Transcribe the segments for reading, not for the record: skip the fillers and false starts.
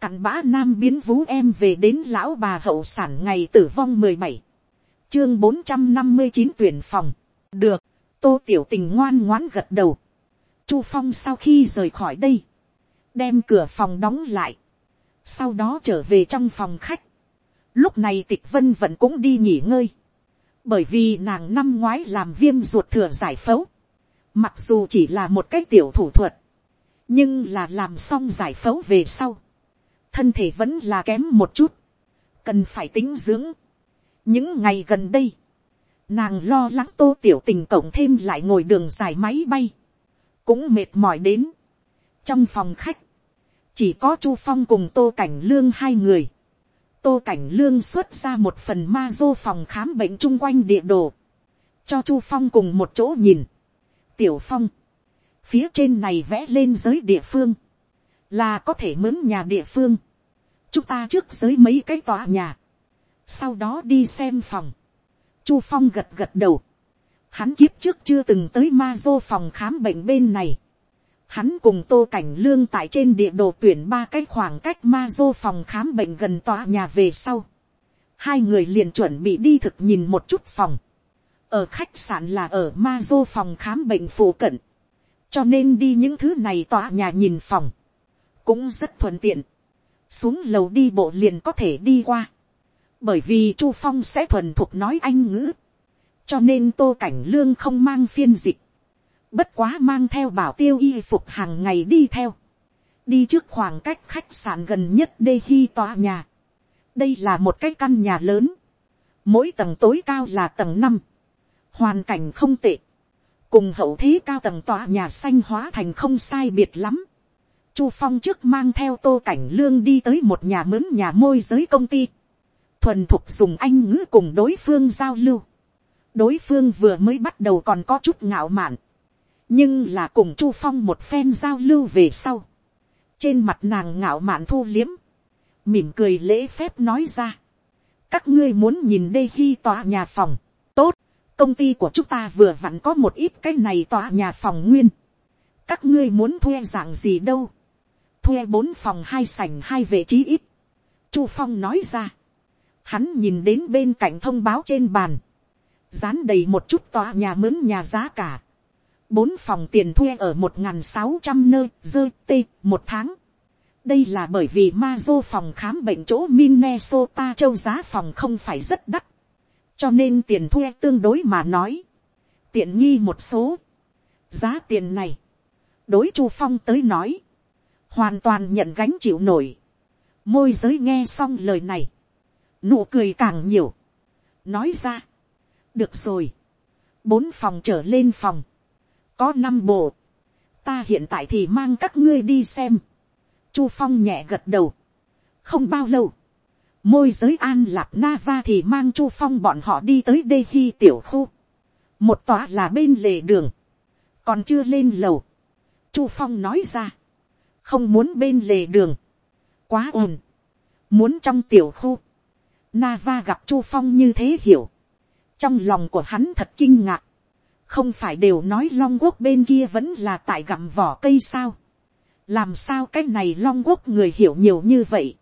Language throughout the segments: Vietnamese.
Cặn bã nam biến vú em về đến lão bà hậu sản ngày tử vong 17. Chương 459 tuyển phòng. Được, Tô Tiểu Tình ngoan ngoãn gật đầu. Chu Phong sau khi rời khỏi đây, đem cửa phòng đóng lại. Sau đó trở về trong phòng khách. Lúc này Tịch Vân Vận cũng đi nghỉ ngơi. Bởi vì nàng năm ngoái làm viêm ruột thừa giải phẫu. Mặc dù chỉ là một cái tiểu thủ thuật, nhưng là làm xong giải phẫu về sau, thân thể vẫn là kém một chút, cần phải tính dưỡng. Những ngày gần đây, nàng lo lắng Tô Tiểu Tình cộng thêm lại ngồi đường dài máy bay, cũng mệt mỏi đến. Trong phòng khách, chỉ có Chu Phong cùng Tô Cảnh Lương hai người. Tô Cảnh Lương xuất ra một phần ma dô phòng khám bệnh chung quanh địa đồ, cho Chu Phong cùng một chỗ nhìn. Tiểu Phong, phía trên này vẽ lên giới địa phương, là có thể mướn nhà địa phương. Chúng ta trước giới mấy cái tòa nhà, sau đó đi xem phòng. Chu Phong gật gật đầu. Hắn kiếp trước chưa từng tới ma dô phòng khám bệnh bên này. Hắn cùng Tô Cảnh Lương tại trên địa đồ tuyển 3 cái khoảng cách ma dô phòng khám bệnh gần tòa nhà về sau. Hai người liền chuẩn bị đi thực nhìn một chút phòng. Ở khách sạn là ở ma dô phòng khám bệnh phụ cận. Cho nên đi những thứ này tòa nhà nhìn phòng cũng rất thuận tiện. Xuống lầu đi bộ liền có thể đi qua. Bởi vì Chu Phong sẽ thuần thục nói Anh ngữ, cho nên Tô Cảnh Lương không mang phiên dịch. Bất quá mang theo bảo tiêu y phục hàng ngày đi theo. Đi trước khoảng cách khách sạn gần nhất Đê Hi tòa nhà. Đây là một cái căn nhà lớn. Mỗi tầng tối cao là tầng 5. Hoàn cảnh không tệ. Cùng hậu thế cao tầng tòa nhà xanh hóa thành không sai biệt lắm. Chu Phong trước mang theo Tô Cảnh Lương đi tới một nhà mướn nhà môi giới công ty. Thuần thục dùng Anh ngữ cùng đối phương giao lưu. Đối phương vừa mới bắt đầu còn có chút ngạo mạn. Nhưng là cùng Chu Phong một phen giao lưu về sau. Trên mặt nàng ngạo mạn thu liếm. Mỉm cười lễ phép nói ra. Các ngươi muốn nhìn đây khi tòa nhà phòng. Tốt, công ty của chúng ta vừa vặn có một ít cái này tòa nhà phòng nguyên. Các ngươi muốn thuê dạng gì đâu. Thuê 4 phòng 2 sảnh 2 vệ trí ít. Chu Phong nói ra. Hắn nhìn đến bên cạnh thông báo trên bàn. Dán đầy một chút tòa nhà mướn nhà giá cả. 4 phòng tiền thuê ở 1.600 nơi dơ tê một tháng. Đây là bởi vì ma dô phòng khám bệnh chỗ Minnesota châu giá phòng không phải rất đắt. Cho nên tiền thuê tương đối mà nói. Tiện nghi một số. Giá tiền này. Đối Chu Phong tới nói. Hoàn toàn nhận gánh chịu nổi. Môi giới nghe xong lời này. Nụ cười càng nhiều. Nói ra. Được rồi. 4 phòng trở lên phòng. Có 5 bộ. Ta hiện tại thì mang các ngươi đi xem. Chu Phong nhẹ gật đầu. Không bao lâu. Môi giới An Lạp Nava thì mang Chu Phong bọn họ đi tới Đê Hi tiểu khu. Một tòa là bên lề đường. Còn chưa lên lầu. Chu Phong nói ra. Không muốn bên lề đường. Quá ồn. Muốn trong tiểu khu. Nava gặp Chu Phong như thế hiểu. Trong lòng của hắn thật kinh ngạc. Không phải đều nói Long Quốc bên kia vẫn là tại gặm vỏ cây sao. Làm sao cái này Long Quốc người hiểu nhiều như vậy.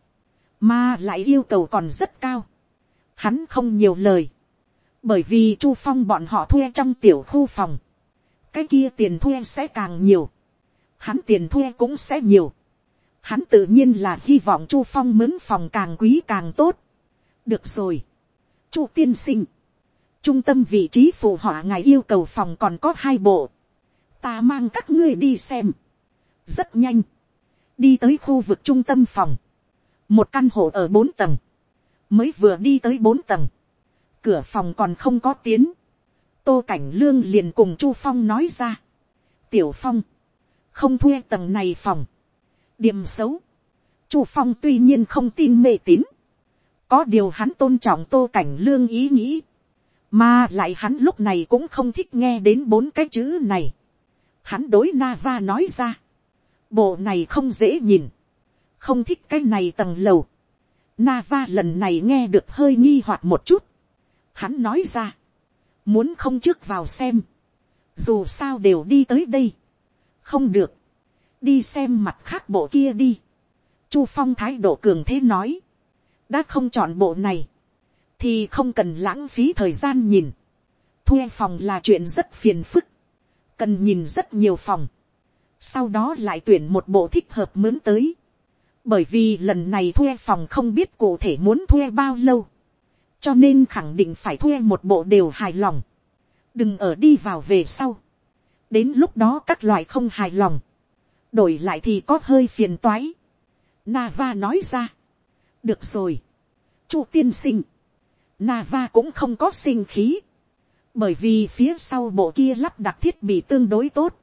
Mà lại yêu cầu còn rất cao. Hắn không nhiều lời. Bởi vì Chu Phong bọn họ thuê trong tiểu khu phòng. Cái kia tiền thuê sẽ càng nhiều. Hắn tiền thuê cũng sẽ nhiều. Hắn tự nhiên là hy vọng Chu Phong mướn phòng càng quý càng tốt. Được rồi. Chu tiên sinh. Trung tâm vị trí phù họa ngài yêu cầu phòng còn có 2 bộ. Ta mang các ngươi đi xem. Rất nhanh. Đi tới khu vực trung tâm phòng. Một căn hộ ở 4 tầng. Mới vừa đi tới 4 tầng. Cửa phòng còn không có tiến. Tô Cảnh Lương liền cùng Chu Phong nói ra. Tiểu Phong. Không thuê tầng này phòng. Điểm xấu. Chu Phong tuy nhiên không tin mê tín. Có điều hắn tôn trọng Tô Cảnh Lương ý nghĩ. Mà lại hắn lúc này cũng không thích nghe đến 4 cái chữ này. Hắn đối Nava nói ra. Bộ này không dễ nhìn. Không thích cái này tầng lầu. Nava lần này nghe được hơi nghi hoặc một chút. Hắn nói ra. Muốn không trước vào xem. Dù sao đều đi tới đây. Không được. Đi xem mặt khác bộ kia đi. Chu Phong thái độ cường thế nói, đã không chọn bộ này, thì không cần lãng phí thời gian nhìn. Thuê phòng là chuyện rất phiền phức, cần nhìn rất nhiều phòng, sau đó lại tuyển một bộ thích hợp mướn tới. Bởi vì lần này thuê phòng không biết cụ thể muốn thuê bao lâu, cho nên khẳng định phải thuê một bộ đều hài lòng, đừng ở đi vào về sau, đến lúc đó các loại không hài lòng, đổi lại thì có hơi phiền toái. Nava nói ra, được rồi, Chu tiên sinh. Nava cũng không có sinh khí, bởi vì phía sau bộ kia lắp đặt thiết bị tương đối tốt,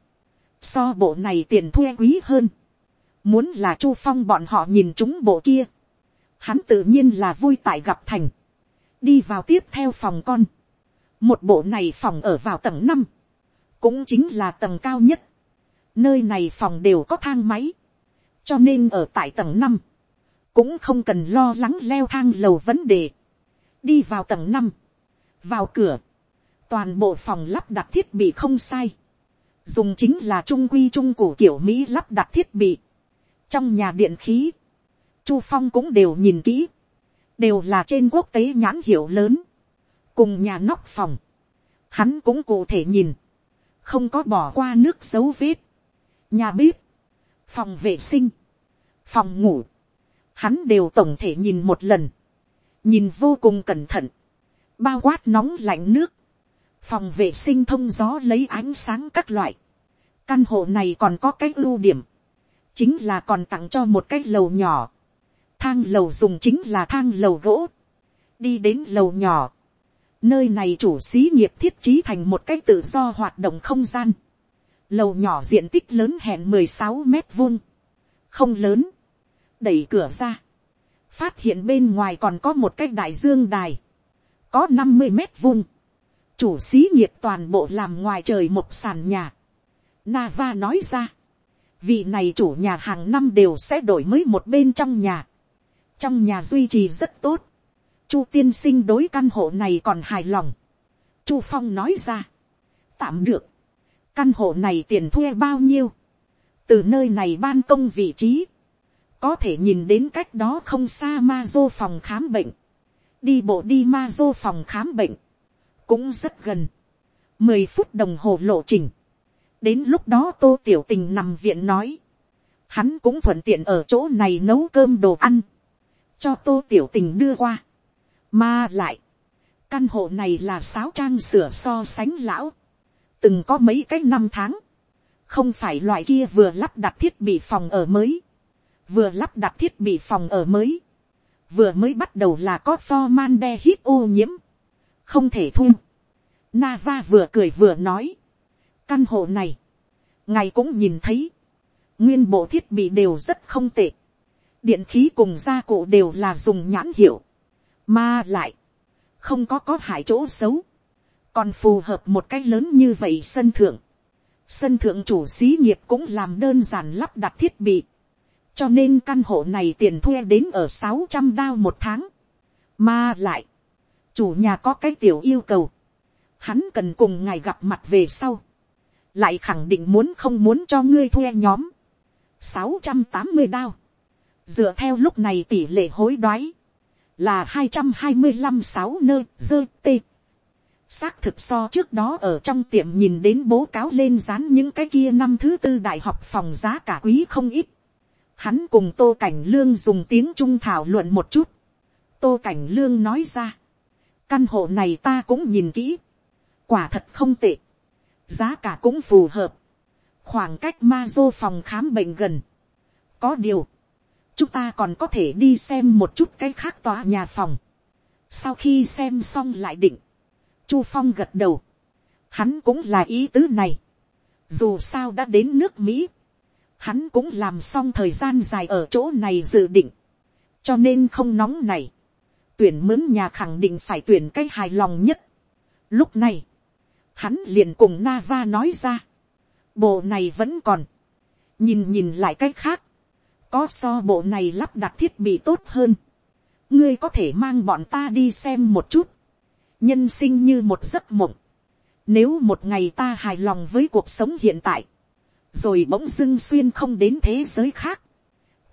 so bộ này tiền thuê quý hơn. Muốn là Chu Phong bọn họ nhìn chúng bộ kia, hắn tự nhiên là vui tại gặp thành. Đi vào tiếp theo phòng con. Một bộ này phòng ở vào tầng 5, cũng chính là tầng cao nhất. Nơi này phòng đều có thang máy, cho nên ở tại tầng 5 cũng không cần lo lắng leo thang lầu vấn đề. Đi vào tầng 5, vào cửa, toàn bộ phòng lắp đặt thiết bị không sai, dùng chính là trung quy trung cổ kiểu Mỹ lắp đặt thiết bị. Trong nhà điện khí, Chu Phong cũng đều nhìn kỹ, đều là trên quốc tế nhãn hiệu lớn. Cùng nhà nóc phòng, hắn cũng cụ thể nhìn, không có bỏ qua nước dấu vết. Nhà bếp, phòng vệ sinh, phòng ngủ, hắn đều tổng thể nhìn một lần, nhìn vô cùng cẩn thận, bao quát nóng lạnh nước, phòng vệ sinh thông gió lấy ánh sáng các loại. Căn hộ này còn có cái ưu điểm, chính là còn tặng cho một cái lầu nhỏ. Thang lầu dùng chính là thang lầu gỗ. Đi đến lầu nhỏ, nơi này chủ xí nghiệp thiết trí thành một cái tự do hoạt động không gian. Lầu nhỏ diện tích lớn hẹn 16 mét vuông, không lớn. Đẩy cửa ra, phát hiện bên ngoài còn có một cái đại dương đài, có 50 mét vuông. Chủ xí nghiệp toàn bộ làm ngoài trời một sàn nhà. Nava nói ra, vị này chủ nhà hàng năm đều sẽ đổi mới một bên trong nhà. Trong nhà duy trì rất tốt. Chu tiên sinh đối căn hộ này còn hài lòng. Chu Phong nói ra, tạm được. Căn hộ này tiền thuê bao nhiêu? Từ nơi này ban công vị trí, có thể nhìn đến cách đó không xa Mazo phòng khám bệnh. Đi bộ đi Mazo phòng khám bệnh, cũng rất gần. 10 phút đồng hồ lộ trình. Đến lúc đó Tô Tiểu Tình nằm viện nói, hắn cũng thuận tiện ở chỗ này nấu cơm đồ ăn, cho Tô Tiểu Tình đưa qua. Mà lại, căn hộ này là sáo trang sửa so sánh lão, từng có mấy cái năm tháng, không phải loại kia vừa lắp đặt thiết bị phòng ở mới, vừa lắp đặt thiết bị phòng ở mới, vừa mới bắt đầu là có formaldehyde ô nhiễm, không thể thu. Nava vừa cười vừa nói, căn hộ này, ngài cũng nhìn thấy, nguyên bộ thiết bị đều rất không tệ, điện khí cùng gia cụ đều là dùng nhãn hiệu, mà lại, không có hại chỗ xấu, còn phù hợp một cách lớn như vậy. Sân thượng, sân thượng chủ xí nghiệp cũng làm đơn giản lắp đặt thiết bị, cho nên căn hộ này tiền thuê đến ở 600 đao một tháng. Mà lại, chủ nhà có cái tiểu yêu cầu, hắn cần cùng ngài gặp mặt về sau, lại khẳng định muốn không muốn cho ngươi thuê nhóm. 680 đao, dựa theo lúc này tỷ lệ hối đoái, là 225 6 nơi dơ tê. Xác thực so trước đó ở trong tiệm nhìn đến bố cáo lên dán những cái kia năm thứ tư đại học phòng giá cả quý không ít. Hắn cùng Tô Cảnh Lương dùng tiếng Trung thảo luận một chút. Tô Cảnh Lương nói ra, căn hộ này ta cũng nhìn kỹ, quả thật không tệ, giá cả cũng phù hợp, khoảng cách Mazo phòng khám bệnh gần. Có điều, chúng ta còn có thể đi xem một chút cái khác tòa nhà phòng, sau khi xem xong lại định. Chu Phong gật đầu, hắn cũng là ý tứ này, dù sao đã đến nước Mỹ, hắn cũng làm xong thời gian dài ở chỗ này dự định, cho nên không nóng này, tuyển mướn nhà khẳng định phải tuyển cái hài lòng nhất. Lúc này, hắn liền cùng Nava nói ra, bộ này vẫn còn, nhìn lại cái khác, có so bộ này lắp đặt thiết bị tốt hơn, ngươi có thể mang bọn ta đi xem một chút. Nhân sinh như một giấc mộng, nếu một ngày ta hài lòng với cuộc sống hiện tại, rồi bỗng dưng xuyên không đến thế giới khác,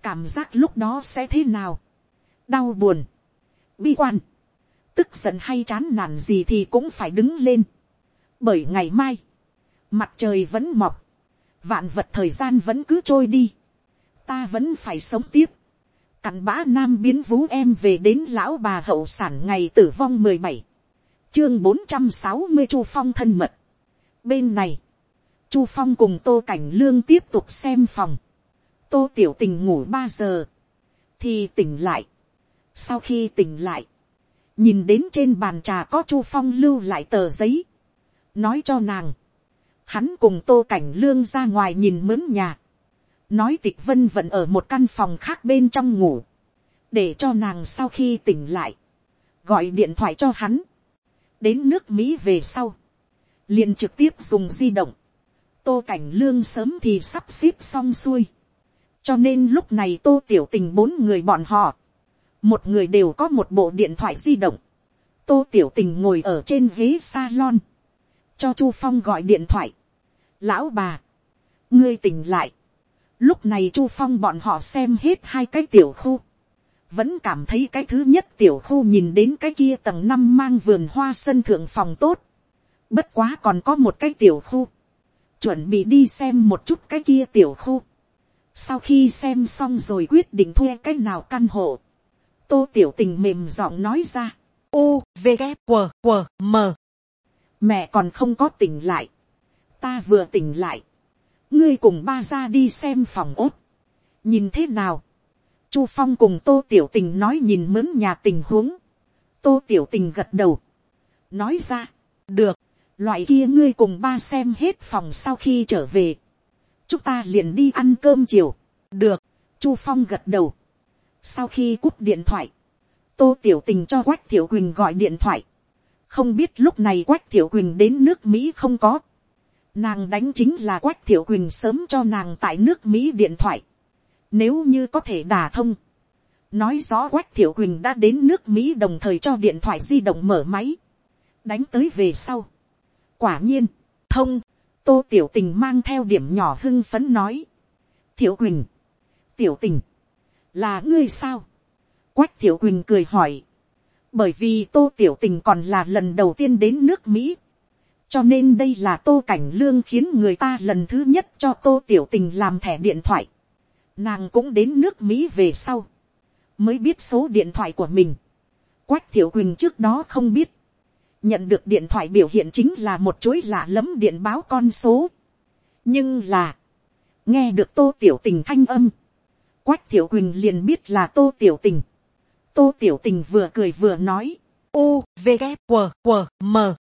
cảm giác lúc đó sẽ thế nào, đau buồn, bi quan, tức giận hay chán nản gì thì cũng phải đứng lên, bởi ngày mai, mặt trời vẫn mọc, vạn vật thời gian vẫn cứ trôi đi, ta vẫn phải sống tiếp. Cặn bã nam biến vú em về đến lão bà hậu sản ngày tử vong 17. Chương 460 Chu Phong thân mật. Bên này, Chu Phong cùng Tô Cảnh Lương tiếp tục xem phòng. Tô Tiểu Tình ngủ 3 giờ thì tỉnh lại. Sau khi tỉnh lại, nhìn đến trên bàn trà có Chu Phong lưu lại tờ giấy, nói cho nàng hắn cùng Tô Cảnh Lương ra ngoài nhìn mướn nhà, nói Tịch Vân vẫn ở một căn phòng khác bên trong ngủ, để cho nàng sau khi tỉnh lại, gọi điện thoại cho hắn. Đến nước Mỹ về sau, liền trực tiếp dùng di động. Tô Cảnh Lương sớm thì sắp xếp xong xuôi, cho nên lúc này Tô Tiểu Tình 4 người bọn họ, một người đều có một bộ điện thoại di động. Tô Tiểu Tình ngồi ở trên ghế salon, cho Chu Phong gọi điện thoại. Lão bà, ngươi tỉnh lại. Lúc này Chu Phong bọn họ xem hết 2 cái tiểu khu, vẫn cảm thấy cái thứ nhất tiểu khu nhìn đến cái kia tầng 5 mang vườn hoa sân thượng phòng tốt. Bất quá còn có một cái tiểu khu, chuẩn bị đi xem một chút cái kia tiểu khu. Sau khi xem xong rồi quyết định thuê cái nào căn hộ, Tô Tiểu Tình mềm giọng nói ra. U, V, K, W, W, M. Mẹ còn không có tỉnh lại. Ta vừa tỉnh lại. Ngươi cùng ba ra đi xem phòng ốt. Nhìn thế nào? Chu Phong cùng Tô Tiểu Tình nói nhìn mướn nhà tình huống. Tô Tiểu Tình gật đầu, nói ra, được, loại kia ngươi cùng ba xem hết phòng sau khi trở về, chúng ta liền đi ăn cơm chiều. Được. Chu Phong gật đầu. Sau khi cúp điện thoại, Tô Tiểu Tình cho Quách Thiệu Quỳnh gọi điện thoại. Không biết lúc này Quách Thiệu Quỳnh đến nước Mỹ không có. Nàng đánh chính là Quách Thiệu Quỳnh sớm cho nàng tại nước Mỹ điện thoại. Nếu như có thể đả thông, nói rõ Quách Thiệu Quỳnh đã đến nước Mỹ, đồng thời cho điện thoại di động mở máy. Đánh tới về sau, quả nhiên thông. Tô Tiểu Tình mang theo điểm nhỏ hưng phấn nói. Thiệu Quỳnh, Tiểu Tình, là ngươi sao? Quách Thiệu Quỳnh cười hỏi. Bởi vì Tô Tiểu Tình còn là lần đầu tiên đến nước Mỹ, cho nên đây là Tô Cảnh Lương khiến người ta lần thứ nhất cho Tô Tiểu Tình làm thẻ điện thoại. Nàng cũng đến nước Mỹ về sau mới biết số điện thoại của mình. Quách Thiệu Quỳnh trước đó không biết, nhận được điện thoại biểu hiện chính là một chuỗi lạ lẫm điện báo con số. Nhưng là nghe được Tô Tiểu Tình thanh âm, Quách Thiệu Quỳnh liền biết là Tô Tiểu Tình. Tô Tiểu Tình vừa cười vừa nói. U, V, K, W, W, M.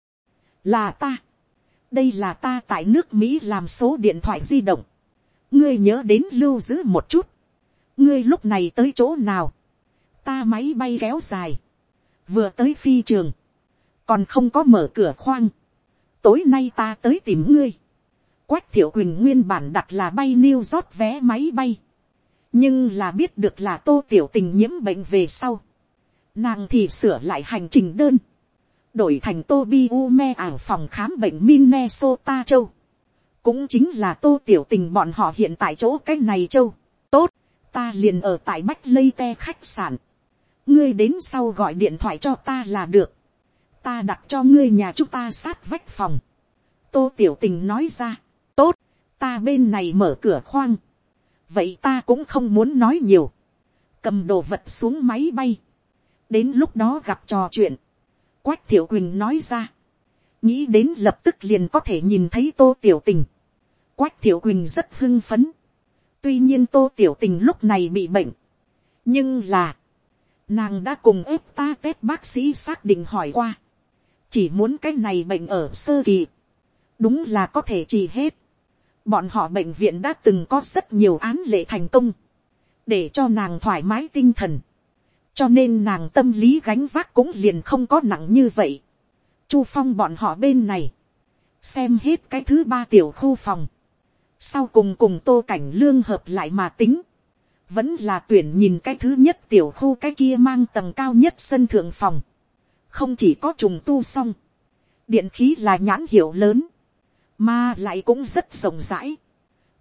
Là ta. Đây là ta tại nước Mỹ làm số điện thoại di động. Ngươi nhớ đến lưu giữ một chút. Ngươi lúc này tới chỗ nào? Ta máy bay kéo dài, vừa tới phi trường, còn không có mở cửa khoang. Tối nay ta tới tìm ngươi. Quách Thiệu Quỳnh nguyên bản đặt là bay New York vé máy bay, nhưng là biết được là Tô Tiểu Tình nhiễm bệnh về sau, nàng thì sửa lại hành trình đơn, đổi thành Tobiu Me ở phòng khám bệnh Minnesota châu. Cũng chính là Tô Tiểu Tình bọn họ hiện tại chỗ cái này châu. Tốt, ta liền ở tại Bách Lây Te khách sạn. Ngươi đến sau gọi điện thoại cho ta là được. Ta đặt cho ngươi nhà chúng ta sát vách phòng. Tô Tiểu Tình nói ra. Tốt, ta bên này mở cửa khoang. Vậy ta cũng không muốn nói nhiều. Cầm đồ vật xuống máy bay. Đến lúc đó gặp trò chuyện. Quách Thiệu Quỳnh nói ra. Nghĩ đến lập tức liền có thể nhìn thấy Tô Tiểu Tình. Quách Thiệu Quỳnh rất hưng phấn. Tuy nhiên Tô Tiểu Tình lúc này bị bệnh. Nhưng là nàng đã cùng ép ta tết bác sĩ xác định hỏi qua. Chỉ muốn cái này bệnh ở sơ kỳ, đúng là có thể trị hết. Bọn họ bệnh viện đã từng có rất nhiều án lệ thành công, để cho nàng thoải mái tinh thần. Cho nên nàng tâm lý gánh vác cũng liền không có nặng như vậy. Chu Phong bọn họ bên này xem hết cái thứ 3 tiểu khu phòng, sau cùng cùng Tô Cảnh Lương hợp lại mà tính, vẫn là tuyển nhìn cái thứ nhất tiểu khu cái kia mang tầng cao nhất sân thượng phòng. Không chỉ có trùng tu xong, điện khí là nhãn hiệu lớn, mà lại cũng rất rộng rãi,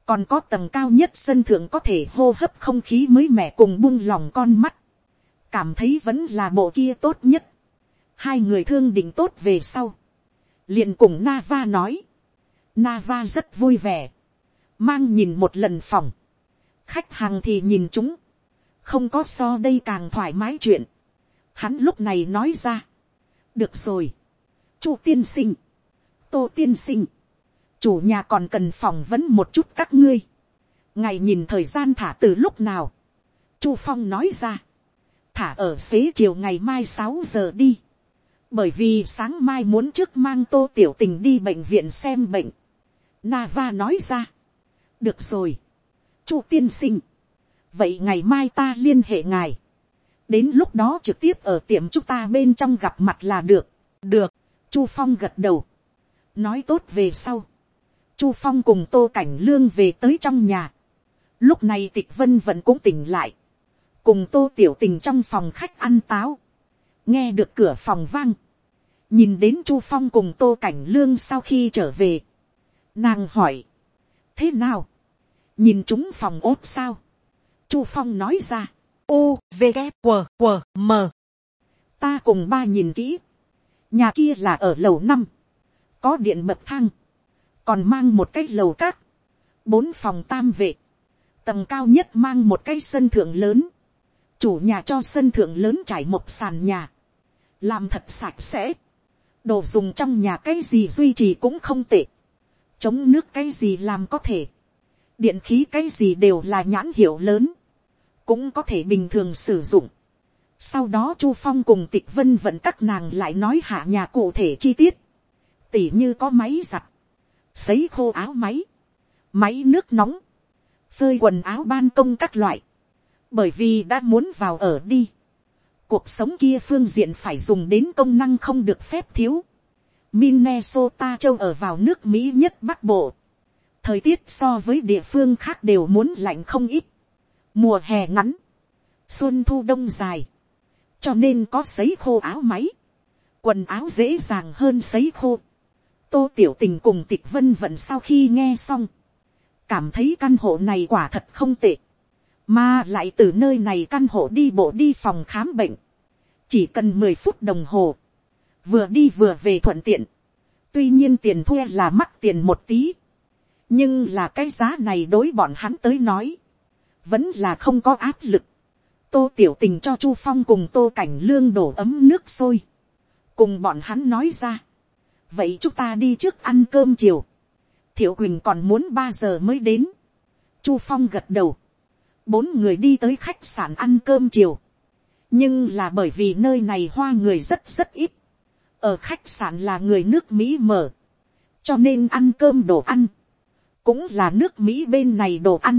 còn có tầng cao nhất sân thượng có thể hô hấp không khí mới mẻ cùng buông lòng con mắt, cảm thấy vẫn là bộ kia tốt nhất. Hai người thương định tốt về sau, liền cùng Nava nói. Nava rất vui vẻ, mang nhìn một lần phòng, khách hàng thì nhìn chúng, không có so đây càng thoải mái chuyện. Hắn lúc này nói ra, được rồi, Chu tiên sinh, Tô tiên sinh, chủ nhà còn cần phỏng vấn một chút các ngươi, ngài nhìn thời gian thả từ lúc nào. Chu Phong nói ra, thả ở xế chiều ngày mai 6 giờ đi, bởi vì sáng mai muốn trước mang Tô tiểu tình đi bệnh viện xem bệnh. Nava nói ra, được rồi, Chu tiên sinh, vậy ngày mai ta liên hệ ngài, đến lúc đó trực tiếp ở tiệm chúng ta bên trong gặp mặt là được. Được, Chu Phong gật đầu, nói tốt về sau. Chu Phong cùng Tô Cảnh Lương về tới trong nhà. Lúc này Tịch Vân vẫn cũng tỉnh lại, cùng Tô tiểu tình trong phòng khách ăn táo, nghe được cửa phòng vang, nhìn đến Chu Phong cùng Tô Cảnh Lương sau khi trở về, nàng hỏi, thế nào, nhìn chúng phòng ốt sao. Chu Phong nói ra, u v g q q m, ta cùng ba nhìn kỹ, nhà kia là ở lầu 5, có điện bậc thang, còn mang một cái lầu các, 4 phòng tam vệ, tầng cao nhất mang một cái sân thượng lớn, chủ nhà cho sân thượng lớn trải một sàn nhà, làm thật sạch sẽ, đồ dùng trong nhà cái gì duy trì cũng không tệ, chống nước cái gì làm có thể, điện khí cái gì đều là nhãn hiệu lớn, cũng có thể bình thường sử dụng. Sau đó Chu Phong cùng Tịch Vân vận các nàng lại nói hạ nhà cụ thể chi tiết, tỉ như có máy giặt, sấy khô áo máy, máy nước nóng, phơi quần áo ban công các loại. Bởi vì đã muốn vào ở đi, cuộc sống kia phương diện phải dùng đến công năng không được phép thiếu. Minnesota châu ở vào nước Mỹ nhất Bắc Bộ, thời tiết so với địa phương khác đều muốn lạnh không ít, mùa hè ngắn, xuân thu đông dài, cho nên có sấy khô áo máy, quần áo dễ dàng hơn sấy khô. Tô tiểu tình cùng Tịch Vân vận sau khi nghe xong, cảm thấy căn hộ này quả thật không tệ, mà lại từ nơi này căn hộ đi bộ đi phòng khám bệnh, chỉ cần 10 phút đồng hồ, vừa đi vừa về thuận tiện. Tuy nhiên tiền thuê là mắc tiền một tí, nhưng là cái giá này đối bọn hắn tới nói, vẫn là không có áp lực. Tô tiểu tình cho Chu Phong cùng Tô Cảnh Lương đổ ấm nước sôi, cùng bọn hắn nói ra, vậy chúng ta đi trước ăn cơm chiều, Thiệu Quỳnh còn muốn 3 giờ mới đến. Chu Phong gật đầu, 4 người đi tới khách sạn ăn cơm chiều, nhưng là bởi vì nơi này hoa người rất ít, ở khách sạn là người nước Mỹ mở, cho nên ăn cơm đồ ăn cũng là nước Mỹ bên này đồ ăn.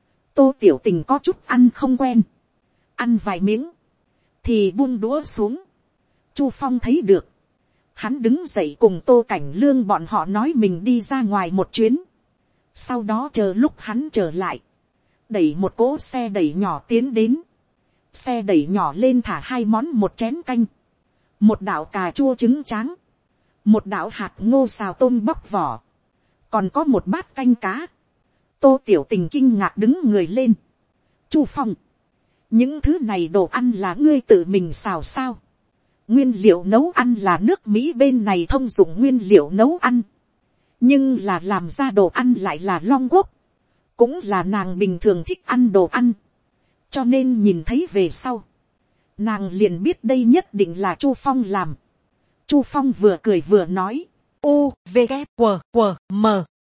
Tô tiểu tình có chút ăn không quen, ăn vài miếng thì buông đũa xuống. Chu Phong thấy được, hắn đứng dậy cùng Tô Cảnh Lương bọn họ nói mình đi ra ngoài một chuyến, sau đó chờ lúc hắn trở lại, đẩy một cỗ xe đẩy nhỏ tiến đến, xe đẩy nhỏ lên thả 2 món, một chén canh, một đạo cà chua trứng tráng, một đạo hạt ngô xào tôm bóc vỏ, còn có một bát canh cá. Tô tiểu tình kinh ngạc đứng người lên. Chu Phong, những thứ này đồ ăn là ngươi tự mình xào sao? Nguyên liệu nấu ăn là nước Mỹ bên này thông dụng nguyên liệu nấu ăn, nhưng là làm ra đồ ăn lại là Long Quốc, cũng là nàng bình thường thích ăn đồ ăn, cho nên nhìn thấy về sau, nàng liền biết đây nhất định là Chu Phong làm. Chu Phong vừa cười vừa nói, u v g q q m,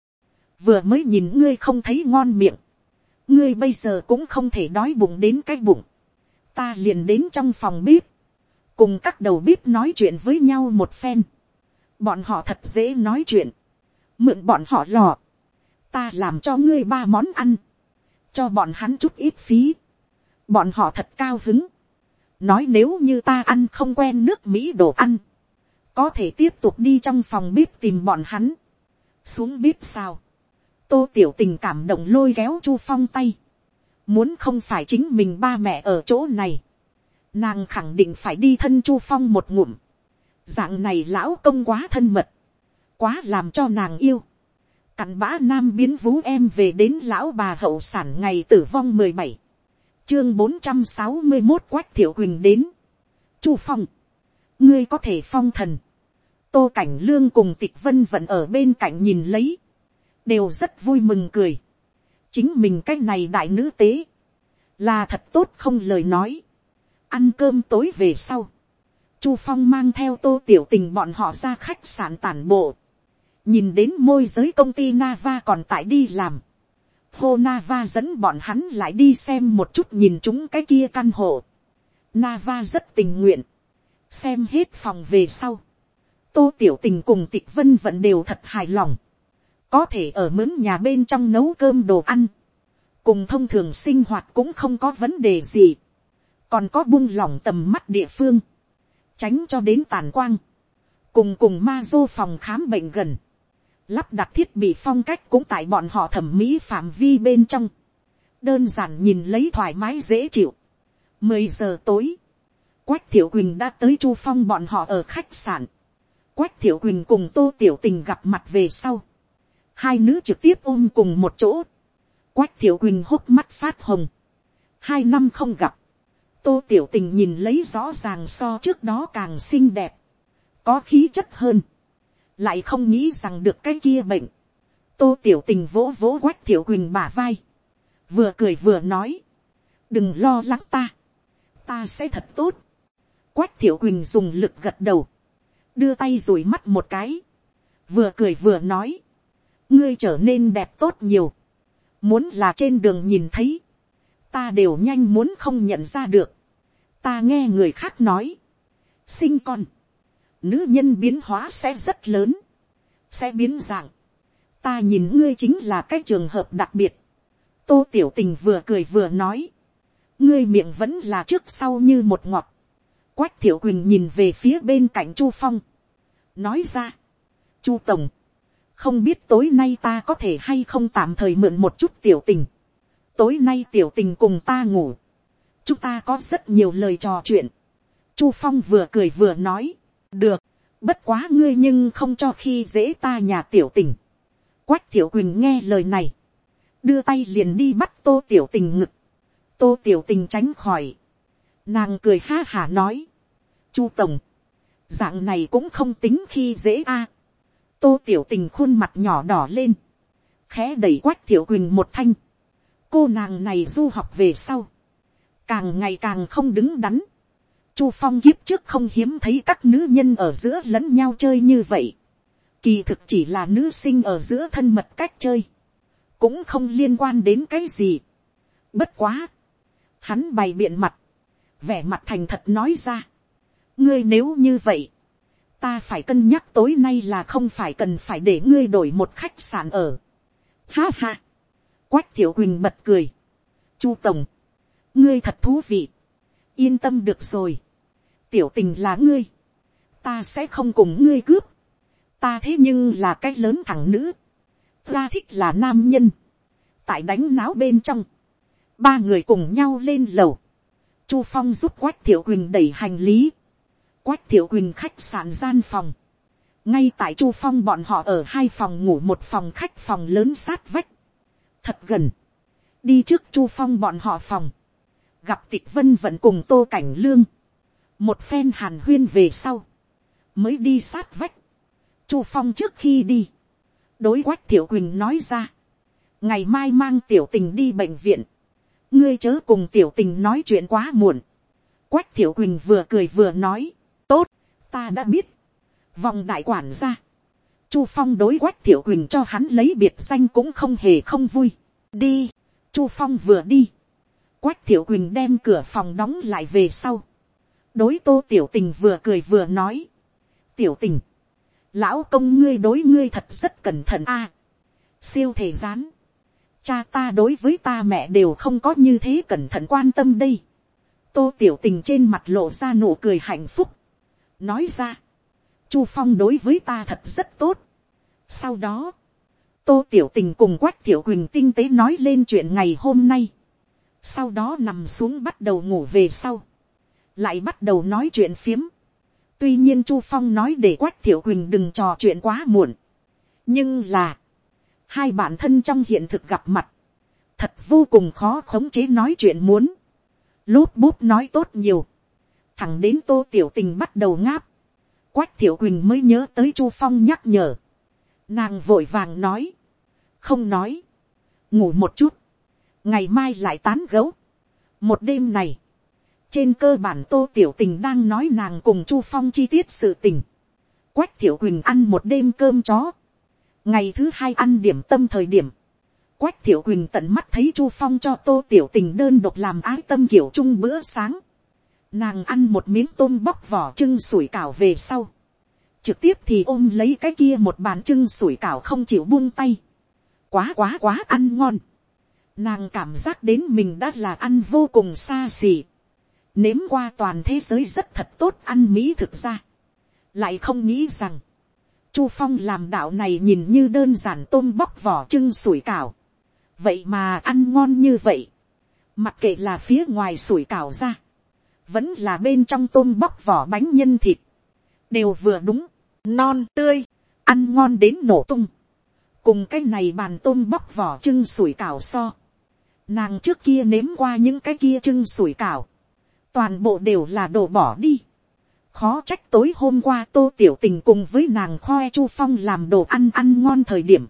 vừa mới nhìn ngươi không thấy ngon miệng, ngươi bây giờ cũng không thể đói bụng đến cái bụng, ta liền đến trong phòng bếp, cùng các đầu bếp nói chuyện với nhau một phen. Bọn họ thật dễ nói chuyện, mượn bọn họ lò, ta làm cho ngươi 3 món ăn, cho bọn hắn chút ít phí. Bọn họ thật cao hứng, nói nếu như ta ăn không quen nước Mỹ đồ ăn, có thể tiếp tục đi trong phòng bếp tìm bọn hắn. Xuống bếp sao? Tô tiểu tình cảm động lôi kéo Chu Phong tay, muốn không phải chính mình ba mẹ ở chỗ này, nàng khẳng định phải đi thân Chu Phong một ngụm. Dạng này lão công quá thân mật, quá làm cho nàng yêu. Cặn bã nam biến vú em về đến lão bà hậu sản ngày tử vong 17. Chương 461 Quách Thiệu Quỳnh đến. Chu Phong, ngươi có thể phong thần. Tô Cảnh Lương cùng Tịch Vân vẫn ở bên cạnh nhìn lấy, đều rất vui mừng cười. Chính mình cái này đại nữ tế là thật tốt không lời nói. Ăn cơm tối về sau, Chu Phong mang theo Tô Tiểu Tình bọn họ ra khách sạn tản bộ. Nhìn đến môi giới công ty Nava còn tại đi làm, Hồ Nava dẫn bọn hắn lại đi xem một chút nhìn chúng cái kia căn hộ. Nava rất tình nguyện. Xem hết phòng về sau, Tô Tiểu Tình cùng Tịch Vân vẫn đều thật hài lòng. Có thể ở mướn nhà bên trong nấu cơm đồ ăn, cùng thông thường sinh hoạt cũng không có vấn đề gì. Còn có buông lỏng tầm mắt địa phương, tránh cho đến tàn quang. Cùng ma dô phòng khám bệnh gần, lắp đặt thiết bị phong cách cũng tại bọn họ thẩm mỹ phạm vi bên trong. Đơn giản nhìn lấy thoải mái dễ chịu. 10 giờ tối, Quách Thiệu Quỳnh đã tới Chu Phong bọn họ ở khách sạn. Quách Thiệu Quỳnh cùng Tô Tiểu Tình gặp mặt về sau, hai nữ trực tiếp ôm cùng một chỗ. Quách Thiệu Quỳnh hốc mắt phát hồng. 2 năm không gặp, Tô Tiểu Tình nhìn lấy rõ ràng so trước đó càng xinh đẹp, có khí chất hơn. Lại không nghĩ rằng được cái kia bệnh. Tô Tiểu Tình vỗ vỗ Quách Thiệu Quỳnh bả vai, vừa cười vừa nói, đừng lo lắng ta sẽ thật tốt. Quách Thiệu Quỳnh dùng lực gật đầu, đưa tay dụi mắt một cái, vừa cười vừa nói, ngươi trở nên đẹp tốt nhiều. Muốn là trên đường nhìn thấy, ta đều nhanh muốn không nhận ra được. Ta nghe người khác nói, sinh con, nữ nhân biến hóa sẽ rất lớn, sẽ biến dạng. Ta nhìn ngươi chính là cái trường hợp đặc biệt. Tô Tiểu Tình vừa cười vừa nói, ngươi miệng vẫn là trước sau như một ngọt. Quách Thiệu Quỳnh nhìn về phía bên cạnh Chu Phong, nói ra, Chu Tổng, không biết tối nay ta có thể hay không tạm thời mượn một chút Tiểu Tình. Tối nay Tiểu Tình cùng ta ngủ, chúng ta có rất nhiều lời trò chuyện. Chu Phong vừa cười vừa nói, được, bất quá ngươi nhưng không cho khi dễ ta nhà Tiểu Tình. Quách Thiệu Quỳnh nghe lời này, đưa tay liền đi bắt Tô Tiểu Tình ngực. Tô Tiểu Tình tránh khỏi, nàng cười ha hả nói, Chu Tổng, dạng này cũng không tính khi dễ a. Tô Tiểu Tình khuôn mặt nhỏ đỏ lên, khẽ đẩy Quách Thiệu Quỳnh một thanh. Cô nàng này du học về sau, càng ngày càng không đứng đắn. Chu Phong kiếp trước không hiếm thấy các nữ nhân ở giữa lẫn nhau chơi như vậy. Kỳ thực chỉ là nữ sinh ở giữa thân mật cách chơi, cũng không liên quan đến cái gì. Bất quá, hắn bày biện mặt, vẻ mặt thành thật nói ra, ngươi nếu như vậy, ta phải cân nhắc tối nay là không phải cần phải để ngươi đổi một khách sạn ở. Ha ha. Quách Thiệu Quỳnh bật cười. Chu Tổng, ngươi thật thú vị. Yên tâm được rồi. Tiểu Tình là ngươi, ta sẽ không cùng ngươi cướp. Ta thế nhưng là cái lớn thằng nữ, ta thích là nam nhân. Tại đánh náo bên trong, 3 người cùng nhau lên lầu. Chu Phong giúp Quách Thiệu Quỳnh đẩy hành lý. Quách Thiệu Quỳnh khách sạn gian phòng, ngay tại Chu Phong bọn họ ở 2 phòng ngủ một phòng khách, phòng lớn sát vách, thật gần. Đi trước Chu Phong bọn họ phòng, gặp Tịch Vân vẫn cùng Tô Cảnh Lương, một phen hàn huyên về sau, mới đi sát vách. Chu Phong trước khi đi, đối Quách Thiệu Quỳnh nói ra, ngày mai mang Tiểu Tình đi bệnh viện, ngươi chớ cùng Tiểu Tình nói chuyện quá muộn. Quách Thiệu Quỳnh vừa cười vừa nói, tốt, ta đã biết. Vòng đại quản gia, Chu Phong đối Quách Thiệu Quỳnh cho hắn lấy biệt danh cũng không hề không vui. Đi. Chu Phong vừa đi, Quách Thiệu Quỳnh đem cửa phòng đóng lại về sau, đối Tô Tiểu Tình vừa cười vừa nói, Tiểu Tình, lão công ngươi đối ngươi thật rất cẩn thận a. Siêu thể gián, cha ta đối với ta mẹ đều không có như thế cẩn thận quan tâm đây. Tô Tiểu Tình trên mặt lộ ra nụ cười hạnh phúc, nói ra, Chu Phong đối với ta thật rất tốt. Sau đó, Tô Tiểu Tình cùng Quách Thiệu Quỳnh tinh tế nói lên chuyện ngày hôm nay. Sau đó nằm xuống bắt đầu ngủ về sau, lại bắt đầu nói chuyện phiếm. Tuy nhiên Chu Phong nói để Quách Thiệu Quỳnh đừng trò chuyện quá muộn, nhưng là Hai bạn thân trong hiện thực gặp mặt, thật vô cùng khó khống chế nói chuyện muốn. Lốp bút nói tốt nhiều, thẳng đến Tô Tiểu Tình bắt đầu ngáp, Quách Thiệu Quỳnh mới nhớ tới Chu Phong nhắc nhở. Nàng vội vàng nói, không nói, ngủ một chút, ngày mai lại tán gẫu. Một đêm này, trên cơ bản Tô Tiểu Tình đang nói nàng cùng Chu Phong chi tiết sự tình. Quách Thiệu Quỳnh ăn một đêm cơm chó. Ngày thứ hai ăn điểm tâm thời điểm, Quách Thiệu Quỳnh tận mắt thấy Chu Phong cho Tô Tiểu Tình đơn độc làm ái tâm kiểu chung bữa sáng. Nàng ăn một miếng tôm bóc vỏ trưng sủi cảo về sau, trực tiếp thì ôm lấy cái kia một bàn trưng sủi cảo không chịu buông tay. Quá ăn ngon. Nàng cảm giác đến mình đã là ăn vô cùng xa xỉ, nếm qua toàn thế giới rất thật tốt ăn mỹ thực ra. Lại không nghĩ rằng Chu Phong làm đạo này nhìn như đơn giản tôm bóc vỏ trưng sủi cảo, vậy mà ăn ngon như vậy. Mặc kệ là phía ngoài sủi cảo ra, vẫn là bên trong tôm bóc vỏ bánh nhân thịt, đều vừa đúng, non tươi, ăn ngon đến nổ tung. Cùng cái này bàn tôm bóc vỏ trưng sủi cảo so, nàng trước kia nếm qua những cái kia trưng sủi cảo, toàn bộ đều là đổ bỏ đi. Khó trách tối hôm qua Tô Tiểu Tình cùng với nàng khoe Chu Phong làm đồ ăn ăn ngon thời điểm,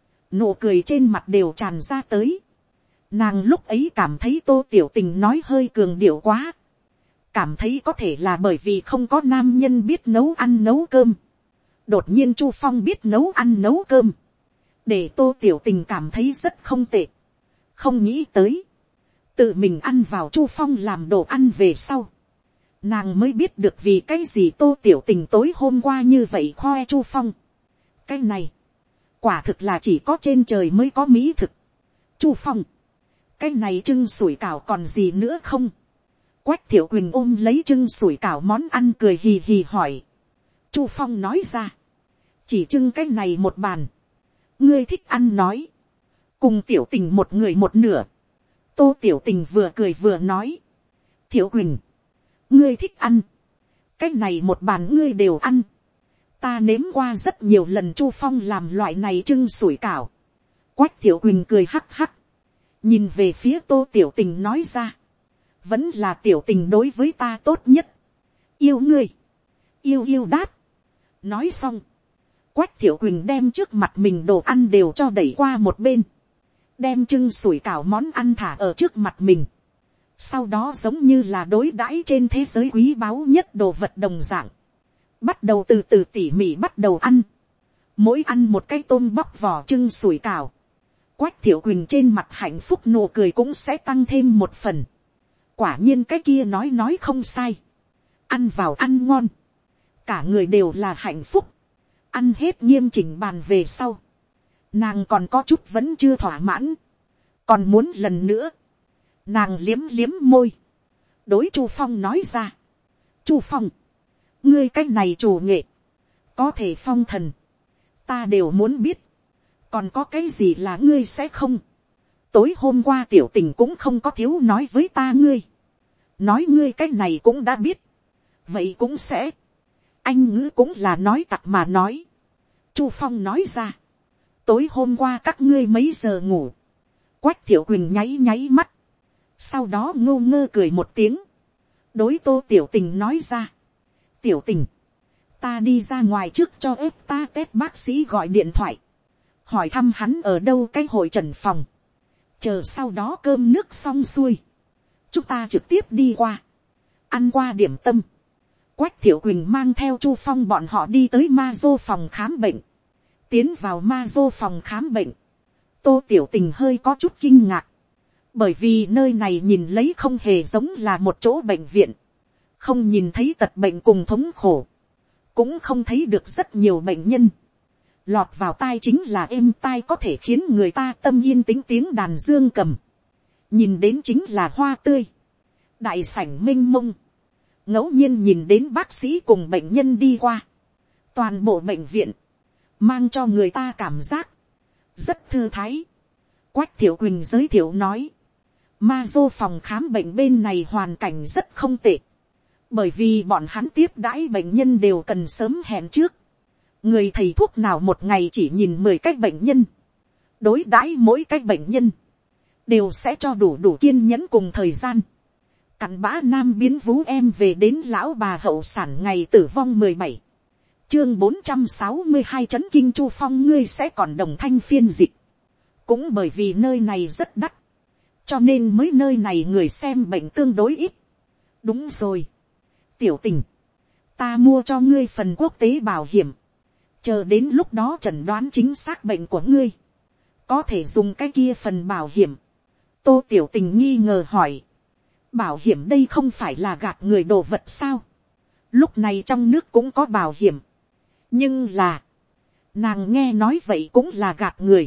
nụ cười trên mặt đều tràn ra tới. Nàng lúc ấy cảm thấy Tô Tiểu Tình nói hơi cường điệu quá, cảm thấy có thể là bởi vì không có nam nhân biết nấu ăn nấu cơm. Đột nhiên Chu Phong biết nấu ăn nấu cơm, để Tô Tiểu Tình cảm thấy rất không tệ. Không nghĩ tới, tự mình ăn vào Chu Phong làm đồ ăn về sau, nàng mới biết được vì cái gì Tô Tiểu Tình tối hôm qua như vậy khoe Chu Phong. Cái này, quả thực là chỉ có trên trời mới có mỹ thực. Chu Phong, cái này trưng sủi cảo còn gì nữa không? Quách Thiệu Quỳnh ôm lấy trưng sủi cảo món ăn cười hì hì hỏi. Chu Phong nói ra, chỉ trưng cái này một bàn, ngươi thích ăn nói, cùng Tiểu Tình một người một nửa. Tô Tiểu Tình vừa cười vừa nói, Thiệu Quỳnh, ngươi thích ăn, cái này một bàn ngươi đều ăn. Ta nếm qua rất nhiều lần Chu Phong làm loại này trưng sủi cảo. Quách Thiệu Quỳnh cười hắc hắc, nhìn về phía Tô Tiểu Tình nói ra, vẫn là Tiểu Tình đối với ta tốt nhất, yêu ngươi, yêu đát. Nói xong, Quách Thiệu Quỳnh đem trước mặt mình đồ ăn đều cho đẩy qua một bên, đem trưng sủi cảo món ăn thả ở trước mặt mình. Sau đó giống như là đối đãi trên thế giới quý báu nhất đồ vật đồng dạng, bắt đầu từ từ tỉ mỉ bắt đầu ăn. Mỗi ăn một cái tôm bóc vỏ trưng sủi cảo, Quách Thiệu Quỳnh trên mặt hạnh phúc nụ cười cũng sẽ tăng thêm một phần. Quả nhiên cái kia nói không sai, ăn vào ăn ngon, cả người đều là hạnh phúc. Ăn hết nghiêm chỉnh bàn về sau, nàng còn có chút vẫn chưa thỏa mãn, còn muốn lần nữa. Nàng liếm liếm môi, đối Chu Phong nói ra, Chu Phong, ngươi cái này chủ nghệ, có thể phong thần, ta đều muốn biết, còn có cái gì là ngươi sẽ không? Tối hôm qua Tiểu Tình cũng không có thiếu nói với ta ngươi, nói ngươi cái này cũng đã biết, vậy cũng sẽ. Anh ngữ cũng là nói tặc mà nói. Chu Phong nói ra, tối hôm qua các ngươi mấy giờ ngủ? Quách Thiệu Quỳnh nháy nháy mắt, sau đó ngô ngơ cười một tiếng, đối Tô Tiểu Tình nói ra, Tiểu Tình, ta đi ra ngoài trước cho ép ta test bác sĩ gọi điện thoại, hỏi thăm hắn ở đâu cái hội trần phòng, chờ sau đó cơm nước xong xuôi, chúng ta trực tiếp đi qua, ăn qua điểm tâm. Quách Thiệu Quỳnh mang theo Chu Phong bọn họ đi tới ma dô phòng khám bệnh. Tiến vào ma dô phòng khám bệnh, Tô Tiểu Tình hơi có chút kinh ngạc, bởi vì nơi này nhìn lấy không hề giống là một chỗ bệnh viện, không nhìn thấy tật bệnh cùng thống khổ, cũng không thấy được rất nhiều bệnh nhân. Lọt vào tai chính là êm tai có thể khiến người ta tâm yên tĩnh tiếng đàn dương cầm, nhìn đến chính là hoa tươi, đại sảnh m i n h mông, ngẫu nhiên nhìn đến bác sĩ cùng bệnh nhân đi qua. Toàn bộ bệnh viện mang cho người ta cảm giác rất thư thái. Quách Thiệu Quỳnh giới thiệu nói, ma dô phòng khám bệnh bên này hoàn cảnh rất không tệ, bởi vì bọn hắn tiếp đãi bệnh nhân đều cần sớm hẹn trước. Người thầy thuốc nào một ngày chỉ nhìn 10 cái bệnh nhân, đối đãi mỗi cái bệnh nhân, đều sẽ cho đủ kiên nhẫn cùng thời gian. Cặn bã nam biến vú em về đến lão bà hậu sản ngày tử vong 17. Chương 462 chấn kinh Chu Phong, ngươi sẽ còn đồng thanh phiên dịch. Cũng bởi vì nơi này rất đắt, cho nên mới nơi này người xem bệnh tương đối ít. Đúng rồi, tiểu tình, ta mua cho ngươi phần quốc tế bảo hiểm, chờ đến lúc đó chẩn đoán chính xác bệnh của ngươi, có thể dùng cái kia phần bảo hiểm. Tô tiểu tình nghi ngờ hỏi, bảo hiểm đây không phải là gạt người đồ vật sao? Lúc này trong nước cũng có bảo hiểm, nhưng là, nàng nghe nói vậy cũng là gạt người,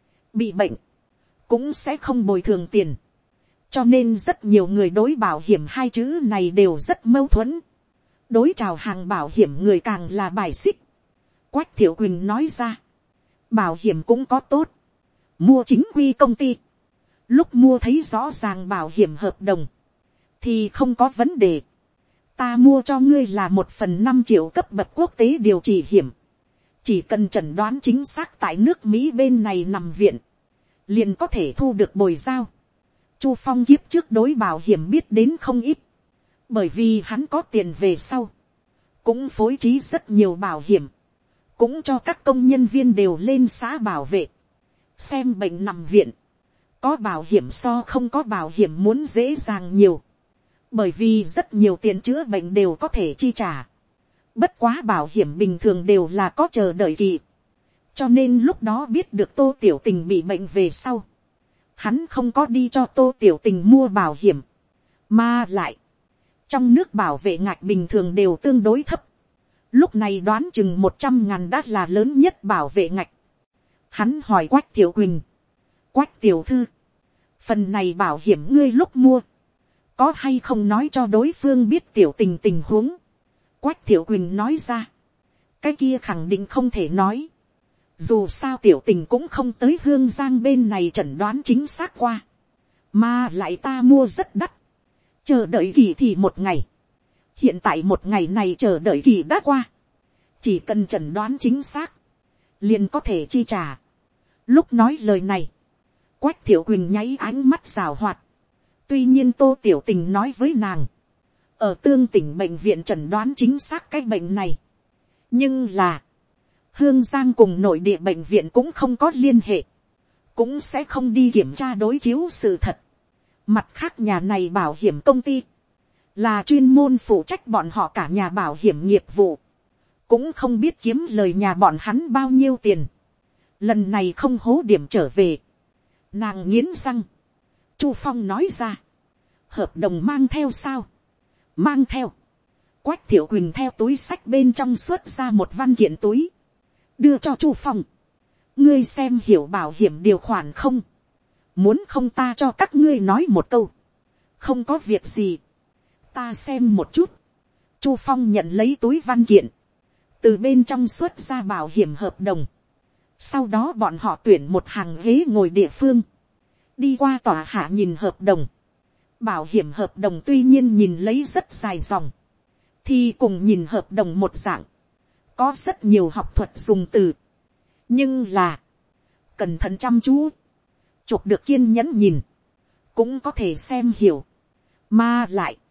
bị bệnh cũng sẽ không bồi thường tiền, cho nên rất nhiều người đối bảo hiểm hai chữ này đều rất mâu thuẫn, đối chào hàng bảo hiểm người càng là bài xích. Quách Thiệu Quỳnh nói ra, bảo hiểm cũng có tốt, mua chính quy công ty, lúc mua thấy rõ ràng bảo hiểm hợp đồng, thì không có vấn đề. Ta mua cho ngươi là 1/5 triệu cấp bậc quốc tế điều trị hiểm, chỉ cần chẩn đoán chính xác tại nước Mỹ bên này nằm viện, liền có thể thu được bồi giao. Chu Phong kiếp trước đối bảo hiểm biết đến không ít, bởi vì hắn có tiền về sau, cũng phối trí rất nhiều bảo hiểm, cũng cho các công nhân viên đều lên xã bảo vệ, xem bệnh nằm viện, có bảo hiểm so không có bảo hiểm muốn dễ dàng nhiều, bởi vì rất nhiều tiền chữa bệnh đều có thể chi trả. Bất quá bảo hiểm bình thường đều là có chờ đợi kỳ, cho nên lúc đó biết được Tô Tiểu Tình bị bệnh về sau, hắn không có đi cho Tô Tiểu Tình mua bảo hiểm, mà lại trong nước bảo vệ ngạch bình thường đều tương đối thấp, lúc này đoán chừng 100.000 đã là lớn nhất bảo vệ ngạch. Hắn hỏi Quách Tiểu Quỳnh, Quách tiểu thư, phần này bảo hiểm ngươi lúc mua, có hay không nói cho đối phương biết Tiểu Tình tình huống? Quách Tiểu Quỳnh nói ra, cái kia khẳng định không thể nói, dù sao Tiểu Tình cũng không tới Hương Giang bên này chẩn đoán chính xác qua, mà lại ta mua rất đắt, chờ đợi kỳ thì 1 ngày, hiện tại 1 ngày này chờ đợi kỳ đã qua, chỉ cần chẩn đoán chính xác, liền có thể chi trả. Lúc nói lời này, Quách Thiệu Quỳnh nháy ánh mắt rào hoạt. Tuy nhiên Tô Tiểu Tình nói với nàng, ở Tương Tỉnh bệnh viện chẩn đoán chính xác cái bệnh này, nhưng là Hương Giang cùng nội địa bệnh viện cũng không có liên hệ, cũng sẽ không đi kiểm tra đối chiếu sự thật. Mặt khác nhà này bảo hiểm công ty là chuyên môn phụ trách bọn họ cả nhà bảo hiểm nghiệp vụ, cũng không biết kiếm lời nhà bọn hắn bao nhiêu tiền, lần này không hố điểm trở về. Nàng nghiến răng. Chu Phong nói ra, hợp đồng mang theo sao? Mang theo. Quách Thiệu Quỳnh theo túi xách bên trong xuất ra một văn kiện túi, đưa cho Chu Phong. Ngươi xem hiểu bảo hiểm điều khoản không? Muốn không ta cho các ngươi nói một câu? Không có việc gì, ta xem một chút. Chu Phong nhận lấy túi văn kiện, từ bên trong xuất ra bảo hiểm hợp đồng. Sau đó bọn họ tuyển một hàng ghế ngồi địa phương, đi qua tòa hạ nhìn hợp đồng. Bảo hiểm hợp đồng tuy nhiên nhìn lấy rất dài dòng, thì cùng nhìn hợp đồng một dạng, có rất nhiều học thuật dùng từ, nhưng là cẩn thận chăm chú, chụp được kiên nhẫn nhìn, cũng có thể xem hiểu, mà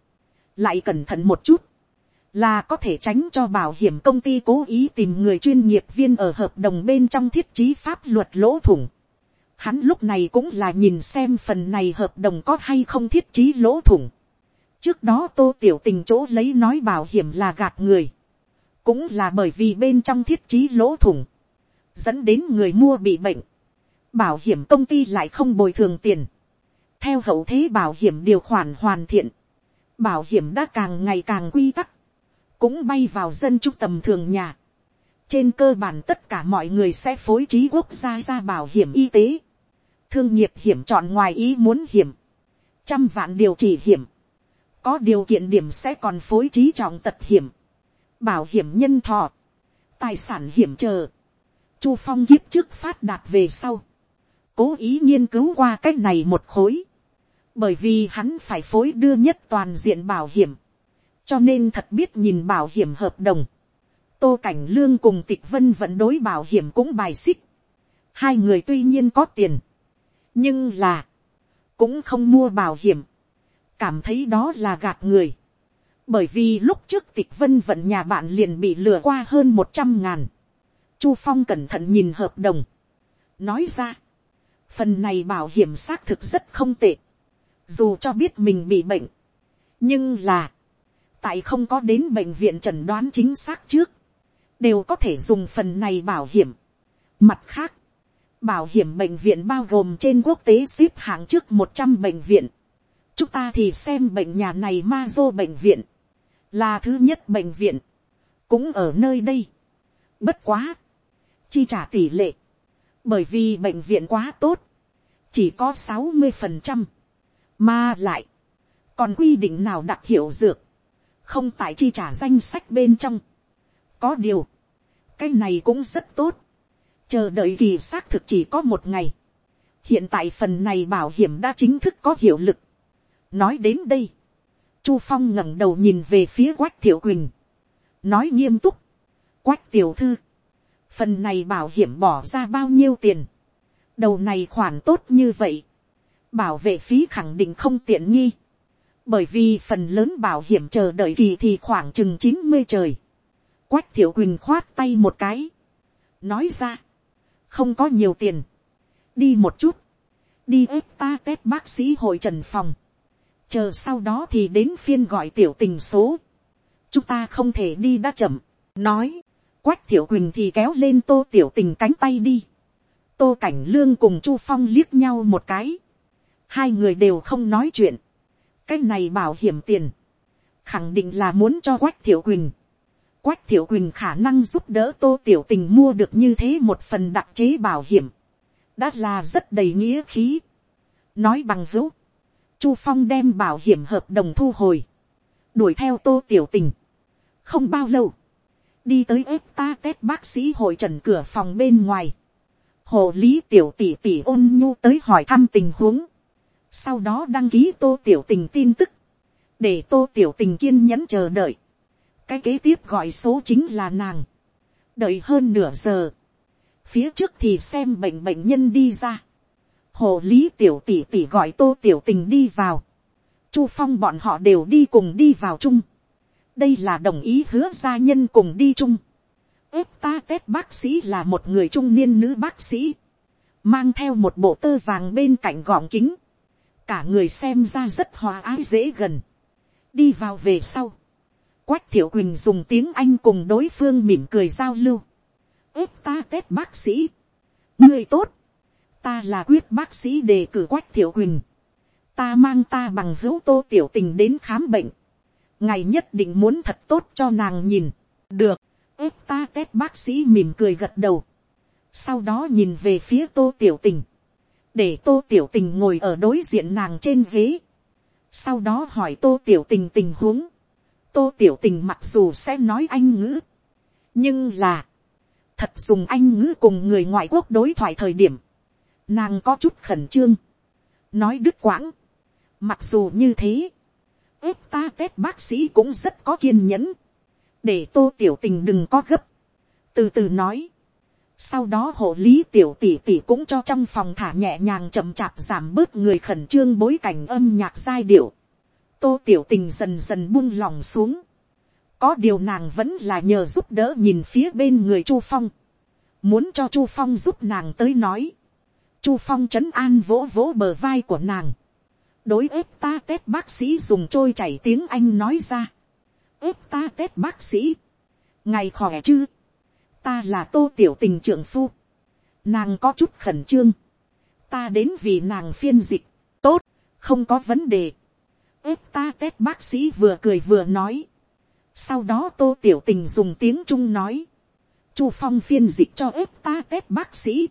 lại cẩn thận một chút, là có thể tránh cho bảo hiểm công ty cố ý tìm người chuyên nghiệp viên ở hợp đồng bên trong thiết trí pháp luật lỗ thủng. Hắn lúc này cũng là nhìn xem phần này hợp đồng có hay không thiết trí lỗ thủng. Trước đó Tô Tiểu Tình chỗ lấy nói bảo hiểm là gạt người, cũng là bởi vì bên trong thiết trí lỗ thủng, dẫn đến người mua bị bệnh, bảo hiểm công ty lại không bồi thường tiền. Theo hậu thế bảo hiểm điều khoản hoàn thiện, bảo hiểm đã càng ngày càng quy tắc, cũng bay vào dân chúng tầm thường nhà. Trên cơ bản tất cả mọi người sẽ phối trí quốc gia ra bảo hiểm y tế, thương nghiệp hiểm chọn ngoài ý muốn hiểm, 100 vạn điều trị hiểm, có điều kiện điểm sẽ còn phối trí trọng tật hiểm, bảo hiểm nhân thọ, tài sản hiểm chờ. Chu Phong kiếp trước phát đạt về sau, cố ý nghiên cứu qua cách này một khối, bởi vì hắn phải phối đưa nhất toàn diện bảo hiểm, cho nên thật biết nhìn bảo hiểm hợp đồng. Tô Cảnh Lương cùng Tịch Vân vẫn đối bảo hiểm cũng bài xích, Hai người tuy nhiên có tiền, nhưng là cũng không mua bảo hiểm, cảm thấy đó là gạt người. Bởi vì lúc trước Tịch Vân Vận nhà bạn liền bị lừa qua hơn 100.000. Chu Phong cẩn thận nhìn hợp đồng, nói ra, phần này bảo hiểm xác thực rất không tệ. Dù cho biết mình bị bệnh, nhưng là, tại không có đến bệnh viện chẩn đoán chính xác trước, đều có thể dùng phần này bảo hiểm. Mặt khác, bảo hiểm bệnh viện bao gồm trên quốc tế xếp hạng trước 100 bệnh viện. Chúng ta thì xem bệnh nhà này Mazo bệnh viện, là thứ nhất bệnh viện, cũng ở nơi đây. Bất quá, chi trả tỷ lệ, bởi vì bệnh viện quá tốt, chỉ có 60%, mà lại, còn quy định nào đặc hiệu dược, không tại chi trả danh sách bên trong. Có điều, cái này cũng rất tốt, chờ đợi kỳ xác thực chỉ có 1 ngày. Hiện tại phần này bảo hiểm đã chính thức có hiệu lực. Nói đến đây, Chu Phong ngẩng đầu nhìn về phía Quách Thiệu Quỳnh, nói nghiêm túc, Quách tiểu thư, phần này bảo hiểm bỏ ra bao nhiêu tiền? Đầu này khoản tốt như vậy, bảo vệ phí khẳng định không tiện nghi, bởi vì phần lớn bảo hiểm chờ đợi kỳ thì khoảng chừng 90 trời. Quách Thiệu Quỳnh khoát tay một cái, nói ra, không có nhiều tiền, đi một chút, đi ép ta test bác sĩ hội trần phòng, chờ sau đó thì đến phiên gọi tiểu tình số, chúng ta không thể đi đã chậm. Nói, Quách Thiệu Quỳnh thì kéo lên Tô Tiểu Tình cánh tay đi. Tô Cảnh Lương cùng Chu Phong liếc nhau một cái, hai người đều không nói chuyện. Cái này bảo hiểm tiền, khẳng định là muốn cho Quách Thiệu Quỳnh. Quách Thiệu Quỳnh khả năng giúp đỡ Tô Tiểu Tình mua được như thế một phần đặc chế bảo hiểm, đã là rất đầy nghĩa khí. Nói bằng hữu, Chu Phong đem bảo hiểm hợp đồng thu hồi, đuổi theo Tô Tiểu Tình. Không bao lâu, đi tới ép ta test bác sĩ hội trần cửa phòng bên ngoài. Hồ lý tiểu tỷ tỷ ôn nhu tới hỏi thăm tình huống, sau đó đăng ký Tô Tiểu Tình tin tức, để Tô Tiểu Tình kiên nhẫn chờ đợi. Cái kế tiếp gọi số chính là nàng. Đợi hơn nửa giờ, phía trước thì xem bệnh nhân đi ra. Hồ lý tiểu tỷ tỷ gọi Tô Tiểu Tình đi vào, Chu Phong bọn họ đều đi cùng đi vào chung. Đây là đồng ý hứa gia nhân cùng đi chung. Ép ta test bác sĩ là một người trung niên nữ bác sĩ, mang theo một bộ tơ vàng bên cạnh gọng kính, cả người xem ra rất hòa ái dễ gần. Đi vào về sau, Quách Thiệu Quỳnh dùng tiếng Anh cùng đối phương mỉm cười giao lưu. Ép ta test bác sĩ, người tốt, ta là Quyết bác sĩ đề cử Quách Thiệu Quỳnh, ta mang ta bằng hữu Tô Tiểu Tình đến khám bệnh, ngài nhất định muốn thật tốt cho nàng nhìn. Được, ép ta test bác sĩ mỉm cười gật đầu, sau đó nhìn về phía Tô Tiểu Tình, để Tô Tiểu Tình ngồi ở đối diện nàng trên ghế, sau đó hỏi Tô Tiểu Tình tình huống. Tô Tiểu Tình mặc dù sẽ nói Anh ngữ, nhưng là thật dùng Anh ngữ cùng người ngoại quốc đối thoại thời điểm, nàng có chút khẩn trương, nói đứt quãng. Mặc dù như thế, ép ta test bác sĩ cũng rất có kiên nhẫn, để Tô Tiểu Tình đừng có gấp, từ từ nói. Sau đó hộ lý tiểu tỷ tỷ cũng cho trong phòng thả nhẹ nhàng chậm chạp giảm bớt người khẩn trương bối cảnh âm nhạc giai điệu. Tô Tiểu Tình dần dần buông lòng xuống, có điều nàng vẫn là nhờ giúp đỡ nhìn phía bên người Chu Phong, muốn cho Chu Phong giúp nàng tới nói. Chu Phong trấn an vỗ vỗ bờ vai của nàng, đối ép ta test bác sĩ dùng trôi chảy tiếng Anh nói ra. Ép ta test bác sĩ, ngày khỏe chứ, ta là Tô Tiểu Tình trưởng phu, nàng có chút khẩn trương, ta đến vì nàng phiên dịch. Tốt, không có vấn đề. Ép ta test bác sĩ vừa cười vừa nói. Sau đó Tô Tiểu Tình dùng tiếng Trung nói, Chu Phong phiên dịch cho ép ta test bác sĩ.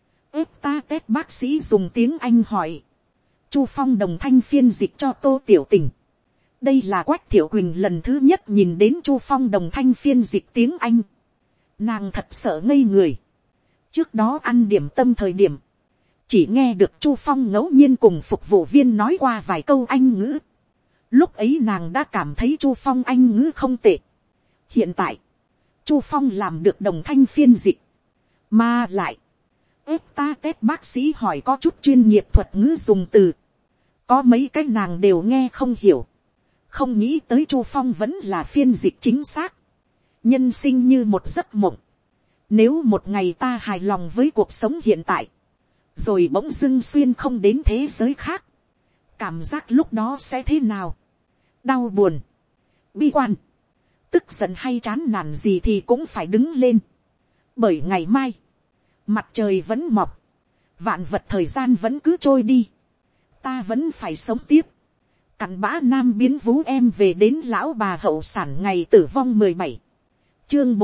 Ép ta test bác sĩ dùng tiếng Anh hỏi, Chu Phong đồng thanh phiên dịch cho Tô Tiểu Tình. Đây là Quách Thiệu Quỳnh lần thứ nhất nhìn đến Chu Phong đồng thanh phiên dịch tiếng Anh, nàng thật sợ ngây người. Trước đó ăn điểm tâm thời điểm, chỉ nghe được Chu Phong ngẫu nhiên cùng phục vụ viên nói qua vài câu Anh ngữ, lúc ấy nàng đã cảm thấy Chu Phong Anh ngữ không tệ. Hiện tại, Chu Phong làm được đồng thanh phiên dịch, mà lại ếp ta tết bác sĩ hỏi có chút chuyên nghiệp thuật ngữ dùng từ, có mấy cái nàng đều nghe không hiểu, không nghĩ tới Chu Phong vẫn là phiên dịch chính xác. Nhân sinh như một giấc mộng, nếu một ngày ta hài lòng với cuộc sống hiện tại, rồi bỗng dưng xuyên không đến thế giới khác, cảm giác lúc đó sẽ thế nào? Đau buồn, bi quan, tức giận hay chán nản gì thì cũng phải đứng lên, bởi ngày mai mặt trời vẫn mọc, vạn vật thời gian vẫn cứ trôi đi, ta vẫn phải sống tiếp. Cặn bã nam biến vú em về đến lão bà hậu sản ngày tử vong 17. Chương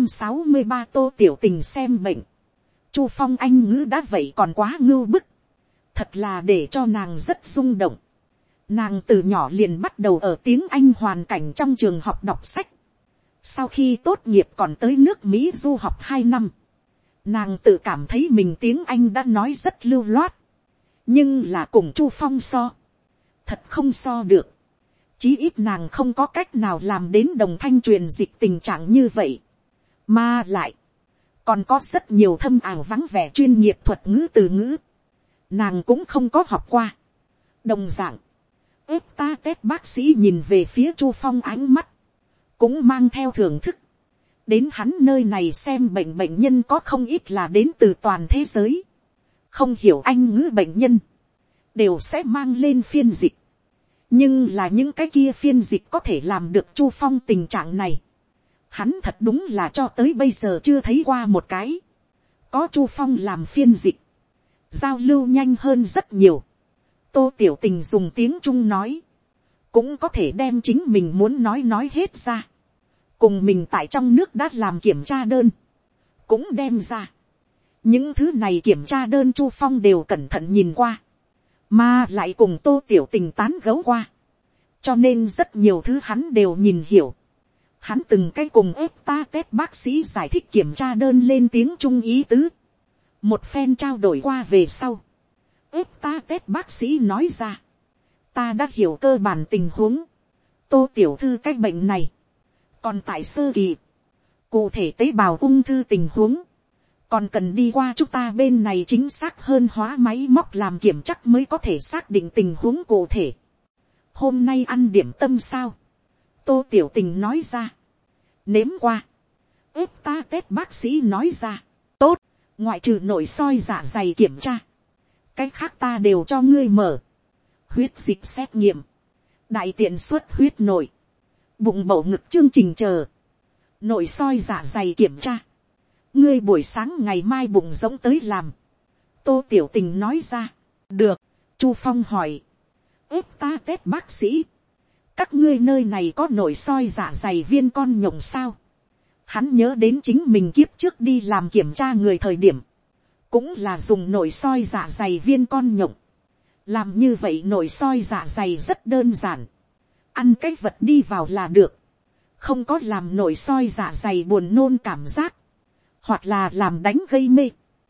463 Tô Tiểu Tình xem bệnh. Chu Phong Anh ngữ đã vậy còn quá ngưu bức, thật là để cho nàng rất rung động. Nàng từ nhỏ liền bắt đầu ở tiếng Anh hoàn cảnh trong trường học đọc sách. Sau khi tốt nghiệp còn tới nước Mỹ du học 2 năm. Nàng tự cảm thấy mình tiếng Anh đã nói rất lưu loát. Nhưng là cùng Chu Phong so, thật không so được. Chí ít nàng không có cách nào làm đến đồng thanh truyền dịch tình trạng như vậy. Mà lại, còn có rất nhiều thâm ảo vắng vẻ chuyên nghiệp thuật ngữ từ ngữ. Nàng cũng không có học qua. Đồng dạng, ếp ta tết bác sĩ nhìn về phía Chu Phong ánh mắt, cũng mang theo thưởng thức. Đến hắn nơi này xem bệnh nhân có không ít là đến từ toàn thế giới. Không hiểu Anh ngữ bệnh nhân, đều sẽ mang lên phiên dịch. Nhưng là những cái kia phiên dịch có thể làm được Chu Phong tình trạng này, hắn thật đúng là cho tới bây giờ chưa thấy qua một cái. Có Chu Phong làm phiên dịch, giao lưu nhanh hơn rất nhiều. Tô Tiểu Tình dùng tiếng Trung nói, cũng có thể đem chính mình muốn nói hết ra. Cùng mình tại trong nước đã làm kiểm tra đơn, cũng đem ra. Những thứ này kiểm tra đơn Chu Phong đều cẩn thận nhìn qua, mà lại cùng Tô Tiểu Tình tán gấu qua. Cho nên rất nhiều thứ hắn đều nhìn hiểu. Hắn từng cái cùng ếp ta tết bác sĩ giải thích kiểm tra đơn lên tiếng Trung ý tứ. Một phen trao đổi qua về sau, ếp ta tết bác sĩ nói ra, ta đã hiểu cơ bản tình huống. Tô tiểu thư cái bệnh này còn tại sơ kỳ, cụ thể tế bào ung thư tình huống còn cần đi qua chúng ta bên này chính xác hơn hóa máy móc làm kiểm chắc mới có thể xác định tình huống cụ thể. Hôm nay ăn điểm tâm sao? Tô Tiểu Tình nói ra. Nếm qua. ếp ta tết bác sĩ nói ra. Tốt, ngoại trừ nội soi dạ dày kiểm tra, cái khác ta đều cho ngươi mở. Huyết dịch xét nghiệm, đại tiện xuất huyết nội, bụng bầu ngực chương trình chờ, nội soi dạ dày kiểm tra. Ngươi buổi sáng ngày mai bụng rỗng tới làm. Tô Tiểu Tình nói ra. Được. Chu Phong hỏi, ếp ta tết bác sĩ, các ngươi nơi này có nội soi dạ dày viên con nhộng sao? Hắn nhớ đến chính mình kiếp trước đi làm kiểm tra người thời điểm, cũng là dùng nội soi dạ dày viên con nhộng. Làm như vậy nội soi dạ dày rất đơn giản, ăn cái vật đi vào là được, không có làm nội soi dạ dày buồn nôn cảm giác, hoặc là làm đánh gây mê.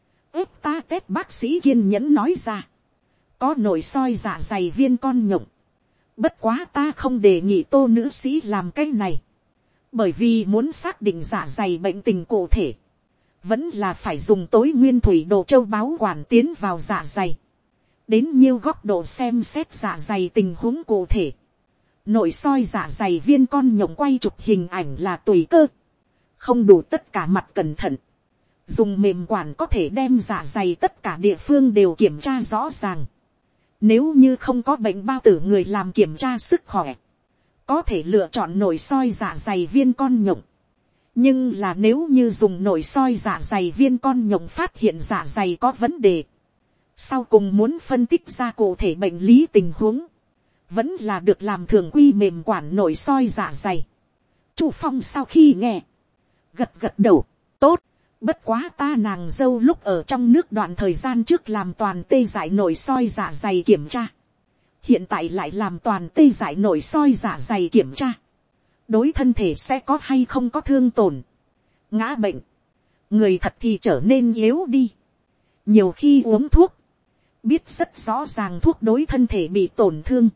ếp ta tết bác sĩ kiên nhẫn nói ra, có nội soi dạ dày viên con nhộng, bất quá ta không đề nghị Tô nữ sĩ làm cái này, bởi vì muốn xác định dạ dày bệnh tình cụ thể, vẫn là phải dùng tối nguyên thủy đồ châu báu quản tiến vào dạ dày, đến nhiều góc độ xem xét dạ dày tình huống cụ thể. Nội soi dạ dày viên con nhộng quay chụp hình ảnh là tùy cơ, không đủ tất cả mặt cẩn thận. Dùng mềm quản có thể đem dạ dày tất cả địa phương đều kiểm tra rõ ràng. Nếu như không có bệnh bao tử người làm kiểm tra sức khỏe, có thể lựa chọn nội soi dạ dày viên con nhộng. Nhưng là nếu như dùng nội soi dạ dày viên con nhộng phát hiện dạ dày có vấn đề, sau cùng muốn phân tích ra cụ thể bệnh lý tình huống, vẫn là được làm thường quy mềm quản nội soi dạ dày. Chu Phong sau khi nghe, gật gật đầu. Tốt, bất quá ta nàng dâu lúc ở trong nước đoạn thời gian trước làm toàn tê dại nội soi dạ dày kiểm tra, hiện tại lại làm toàn tê dại nội soi dạ dày kiểm tra, đối thân thể sẽ có hay không có thương tổn, ngã bệnh, người thật thì trở nên yếu đi. Nhiều khi uống thuốc, biết rất rõ ràng thuốc đối thân thể bị tổn thương,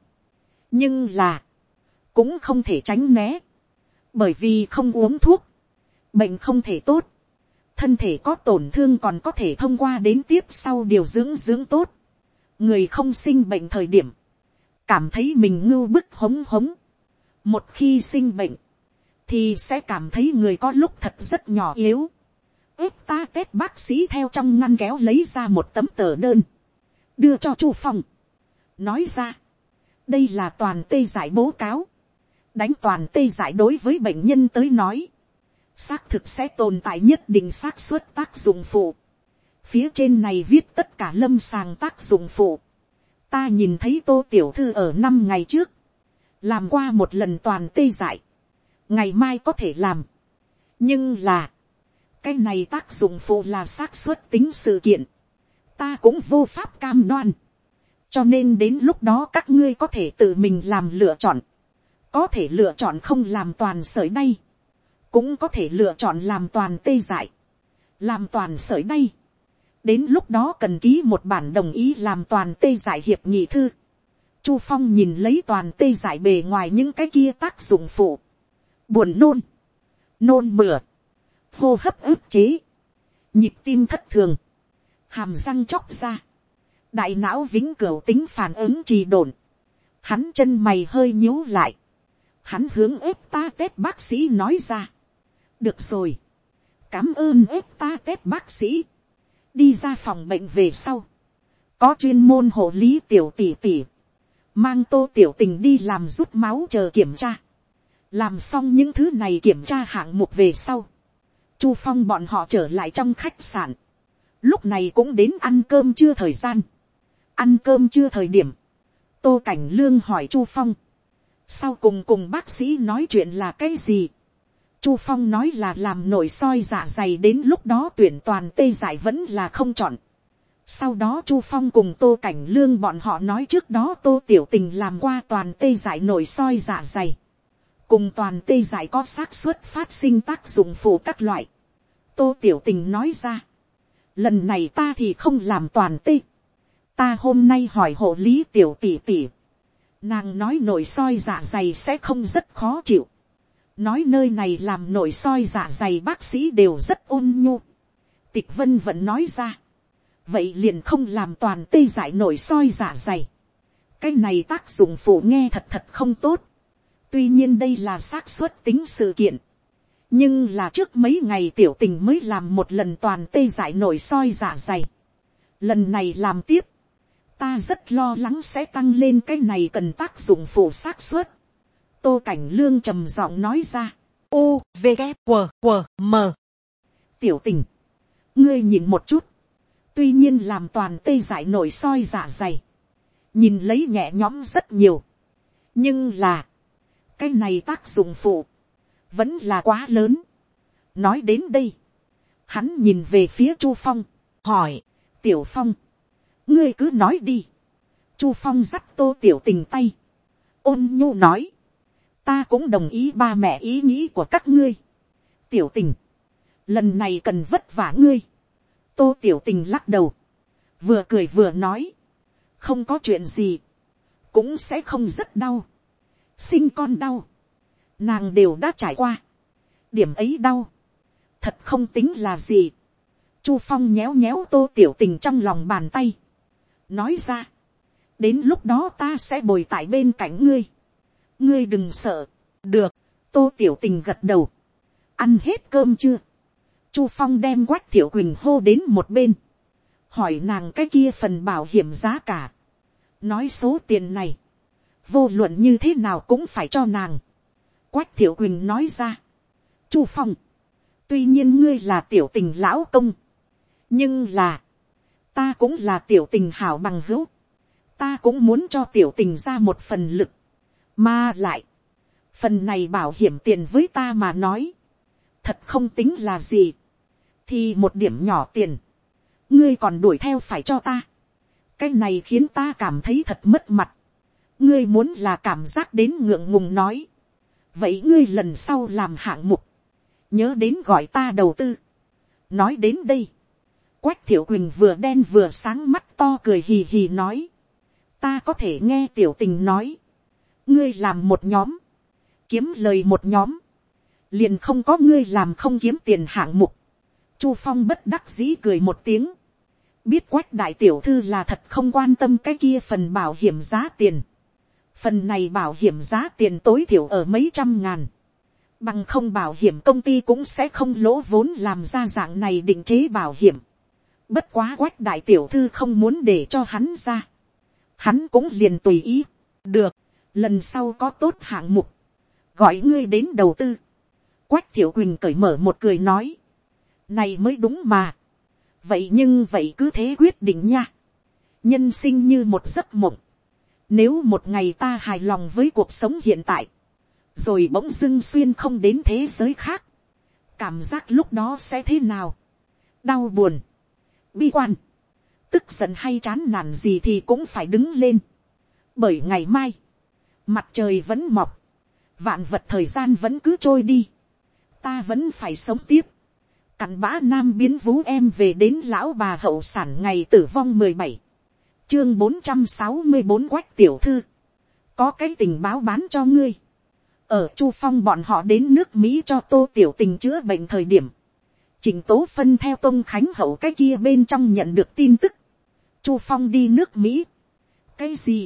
nhưng là cũng không thể tránh né, bởi vì không uống thuốc, bệnh không thể tốt. thân thể có tổn thương còn có thể thông qua đến tiếp sau điều dưỡng tốt. Người không sinh bệnh thời điểm, cảm thấy mình ngưu bức hống hống. Một khi sinh bệnh, thì sẽ cảm thấy người có lúc thật rất nhỏ yếu. Ếp ta tết bác sĩ theo trong ngăn kéo lấy ra một tấm tờ đơn, đưa cho Chu Phong, nói ra, đây là toàn tê giải bố cáo. Đánh toàn tê giải đối với bệnh nhân tới nói, xác thực sẽ tồn tại nhất định xác suất tác dụng phụ. Phía trên này viết tất cả lâm sàng tác dụng phụ. Ta nhìn thấy Tô tiểu thư ở 5 ngày trước, làm qua một lần toàn tê giải. Ngày mai có thể làm. Nhưng là, cái này tác dụng phụ là xác suất tính sự kiện. Ta cũng vô pháp cam đoan. Cho nên đến lúc đó các ngươi có thể tự mình làm lựa chọn. Có thể lựa chọn không làm toàn sởi đay. Cũng có thể lựa chọn làm toàn tê giải. Làm toàn sởi đay. Đến lúc đó cần ký một bản đồng ý làm toàn tê giải hiệp nghị thư. Chu Phong nhìn lấy toàn tê giải bề ngoài những cái kia tác dụng phụ. Buồn nôn. Nôn mửa. Hô hấp ức chế. Nhịp tim thất thường. Hàm răng chóc ra. Đại não vĩnh cửu tính phản ứng trì độn. Hắn chân mày hơi nhíu lại. Hắn hướng ép ta tết bác sĩ nói ra. Được rồi. Cảm ơn ép ta tết bác sĩ. Đi ra phòng bệnh về sau. Có chuyên môn hộ lý tiểu tỷ tỷ. Mang Tô tiểu tình đi làm rút máu chờ kiểm tra. Làm xong những thứ này kiểm tra hạng mục về sau. Chu Phong bọn họ trở lại trong khách sạn. Lúc này cũng đến ăn cơm trưa thời gian. Ăn cơm trưa thời điểm. Tô Cảnh Lương hỏi Chu Phong. Sau cùng bác sĩ nói chuyện là cái gì? Chu Phong nói là làm nội soi dạ dày, đến lúc đó tuyển toàn tê giải vẫn là không chọn. Sau đó Chu Phong cùng Tô Cảnh Lương bọn họ nói trước đó Tô tiểu tình làm qua toàn tê giải nội soi dạ dày. Cùng toàn tê giải có xác suất phát sinh tác dụng phụ các loại. Tô tiểu tình nói ra. Lần này ta thì không làm toàn tê. Ta hôm nay hỏi hộ lý tiểu tỷ tỷ. Nàng nói nội soi dạ dày sẽ không rất khó chịu. Nói nơi này làm nội soi dạ dày bác sĩ đều rất ôn nhu. Tịch Vân vẫn nói ra. Vậy liền không làm toàn tê giải nội soi dạ dày. Cái này tác dụng phụ nghe thật không tốt. Tuy nhiên đây là xác suất tính sự kiện. Nhưng là trước mấy ngày tiểu tình mới làm một lần toàn tê giải nội soi dạ dày. Lần này làm tiếp. Ta rất lo lắng sẽ tăng lên cái này cần tác dụng phụ xác suất. Tô Cảnh Lương trầm giọng nói ra. U, V, K, W, W, M. Tiểu tình. Ngươi nhìn một chút. Tuy nhiên làm toàn tê giải nội soi dạ dày. Nhìn lấy nhẹ nhõm rất nhiều. Nhưng là. Cái này tác dụng phụ. Vẫn là quá lớn. Nói đến đây. Hắn nhìn về phía Chu Phong. Hỏi. Tiểu Phong. Ngươi cứ nói đi. Chu Phong dắt Tô tiểu tình tay. Ôn nhu nói. Ta cũng đồng ý ba mẹ ý nghĩ của các ngươi. Tiểu tình. Lần này cần vất vả ngươi. Tô tiểu tình lắc đầu. Vừa cười vừa nói. Không có chuyện gì. Cũng sẽ không rất đau. Sinh con đau. Nàng đều đã trải qua. Điểm ấy đau. Thật không tính là gì. Chu Phong nhéo nhéo Tô tiểu tình trong lòng bàn tay. Nói ra. Đến lúc đó ta sẽ bồi tại bên cạnh ngươi. Ngươi đừng sợ. Được. Tô tiểu tình gật đầu. Ăn hết cơm chưa? Chu Phong đem Quách Thiệu Quỳnh hô đến một bên. Hỏi nàng cái kia phần bảo hiểm giá cả. Nói số tiền này. Vô luận như thế nào cũng phải cho nàng. Quách Thiệu Quỳnh nói ra. Chu Phong. Tuy nhiên ngươi là tiểu tình lão công. Nhưng là. Ta cũng là tiểu tình hảo bằng hữu. Ta cũng muốn cho tiểu tình ra một phần lực. Mà lại. Phần này bảo hiểm tiền với ta mà nói. Thật không tính là gì. Thì một điểm nhỏ tiền. Ngươi còn đuổi theo phải cho ta. Cái này khiến ta cảm thấy thật mất mặt. Ngươi muốn là cảm giác đến ngượng ngùng nói. Vậy ngươi lần sau làm hạng mục. Nhớ đến gọi ta đầu tư. Nói đến đây. Quách Thiệu Quỳnh vừa đen vừa sáng mắt to cười hì hì nói. Ta có thể nghe tiểu tình nói. Ngươi làm một nhóm. Kiếm lời một nhóm. Liền không có ngươi làm không kiếm tiền hạng mục. Chu Phong bất đắc dĩ cười một tiếng. Biết Quách đại tiểu thư là thật không quan tâm cái kia phần bảo hiểm giá tiền. Phần này bảo hiểm giá tiền tối thiểu ở mấy trăm ngàn. Bằng không bảo hiểm công ty cũng sẽ không lỗ vốn làm ra dạng này định chế bảo hiểm. Bất quá Quách đại tiểu thư không muốn để cho hắn ra. Hắn cũng liền tùy ý. Được, lần sau có tốt hạng mục. Gọi ngươi đến đầu tư. Quách Thiệu Quỳnh cởi mở một cười nói. Này mới đúng mà. Vậy nhưng vậy cứ thế quyết định nha. Nhân sinh như một giấc mộng. Nếu một ngày ta hài lòng với cuộc sống hiện tại. Rồi bỗng dưng xuyên không đến thế giới khác. Cảm giác lúc đó sẽ thế nào? Đau buồn. Bi quan. Tức giận hay chán nản gì thì cũng phải đứng lên. Bởi ngày mai. Mặt trời vẫn mọc. Vạn vật thời gian vẫn cứ trôi đi. Ta vẫn phải sống tiếp. Cặn bã nam biến vú em về đến lão bà hậu sản ngày tử vong 17. Chương 464 Quách tiểu thư. Có cái tình báo bán cho ngươi. Ở Chu Phong bọn họ đến nước Mỹ cho Tô Tiểu Tình chữa bệnh thời điểm. Trịnh Tố Phân theo Tông Khánh Hậu cái kia bên trong nhận được tin tức. Chu Phong đi nước Mỹ. Cái gì?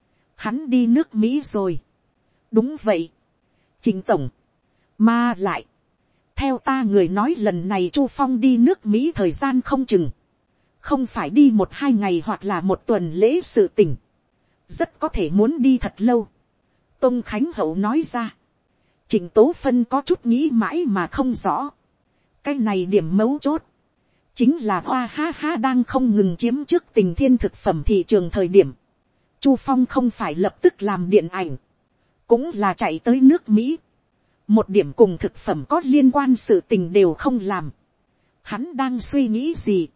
Hắn đi nước Mỹ rồi. Đúng vậy. Trịnh Tổng. Mà lại. Theo ta người nói lần này Chu Phong đi nước Mỹ thời gian không chừng. Không phải đi 1-2 ngày hoặc là một tuần lễ sự tình. Rất có thể muốn đi thật lâu. Tông Khánh Hậu nói ra. Trịnh Tố Phân có chút nghĩ mãi mà không rõ. Cái này điểm mấu chốt. Chính là Hoa Ha Ha đang không ngừng chiếm trước Tình Thiên thực phẩm thị trường thời điểm. Chu Phong không phải lập tức làm điện ảnh. Cũng là chạy tới nước Mỹ. Một điểm cùng thực phẩm có liên quan sự tình đều không làm. Hắn đang suy nghĩ gì?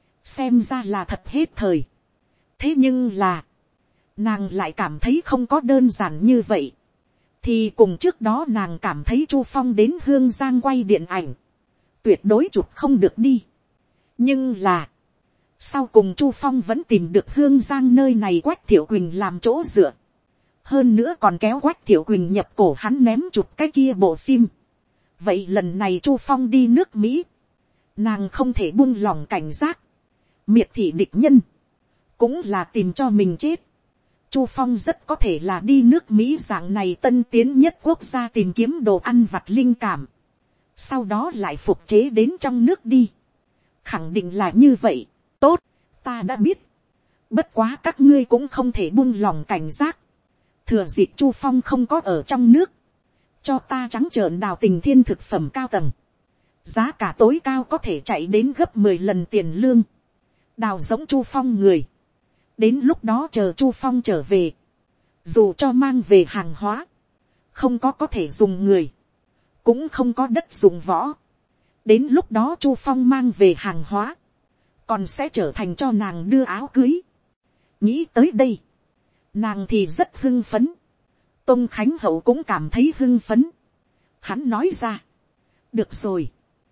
Xem ra là thật hết thời. Thế nhưng là. Nàng lại cảm thấy không có đơn giản như vậy. Thì cùng trước đó nàng cảm thấy Chu Phong đến Hương Giang quay điện ảnh. Tuyệt đối chụp không được đi. Nhưng là. Sau cùng Chu Phong vẫn tìm được Hương Giang nơi này Quách Thiệu Quỳnh làm chỗ dựa. Hơn nữa còn kéo Quách Thiệu Quỳnh nhập cổ hắn ném chụp cái kia bộ phim. Vậy lần này Chu Phong đi nước Mỹ. Nàng không thể buông lỏng cảnh giác. Miệt thị địch nhân. Cũng là tìm cho mình chết. Chu Phong rất có thể là đi nước Mỹ dạng này tân tiến nhất quốc gia tìm kiếm đồ ăn vặt linh cảm. Sau đó lại phục chế đến trong nước đi. Khẳng định là như vậy. Tốt, ta đã biết. Bất quá các ngươi cũng không thể buông lỏng cảnh giác. Thừa dịp Chu Phong không có ở trong nước. Cho ta trắng trợn đào Tình Thiên thực phẩm cao tầng. Giá cả tối cao có thể chạy đến gấp 10 lần tiền lương. Đào giống Chu Phong người. Đến lúc đó chờ Chu Phong trở về. Dù cho mang về hàng hóa. Không có thể dùng người. Cũng không có đất dùng võ. Đến lúc đó Chu Phong mang về hàng hóa. Còn sẽ trở thành cho nàng đưa áo cưới. Nghĩ tới đây. Nàng thì rất hưng phấn. Tông Khánh Hậu cũng cảm thấy hưng phấn. Hắn nói ra. Được rồi.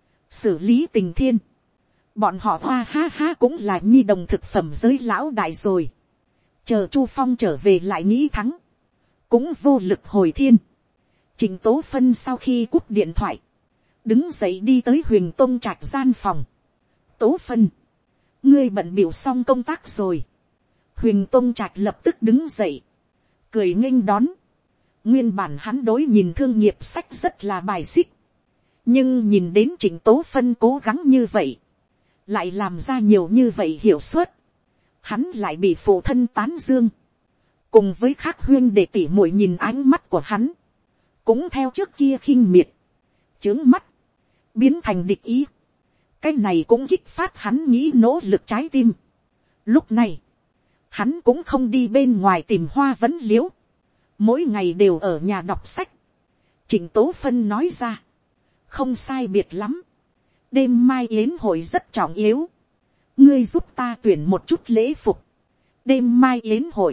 Xử lý Tình Thiên. Bọn họ Hoa Ha Ha cũng là nhi đồng thực phẩm giới lão đại rồi. Chờ Chu Phong trở về lại nghĩ thắng. Cũng vô lực hồi thiên. Trịnh Tố Phân sau khi cúp điện thoại. Đứng dậy đi tới Huyền Tông Trạch gian phòng. Tố Phân. Ngươi bận biểu xong công tác rồi. Huyền Tông Trạch lập tức đứng dậy. Cười nghênh đón. Nguyên bản hắn đối nhìn thương nghiệp sách rất là bài xích. Nhưng nhìn đến Trịnh Tố Phân cố gắng như vậy. Lại làm ra nhiều như vậy hiệu suất. Hắn lại bị phụ thân tán dương. Cùng với khác huyên để tỉ muội nhìn ánh mắt của hắn. Cũng theo trước kia khinh miệt. Chướng mắt. Biến thành địch ý. Cái này cũng kích phát hắn nghĩ nỗ lực trái tim. Lúc này. Hắn cũng không đi bên ngoài tìm hoa vấn liễu. Mỗi ngày đều ở nhà đọc sách. Trịnh Tố Phân nói ra. Không sai biệt lắm. Đêm mai yến hội rất trọng yếu. Ngươi giúp ta tuyển một chút lễ phục. Đêm mai yến hội.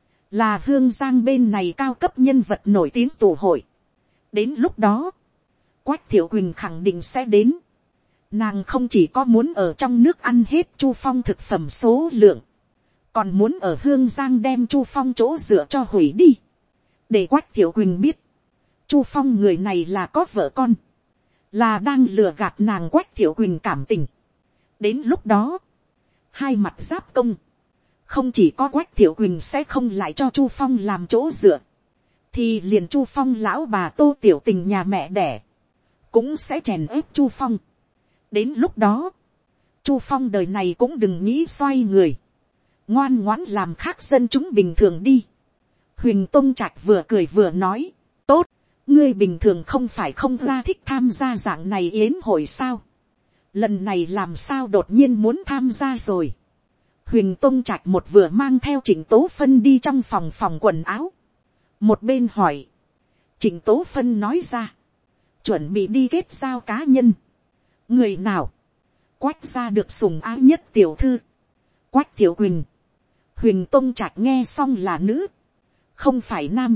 Là Hương Giang bên này cao cấp nhân vật nổi tiếng tụ hội. Đến lúc đó. Quách Thiệu Quỳnh khẳng định sẽ đến. Nàng không chỉ có muốn ở trong nước ăn hết Chu Phong thực phẩm số lượng. Còn muốn ở Hương Giang đem Chu Phong chỗ dựa cho hủy đi. Để Quách Thiệu Quỳnh biết. Chu Phong người này là có vợ con. là đang lừa gạt nàng Quách Thiệu Quỳnh cảm tình. Đến lúc đó, hai mặt giáp công, không chỉ có Quách Thiệu Quỳnh sẽ không lại cho Chu Phong làm chỗ dựa, thì liền Chu Phong lão bà Tô Tiểu Tình nhà mẹ đẻ cũng sẽ chèn ép Chu Phong. Đến lúc đó, Chu Phong đời này cũng đừng nghĩ xoay người, ngoan ngoãn làm khác dân chúng bình thường đi. Huỳnh Tông Trạch vừa cười vừa nói, tốt, ngươi bình thường không phải không ra thích tham gia dạng này yến hội sao, lần này làm sao đột nhiên muốn tham gia rồi. Huỳnh Tông Trạch một vừa mang theo Trịnh Tố Phân đi trong phòng quần áo, một bên hỏi. Trịnh Tố Phân nói ra, chuẩn bị đi kết giao cá nhân. Người nào? Quách gia được sủng ái nhất tiểu thư, Quách Thiệu Quỳnh. Huỳnh Tông Trạch nghe xong là nữ, không phải nam,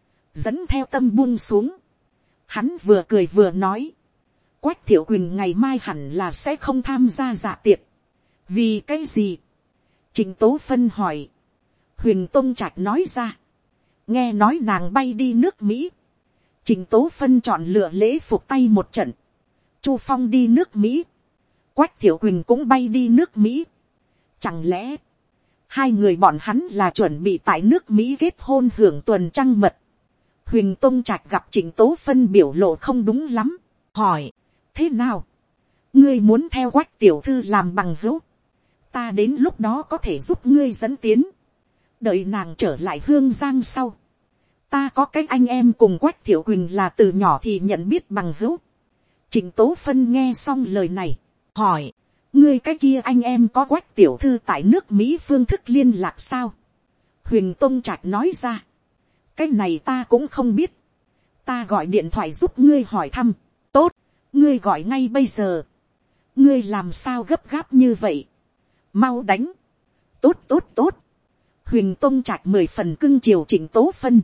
dẫn theo tâm buông xuống. Hắn vừa cười vừa nói, Quách Thiệu Quỳnh ngày mai hẳn là sẽ không tham gia dạ tiệc. Vì cái gì? Trịnh Tố Phân hỏi. Huỳnh Tông Trạch nói ra, nghe nói nàng bay đi nước Mỹ. Trịnh Tố Phân chọn lựa lễ phục tay một trận. Chu Phong đi nước Mỹ, Quách Thiệu Quỳnh cũng bay đi nước Mỹ. Chẳng lẽ hai người bọn hắn là chuẩn bị tại nước Mỹ kết hôn hưởng tuần trăng mật? Huỳnh Tông Trạch gặp Trịnh Tố Phân biểu lộ không đúng lắm, hỏi, thế nào? Ngươi muốn theo Quách tiểu thư làm bằng hữu? Ta đến lúc đó có thể giúp ngươi dẫn tiến. Đợi nàng trở lại Hương Giang sau, ta có cái anh em cùng Quách Thiệu Quỳnh là từ nhỏ thì nhận biết bằng hữu. Trịnh Tố Phân nghe xong lời này, hỏi, ngươi cái kia anh em có Quách tiểu thư tại nước Mỹ phương thức liên lạc sao? Huỳnh Tông Trạch nói ra, cái này ta cũng không biết, ta gọi điện thoại giúp ngươi hỏi thăm. Tốt, ngươi gọi ngay bây giờ. Ngươi làm sao gấp gáp như vậy? Mau đánh. Tốt tốt tốt. Huỳnh Tông Trạch 10 phần cưng chiều Trịnh Tố Phân.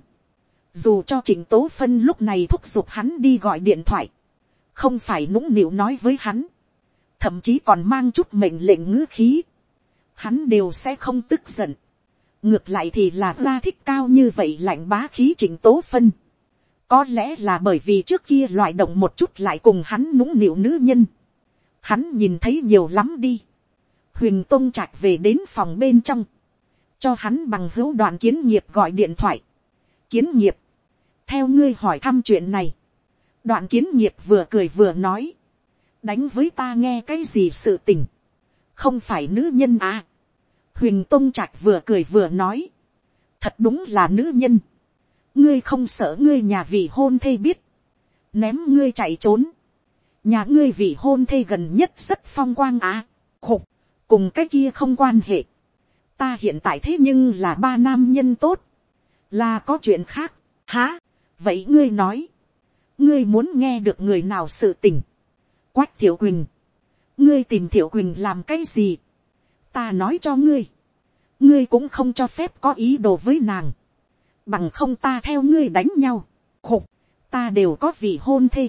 Dù cho Trịnh Tố Phân lúc này thúc giục hắn đi gọi điện thoại, không phải nũng nịu nói với hắn, thậm chí còn mang chút mệnh lệnh ngữ khí, hắn đều sẽ không tức giận. Ngược lại thì là ra thích cao như vậy lạnh bá khí Trịnh Tố Phân. Có lẽ là bởi vì trước kia loại động một chút lại cùng hắn nũng nịu nữ nhân, hắn nhìn thấy nhiều lắm đi. Huỳnh Tông Trạch về đến phòng bên trong, cho hắn bằng hữu Đoạn Kiến Nghiệp gọi điện thoại. Kiến Nghiệp, theo ngươi hỏi thăm chuyện này. Đoạn Kiến Nghiệp vừa cười vừa nói, đánh với ta nghe cái gì sự tình, không phải nữ nhân à? Huỳnh Tông Trạch vừa cười vừa nói, thật đúng là nữ nhân. Ngươi không sợ ngươi nhà vị hôn thê biết, ném ngươi chạy trốn? Nhà ngươi vị hôn thê gần nhất rất phong quang à? Khục, cùng cái kia không quan hệ. Ta hiện tại thế nhưng là 3 nam nhân tốt, là có chuyện khác. Hả? Vậy ngươi nói, ngươi muốn nghe được người nào sự tình? Quách Thiệu Quỳnh. Ngươi tìm Thiệu Quỳnh làm cái gì? Ta nói cho ngươi, ngươi cũng không cho phép có ý đồ với nàng, bằng không ta theo ngươi đánh nhau. Khục, ta đều có vị hôn thê,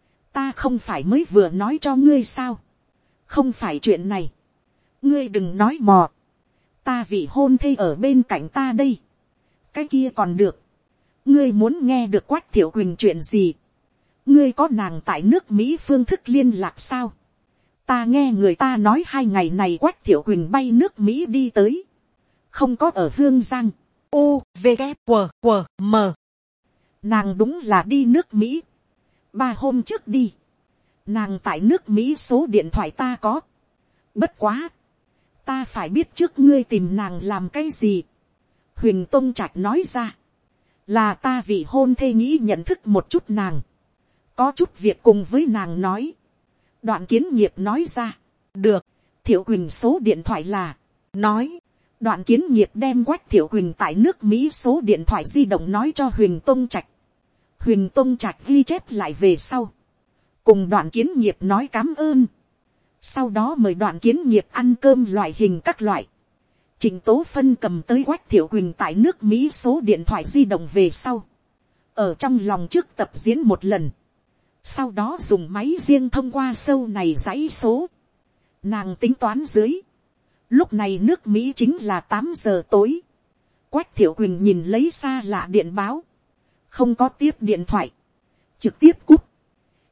ta không phải mới vừa nói cho ngươi sao? Không phải chuyện này, ngươi đừng nói mò. Ta vị hôn thê ở bên cạnh ta đây. Cái kia còn được. Ngươi muốn nghe được Quách Thiệu Quỳnh chuyện gì? Ngươi có nàng tại nước Mỹ phương thức liên lạc sao? Ta nghe người ta nói 2 ngày này Quách Thiệu Quỳnh bay nước Mỹ đi tới, không có ở Hương Giang. U, V, K, W, W, M. Nàng đúng là đi nước Mỹ. 3 hôm trước đi. Nàng tại nước Mỹ số điện thoại ta có. Bất quá, ta phải biết trước ngươi tìm nàng làm cái gì. Huỳnh Tông Trạch nói ra, là ta vị hôn thê nghĩ nhận thức một chút nàng, có chút việc cùng với nàng nói. Đoạn Kiến Nghiệp nói ra, được, Thiệu Quỳnh số điện thoại là, nói. Đoạn Kiến Nghiệp đem Quách Thiệu Quỳnh tại nước Mỹ số điện thoại di động nói cho Huỳnh Tông Trạch. Huỳnh Tông Trạch ghi chép lại về sau, cùng Đoạn Kiến Nghiệp nói cám ơn. Sau đó mời Đoạn Kiến Nghiệp ăn cơm loại hình các loại. Trịnh Tố Phân cầm tới Quách Thiệu Quỳnh tại nước Mỹ số điện thoại di động về sau, ở trong lòng trước tập diễn một lần, sau đó dùng máy riêng thông qua sâu này dãy số. Nàng tính toán dưới, lúc này nước Mỹ chính là 8 giờ tối. Quách Thiệu Quỳnh nhìn lấy xa lạ điện báo, không có tiếp điện thoại, trực tiếp cúp.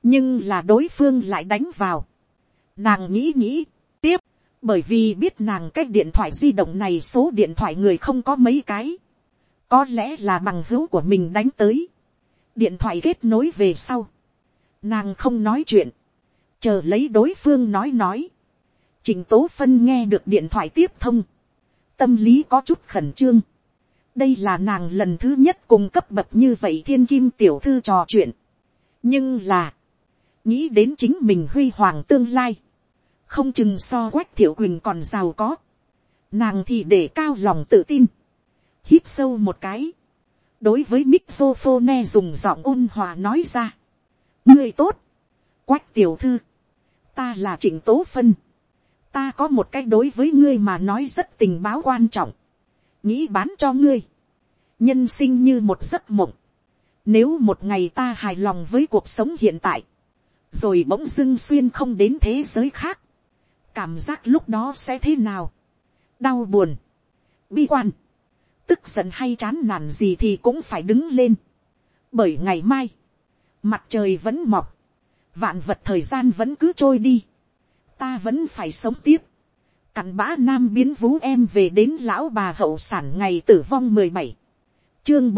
nhưng là đối phương lại đánh vào. Nàng nghĩ tiếp, bởi vì biết nàng cái điện thoại di động này số điện thoại người không có mấy cái, có lẽ là bằng hữu của mình đánh tới. Điện thoại kết nối về sau, nàng không nói chuyện, chờ lấy đối phương nói. Trịnh Tố Phân nghe được điện thoại tiếp thông, tâm lý có chút khẩn trương. Đây là nàng lần thứ nhất cùng cấp bậc như vậy thiên kim tiểu thư trò chuyện. Nhưng là, nghĩ đến chính mình huy hoàng tương lai, không chừng so Quách Thiệu Quỳnh còn giàu có. Nàng thì để cao lòng tự tin, hít sâu một cái, đối với mixophone dùng giọng ôn hòa nói ra. Ngươi tốt, Quách tiểu thư, ta là Trịnh Tố Phân. Ta có một cái đối với ngươi mà nói rất tình báo quan trọng, nghĩ bán cho ngươi. Nhân sinh như một giấc mộng, nếu một ngày ta hài lòng với cuộc sống hiện tại, rồi bỗng dưng xuyên không đến thế giới khác, cảm giác lúc đó sẽ thế nào? Đau buồn, bi quan, tức giận hay chán nản gì thì cũng phải đứng lên. Bởi ngày mai, mặt trời vẫn mọc, vạn vật thời gian vẫn cứ trôi đi, ta vẫn phải sống tiếp. Cặn bã nam biến vú em về đến lão bà hậu sản ngày tử vong 17. Chương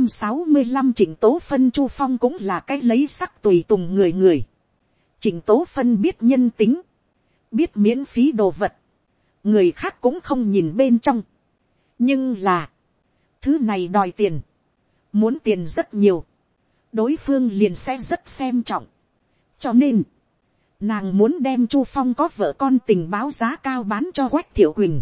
465 Trịnh Tố Phân. Chu Phong cũng là cái lấy sắc tùy tùng người. Trịnh Tố Phân biết nhân tính, biết miễn phí đồ vật, người khác cũng không nhìn bên trong. Nhưng là, thứ này đòi tiền, muốn tiền rất nhiều, đối phương liền sẽ rất xem trọng. Cho nên, nàng muốn đem Chu Phong có vợ con tình báo giá cao bán cho Quách Thiệu Quỳnh,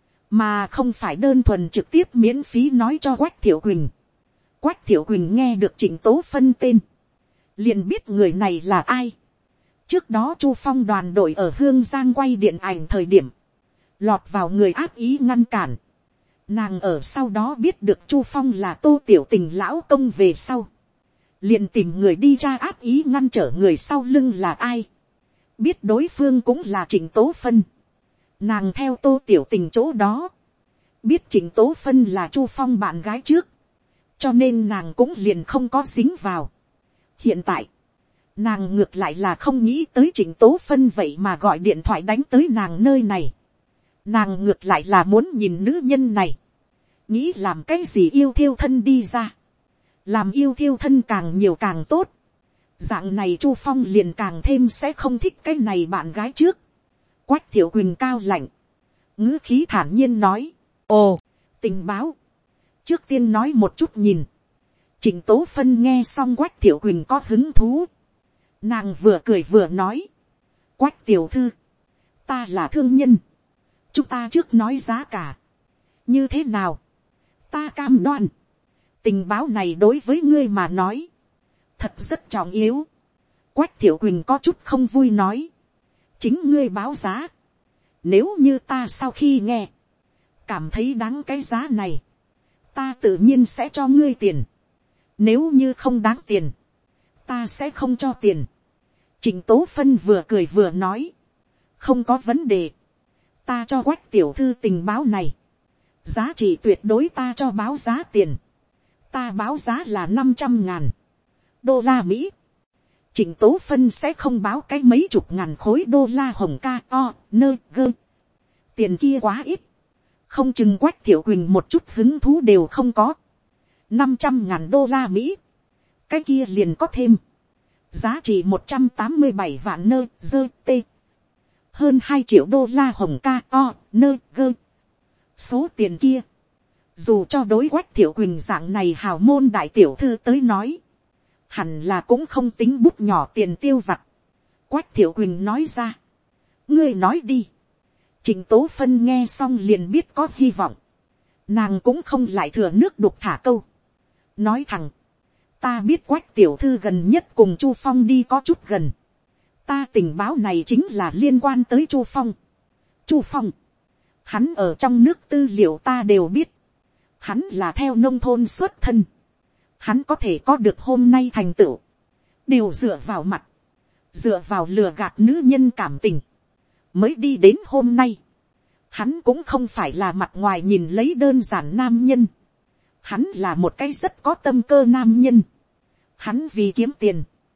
mà không phải đơn thuần trực tiếp miễn phí nói cho Quách Thiệu Quỳnh. Quách Thiệu Quỳnh nghe được Trịnh Tố Phân tên, liền biết người này là ai. Trước đó Chu Phong đoàn đội ở Hương Giang quay điện ảnh thời điểm, lọt vào người ác ý ngăn cản. Nàng ở sau đó biết được Chu Phong là Tô Tiểu Tình lão công về sau, liền tìm người đi ra ác ý ngăn trở người sau lưng là ai. Biết đối phương cũng là Trịnh Tố Phân, nàng theo Tô Tiểu Tình chỗ đó, biết Trịnh Tố Phân là Chu Phong bạn gái trước, cho nên nàng cũng liền không có dính vào. Hiện tại, nàng ngược lại là không nghĩ tới Trịnh Tố Phân vậy mà gọi điện thoại đánh tới nàng nơi này. Nàng ngược lại là muốn nhìn nữ nhân này, nghĩ làm cái gì yêu thiêu thân đi ra, làm yêu thiêu thân càng nhiều càng tốt. Dạng này Chu Phong liền càng thêm sẽ không thích cái này bạn gái trước. Quách Thiệu Quỳnh cao lạnh, ngữ khí thản nhiên nói, ồ, tình báo, trước tiên nói một chút nhìn. Trịnh Tố Phân nghe xong Quách Thiệu Quỳnh có hứng thú, nàng vừa cười vừa nói, Quách tiểu thư, ta là thương nhân, chúng ta trước nói giá cả, như thế nào? Ta cam đoan, tình báo này đối với ngươi mà nói, thật rất trọng yếu. Quách Thiệu Quỳnh có chút không vui nói, chính ngươi báo giá, nếu như ta sau khi nghe, cảm thấy đáng cái giá này, ta tự nhiên sẽ cho ngươi tiền, nếu như không đáng tiền, ta sẽ không cho tiền. Trịnh Tố Phân vừa cười vừa nói, không có vấn đề, ta cho Quách tiểu thư tình báo này, giá trị tuyệt đối ta cho báo giá tiền, ta báo giá là 500.000 đô la Mỹ. Trịnh Tố Phân sẽ không báo cái mấy chục ngàn khối đô la hồng ca o nơ gơ, tiền kia quá ít, không chừng Quách Thiệu Quỳnh một chút hứng thú đều không có. 500.000 đô la Mỹ, cái kia liền có thêm, giá trị 187 vạn nơ dơ tê, hơn 2 triệu đô la hồng ca o nơ gơ. Số tiền kia, dù cho đối Quách Thiệu Quỳnh dạng này hào môn đại tiểu thư tới nói, hẳn là cũng không tính bút nhỏ tiền tiêu vặt. Quách Thiệu Quỳnh nói ra, ngươi nói đi. Trịnh Tố Phân nghe xong liền biết có hy vọng, nàng cũng không lại thừa nước đục thả câu, nói thẳng, ta biết Quách tiểu thư gần nhất cùng Chu Phong đi có chút gần, ta tình báo này chính là liên quan tới Chu Phong. Chu Phong, hắn ở trong nước tư liệu ta đều biết, hắn là theo nông thôn xuất thân, hắn có thể có được hôm nay thành tựu, đều dựa vào mặt, dựa vào lừa gạt nữ nhân cảm tình, mới đi đến hôm nay. Hắn cũng không phải là mặt ngoài nhìn lấy đơn giản nam nhân, hắn là một cái rất có tâm cơ nam nhân. Hắn vì kiếm tiền,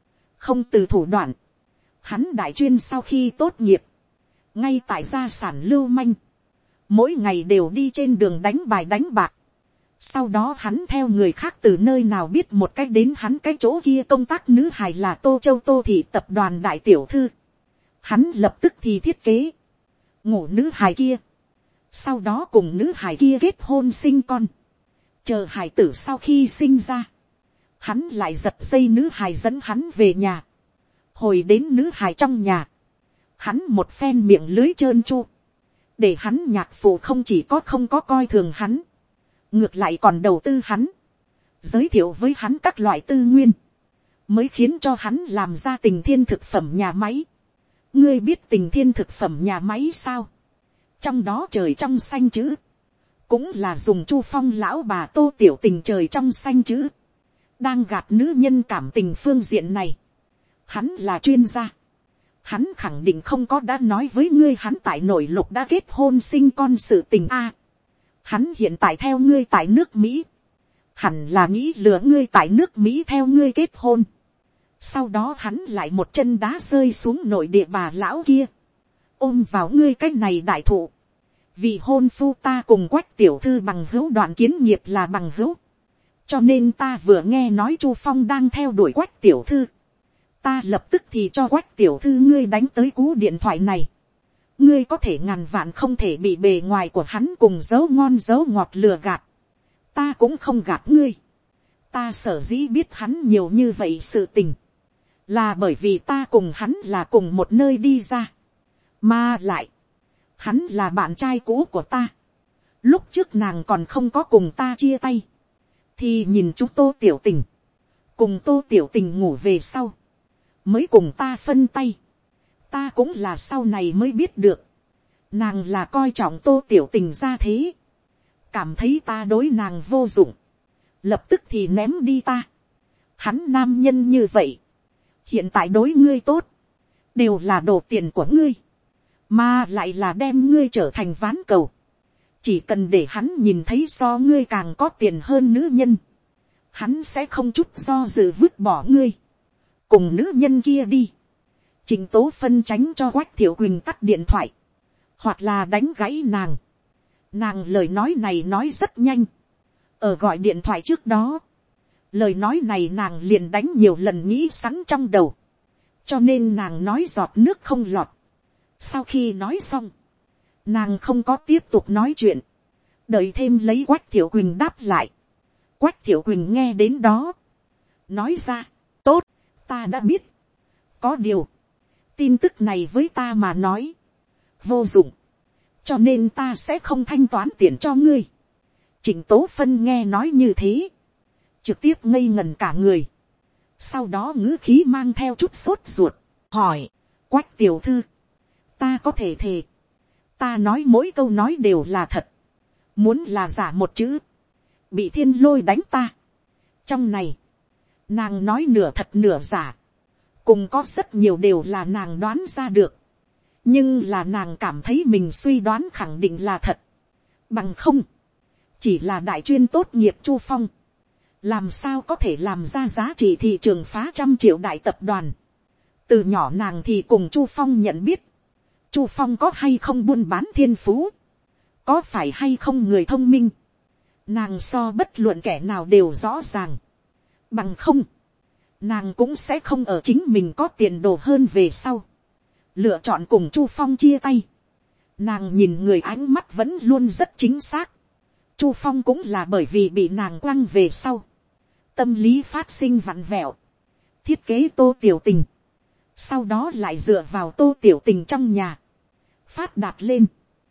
không từ thủ đoạn. Hắn đại chuyên sau khi tốt nghiệp, ngay tại gia sản lưu manh, mỗi ngày đều đi trên đường đánh bài đánh bạc. Sau đó hắn theo người khác từ nơi nào biết một cách đến hắn cái chỗ kia công tác nữ hài là Tô Châu Tô Thị tập đoàn đại tiểu thư. Hắn lập tức thì thiết kế ngủ nữ hài kia, sau đó cùng nữ hài kia kết hôn sinh con. Chờ hài tử sau khi sinh ra, hắn lại giật dây nữ hài dẫn hắn về nhà. Hồi đến nữ hài trong nhà, hắn một phen miệng lưới trơn chu, để hắn nhạc phụ không chỉ có không có coi thường hắn, ngược lại còn đầu tư hắn, giới thiệu với hắn các loại tư nguyên, mới khiến cho hắn làm ra Tình Thiên thực phẩm nhà máy. Ngươi biết Tình Thiên thực phẩm nhà máy sao? Trong đó trời trong xanh chữ, cũng là dùng Chu Phong lão bà Tô Tiểu Tình trời trong xanh chữ, đang gạt nữ nhân cảm tình phương diện này. Hắn là chuyên gia, hắn khẳng định không có đã nói với ngươi hắn tại nội lục đã kết hôn sinh con sự tình a. Hắn hiện tại theo ngươi tại nước Mỹ, hẳn là nghĩ lừa ngươi tại nước Mỹ theo ngươi kết hôn. Sau đó hắn lại một chân đá rơi xuống nội địa bà lão kia, ôm vào ngươi cái này đại thụ. Vì hôn phu ta cùng Quách tiểu thư bằng hữu Đoạn Kiến Nghiệp là bằng hữu, cho nên ta vừa nghe nói Chu Phong đang theo đuổi Quách tiểu thư, ta lập tức thì cho Quách tiểu thư ngươi đánh tới cú điện thoại này. Ngươi có thể ngàn vạn không thể bị bề ngoài của hắn cùng dấu ngon dấu ngọt lừa gạt. Ta cũng không gạt ngươi. Ta sở dĩ biết hắn nhiều như vậy sự tình, là bởi vì ta cùng hắn là cùng một nơi đi ra. Mà lại, hắn là bạn trai cũ của ta. Lúc trước nàng còn không có cùng ta chia tay, thì nhìn chúng Tô Tiểu Tình, cùng Tô Tiểu Tình ngủ về sau, mới cùng ta phân tay. Ta cũng là sau này mới biết được, nàng là coi trọng Tô Tiểu Tình ra thế, cảm thấy ta đối nàng vô dụng, lập tức thì ném đi ta. Hắn nam nhân như vậy, hiện tại đối ngươi tốt, đều là đổ tiền của ngươi, mà lại là đem ngươi trở thành ván cầu. Chỉ cần để hắn nhìn thấy so ngươi càng có tiền hơn nữ nhân, hắn sẽ không chút do dự vứt bỏ ngươi, cùng nữ nhân kia đi. Trịnh Tố Phân tránh cho Quách Thiệu Quỳnh tắt điện thoại, hoặc là đánh gãy nàng. Nàng lời nói này nói rất nhanh. Ở gọi điện thoại trước đó, lời nói này nàng liền đánh nhiều lần nghĩ sẵn trong đầu, cho nên nàng nói giọt nước không lọt. Sau khi nói xong, nàng không có tiếp tục nói chuyện, đợi thêm lấy Quách Thiệu Quỳnh đáp lại. Quách Thiệu Quỳnh nghe đến đó, nói ra, tốt, ta đã biết. Có điều, tin tức này với ta mà nói, vô dụng, cho nên ta sẽ không thanh toán tiền cho ngươi. Trịnh Tố Phân nghe nói như thế, trực tiếp ngây ngần cả người. Sau đó ngữ khí mang theo chút sốt ruột, hỏi, Quách tiểu thư, ta có thể thề, ta nói mỗi câu nói đều là thật, muốn là giả một chữ, bị Thiên Lôi đánh ta. Trong này, nàng nói nửa thật nửa giả, cùng có rất nhiều đều là nàng đoán ra được, nhưng là nàng cảm thấy mình suy đoán khẳng định là thật. Bằng không, chỉ là đại chuyên tốt nghiệp Chu Phong, làm sao có thể làm ra giá trị thị trường phá 100 triệu đại tập đoàn. Từ nhỏ nàng thì cùng Chu Phong nhận biết, Chu Phong có hay không buôn bán thiên phú, có phải hay không người thông minh, nàng so bất luận kẻ nào đều rõ ràng. Bằng không, nàng cũng sẽ không ở chính mình có tiền đồ hơn về sau, lựa chọn cùng Chu Phong chia tay. Nàng nhìn người ánh mắt vẫn luôn rất chính xác. Chu Phong cũng là bởi vì bị nàng quăng về sau, tâm lý phát sinh vặn vẹo, thiết kế Tô Tiểu Tình, sau đó lại dựa vào Tô Tiểu Tình trong nhà, phát đạt lên.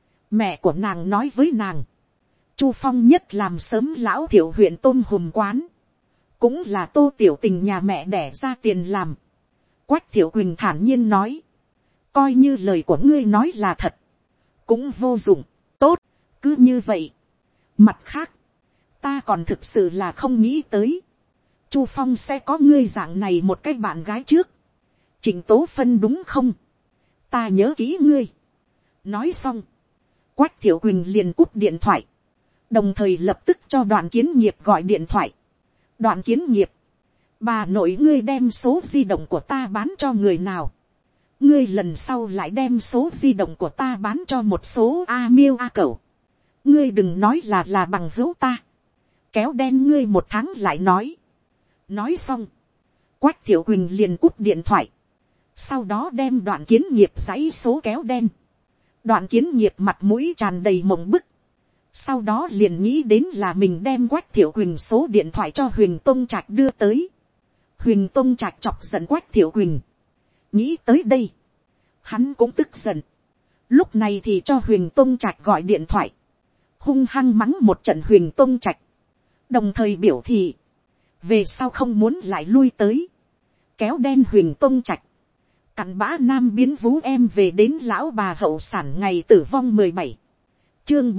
Mẹ của nàng nói với nàng, Chu Phong nhất làm sớm lão Thiệu huyện tôm hùm quán, cũng là Tô Tiểu Tình nhà mẹ đẻ ra tiền làm. Quách Thiệu Quỳnh thản nhiên nói, coi như lời của ngươi nói là thật, cũng vô dụng. Tốt, cứ như vậy. Mặt khác, ta còn thực sự là không nghĩ tới, Chu Phong sẽ có ngươi dạng này một cái bạn gái trước. Trịnh Tố Phân đúng không? Ta nhớ kỹ ngươi. Nói xong, Quách Thiệu Quỳnh liền cúp điện thoại, đồng thời lập tức cho Đoạn Kiến Nghiệp gọi điện thoại. Đoạn Kiến Nghiệp, bà nội ngươi đem số di động của ta bán cho người nào, ngươi lần sau lại đem số di động của ta bán cho một số a miêu a cẩu, ngươi đừng nói là bằng hữu ta, kéo đen ngươi một tháng lại nói. Nói xong, Quách Thiệu Quỳnh liền cúp điện thoại, sau đó đem Đoạn Kiến Nghiệp dãy số kéo đen. Đoạn Kiến Nghiệp mặt mũi tràn đầy mộng bức, sau đó liền nghĩ đến là mình đem Quách Thiệu Quỳnh số điện thoại cho Huỳnh Tông Trạch đưa tới. Huỳnh Tông Trạch chọc giận Quách Thiệu Quỳnh, nghĩ tới đây, hắn cũng tức giận, lúc này thì cho Huỳnh Tông Trạch gọi điện thoại, hung hăng mắng một trận Huỳnh Tông Trạch, đồng thời biểu thị về sau không muốn lại lui tới, kéo đen Huỳnh Tông Trạch. Cặn bã nam biến vú em về đến lão bà hậu sản ngày tử vong 17. Chương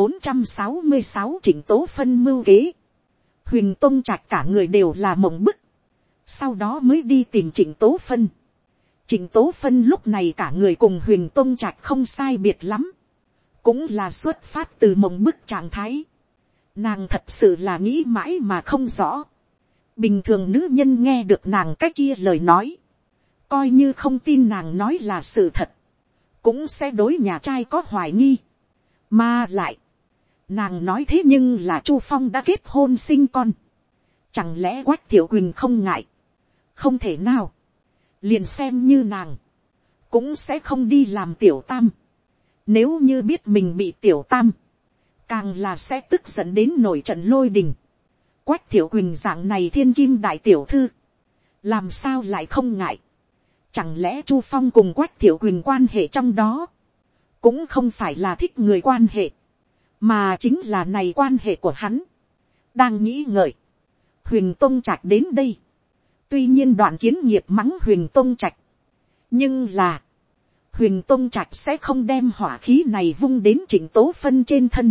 466 Trịnh Tố Phân mưu kế. Huỳnh Tông Trạch cả người đều là mộng bức, sau đó mới đi tìm Trịnh Tố Phân. Trịnh Tố Phân lúc này cả người cùng Huỳnh Tông Trạch không sai biệt lắm, cũng là xuất phát từ mộng bức trạng thái. Nàng thật sự là nghĩ mãi mà không rõ. Bình thường nữ nhân nghe được nàng cái kia lời nói, coi như không tin nàng nói là sự thật, cũng sẽ đối nhà trai có hoài nghi. Mà lại, nàng nói thế nhưng là Chu Phong đã kết hôn sinh con, chẳng lẽ Quách Thiệu Quỳnh không ngại? Không thể nào, liền xem như nàng cũng sẽ không đi làm tiểu tam. Nếu như biết mình bị tiểu tam, càng là sẽ tức giận đến nổi trận lôi đình. Quách Thiệu Quỳnh dạng này thiên kim đại tiểu thư, làm sao lại không ngại? Chẳng lẽ Chu Phong cùng Quách Thiệu Quỳnh quan hệ trong đó cũng không phải là thích người quan hệ, mà chính là này quan hệ của hắn. Đang nghĩ ngợi, Huỳnh Tông Trạch đến đây. Tuy nhiên Đoạn Kiến Nghiệp mắng Huỳnh Tông Trạch, nhưng là Huỳnh Tông Trạch sẽ không đem hỏa khí này vung đến Trịnh Tố Phân trên thân.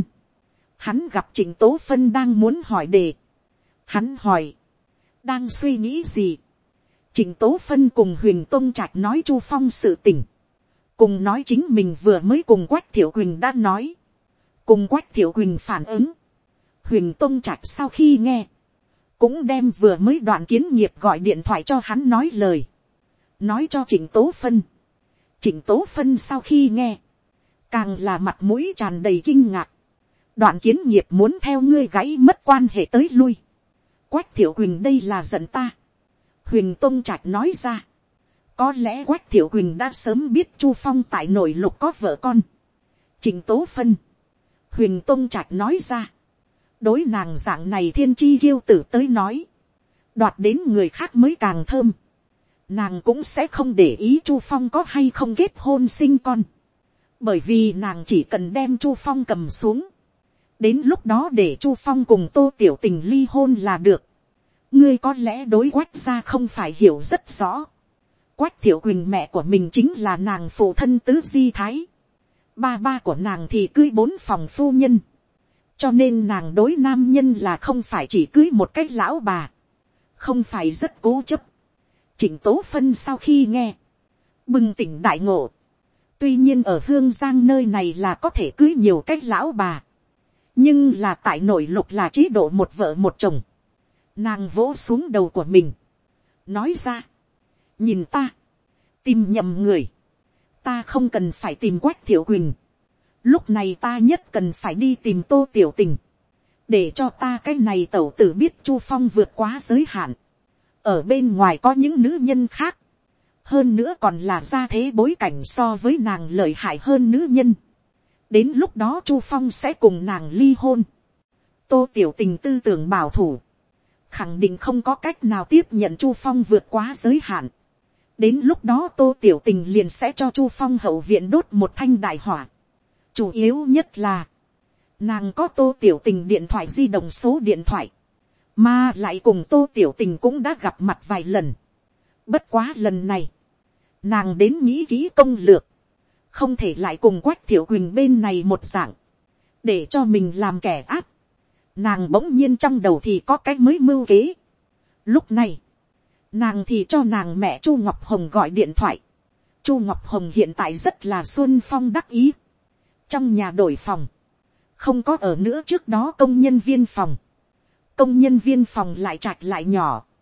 Hắn gặp Trịnh Tố Phân đang muốn hỏi đề. Hắn hỏi, đang suy nghĩ gì? Trịnh Tố Phân cùng Huỳnh Tông Trạch nói Chu Phong sự tình, cùng nói chính mình vừa mới cùng Quách Thiệu Quỳnh đã nói, cùng Quách Thiệu Quỳnh phản ứng. Huỳnh Tông Trạch sau khi nghe, cũng đem vừa mới Đoạn Kiến Nghiệp gọi điện thoại cho hắn nói lời, nói cho Trịnh Tố Phân. Trịnh Tố Phân sau khi nghe, càng là mặt mũi tràn đầy kinh ngạc. Đoạn Kiến Nghiệp muốn theo ngươi gãy mất quan hệ tới lui. Quách Thiệu Quỳnh đây là giận ta. Huỳnh Tông Trạch nói ra, có lẽ Quách Thiệu Quỳnh đã sớm biết Chu Phong tại nội lục có vợ con. Trịnh Tố Phân, Huỳnh Tông Trạch nói ra, đối nàng dạng này thiên chi kiêu tử tới nói, đoạt đến người khác mới càng thơm. Nàng cũng sẽ không để ý Chu Phong có hay không kết hôn sinh con, bởi vì nàng chỉ cần đem Chu Phong cầm xuống, đến lúc đó để Chu Phong cùng Tô Tiểu Tình ly hôn là được. Ngươi có lẽ đối Quách gia không phải hiểu rất rõ. Quách Thiệu Quỳnh mẹ của mình chính là nàng phụ thân tứ di thái, ba của nàng thì cưới 4 phòng phu nhân, cho nên nàng đối nam nhân là không phải chỉ cưới một cách lão bà, không phải rất cố chấp. Trịnh Tố Phân sau khi nghe, bừng tỉnh đại ngộ. Tuy nhiên ở Hương Giang nơi này là có thể cưới nhiều cách lão bà, nhưng là tại nội lục là chế độ một vợ một chồng. Nàng vỗ xuống đầu của mình, nói ra, nhìn ta, tìm nhầm người. Ta không cần phải tìm Quách Thiệu Quỳnh, lúc này ta nhất cần phải đi tìm Tô Tiểu Tình, để cho ta cái này tẩu tử biết Chu Phong vượt quá giới hạn, ở bên ngoài có những nữ nhân khác, hơn nữa còn là gia thế bối cảnh so với nàng lợi hại hơn nữ nhân. Đến lúc đó Chu Phong sẽ cùng nàng ly hôn. Tô Tiểu Tình tư tưởng bảo thủ, khẳng định không có cách nào tiếp nhận Chu Phong vượt quá giới hạn. Đến lúc đó Tô Tiểu Tình liền sẽ cho Chu Phong hậu viện đốt một thanh đại hỏa. Chủ yếu nhất là, nàng có Tô Tiểu Tình điện thoại di động số điện thoại, mà lại cùng Tô Tiểu Tình cũng đã gặp mặt vài lần. Bất quá lần này, nàng đến nghĩ kỹ công lược, không thể lại cùng Quách Thiệu Quỳnh bên này một dạng, để cho mình làm kẻ ác. Nàng bỗng nhiên trong đầu thì có cái mới mưu kế. Lúc này, nàng thì cho nàng mẹ Chu Ngọc Hồng gọi điện thoại. Chu Ngọc Hồng hiện tại rất là xuân phong đắc ý. Trong nhà đổi phòng, không có ở nữa trước đó công nhân viên phòng. Công nhân viên phòng lại trạch lại nhỏ.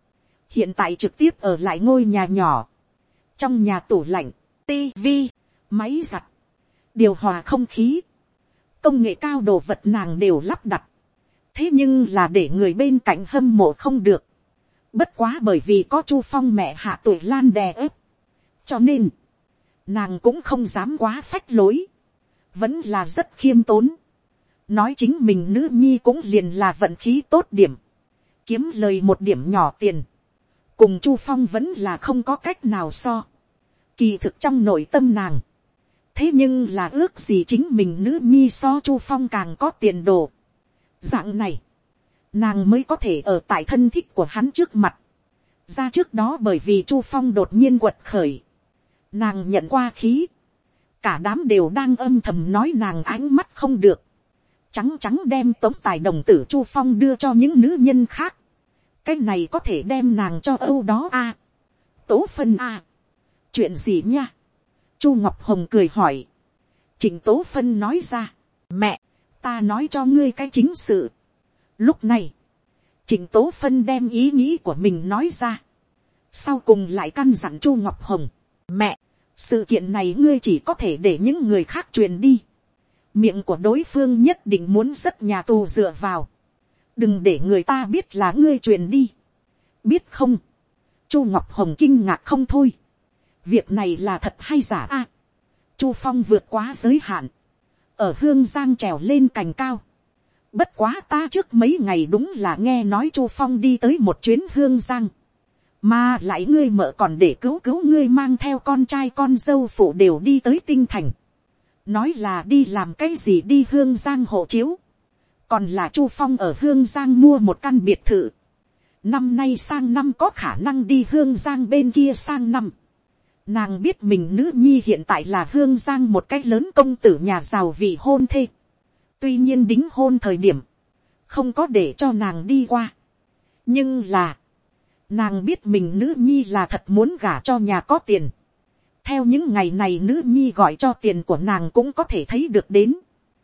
hiện tại trực tiếp ở lại ngôi nhà nhỏ, trong nhà tủ lạnh, tivi, máy giặt, điều hòa không khí, công nghệ cao đồ vật nàng đều lắp đặt, thế nhưng là để người bên cạnh hâm mộ không được, bất quá bởi vì có Chu Phong mẹ Hạ Tuổi Lan đè ép, cho nên nàng cũng không dám quá phách lối, vẫn là rất khiêm tốn, nói chính mình nữ nhi cũng liền là vận khí tốt điểm, kiếm lời một điểm nhỏ tiền, cùng Chu Phong vẫn là không có cách nào so, kỳ thực trong nội tâm nàng, thế nhưng là ước gì chính mình nữ nhi so Chu Phong càng có tiền đồ, dạng này, nàng mới có thể ở tại thân thích của hắn trước mặt, ra trước đó bởi vì Chu Phong đột nhiên quật khởi, nàng nhận qua khí, cả đám đều đang âm thầm nói nàng ánh mắt không được, trắng trắng đem tống tài đồng tử Chu Phong đưa cho những nữ nhân khác, cái này có thể đem nàng cho âu đó a, Tố Phân a, chuyện gì nha, Chu Ngọc Hồng cười hỏi, Trịnh Tố Phân nói ra, mẹ, ta nói cho ngươi cái chính sự. Lúc này, Trịnh Tố Phân đem ý nghĩ của mình nói ra, sau cùng lại căn dặn Chu Ngọc Hồng, mẹ, sự kiện này ngươi chỉ có thể để những người khác truyền đi, miệng của đối phương nhất định muốn rất nhà tù dựa vào, đừng để người ta biết là ngươi truyền đi, biết không? Chu Ngọc Hồng kinh ngạc không thôi, việc này là thật hay giả a? Chu Phong vượt quá giới hạn, ở Hương Giang trèo lên cành cao, bất quá ta trước mấy ngày đúng là nghe nói Chu Phong đi tới một chuyến Hương Giang, mà lại ngươi mợ còn để cứu ngươi mang theo con trai con dâu phụ đều đi tới Tinh Thành, nói là đi làm cái gì đi Hương Giang hộ chiếu, còn là Chu Phong ở Hương Giang mua một căn biệt thự, năm nay sang năm có khả năng đi Hương Giang bên kia sang năm. Nàng biết mình nữ nhi hiện tại là Hương Giang một cái lớn công tử nhà giàu vị hôn thê, tuy nhiên đính hôn thời điểm không có để cho nàng đi qua, nhưng là nàng biết mình nữ nhi là thật muốn gả cho nhà có tiền, theo những ngày này nữ nhi gọi cho tiền của nàng cũng có thể thấy được đến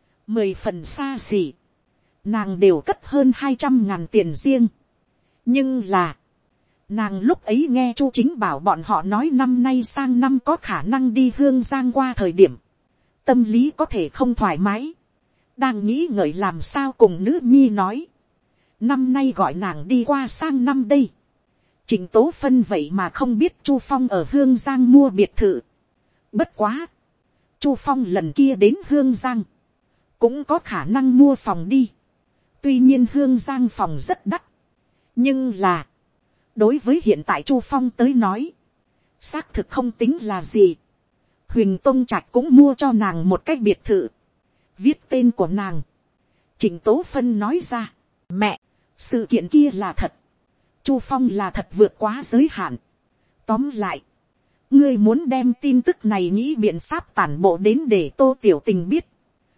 10 phần xa xỉ, nàng đều cất hơn 200.000 tiền riêng, nhưng là nàng lúc ấy nghe Chu Chính Bảo bọn họ nói năm nay sang năm có khả năng đi Hương Giang qua thời điểm, tâm lý có thể không thoải mái, đang nghĩ ngợi làm sao cùng nữ nhi nói, năm nay gọi nàng đi qua sang năm đây. Trịnh Tố Phân vậy mà không biết Chu Phong ở Hương Giang mua biệt thự. Bất quá, Chu Phong lần kia đến Hương Giang cũng có khả năng mua phòng đi, tuy nhiên Hương Giang phòng rất đắt, nhưng là đối với hiện tại Chu Phong tới nói, xác thực không tính là gì. Huỳnh Tông Trạch cũng mua cho nàng một cái biệt thự, viết tên của nàng. Trịnh Tố Phân nói ra, mẹ, sự kiện kia là thật, Chu Phong là thật vượt quá giới hạn. Tóm lại, ngươi muốn đem tin tức này nghĩ biện pháp tản bộ đến để Tô Tiểu Tình biết,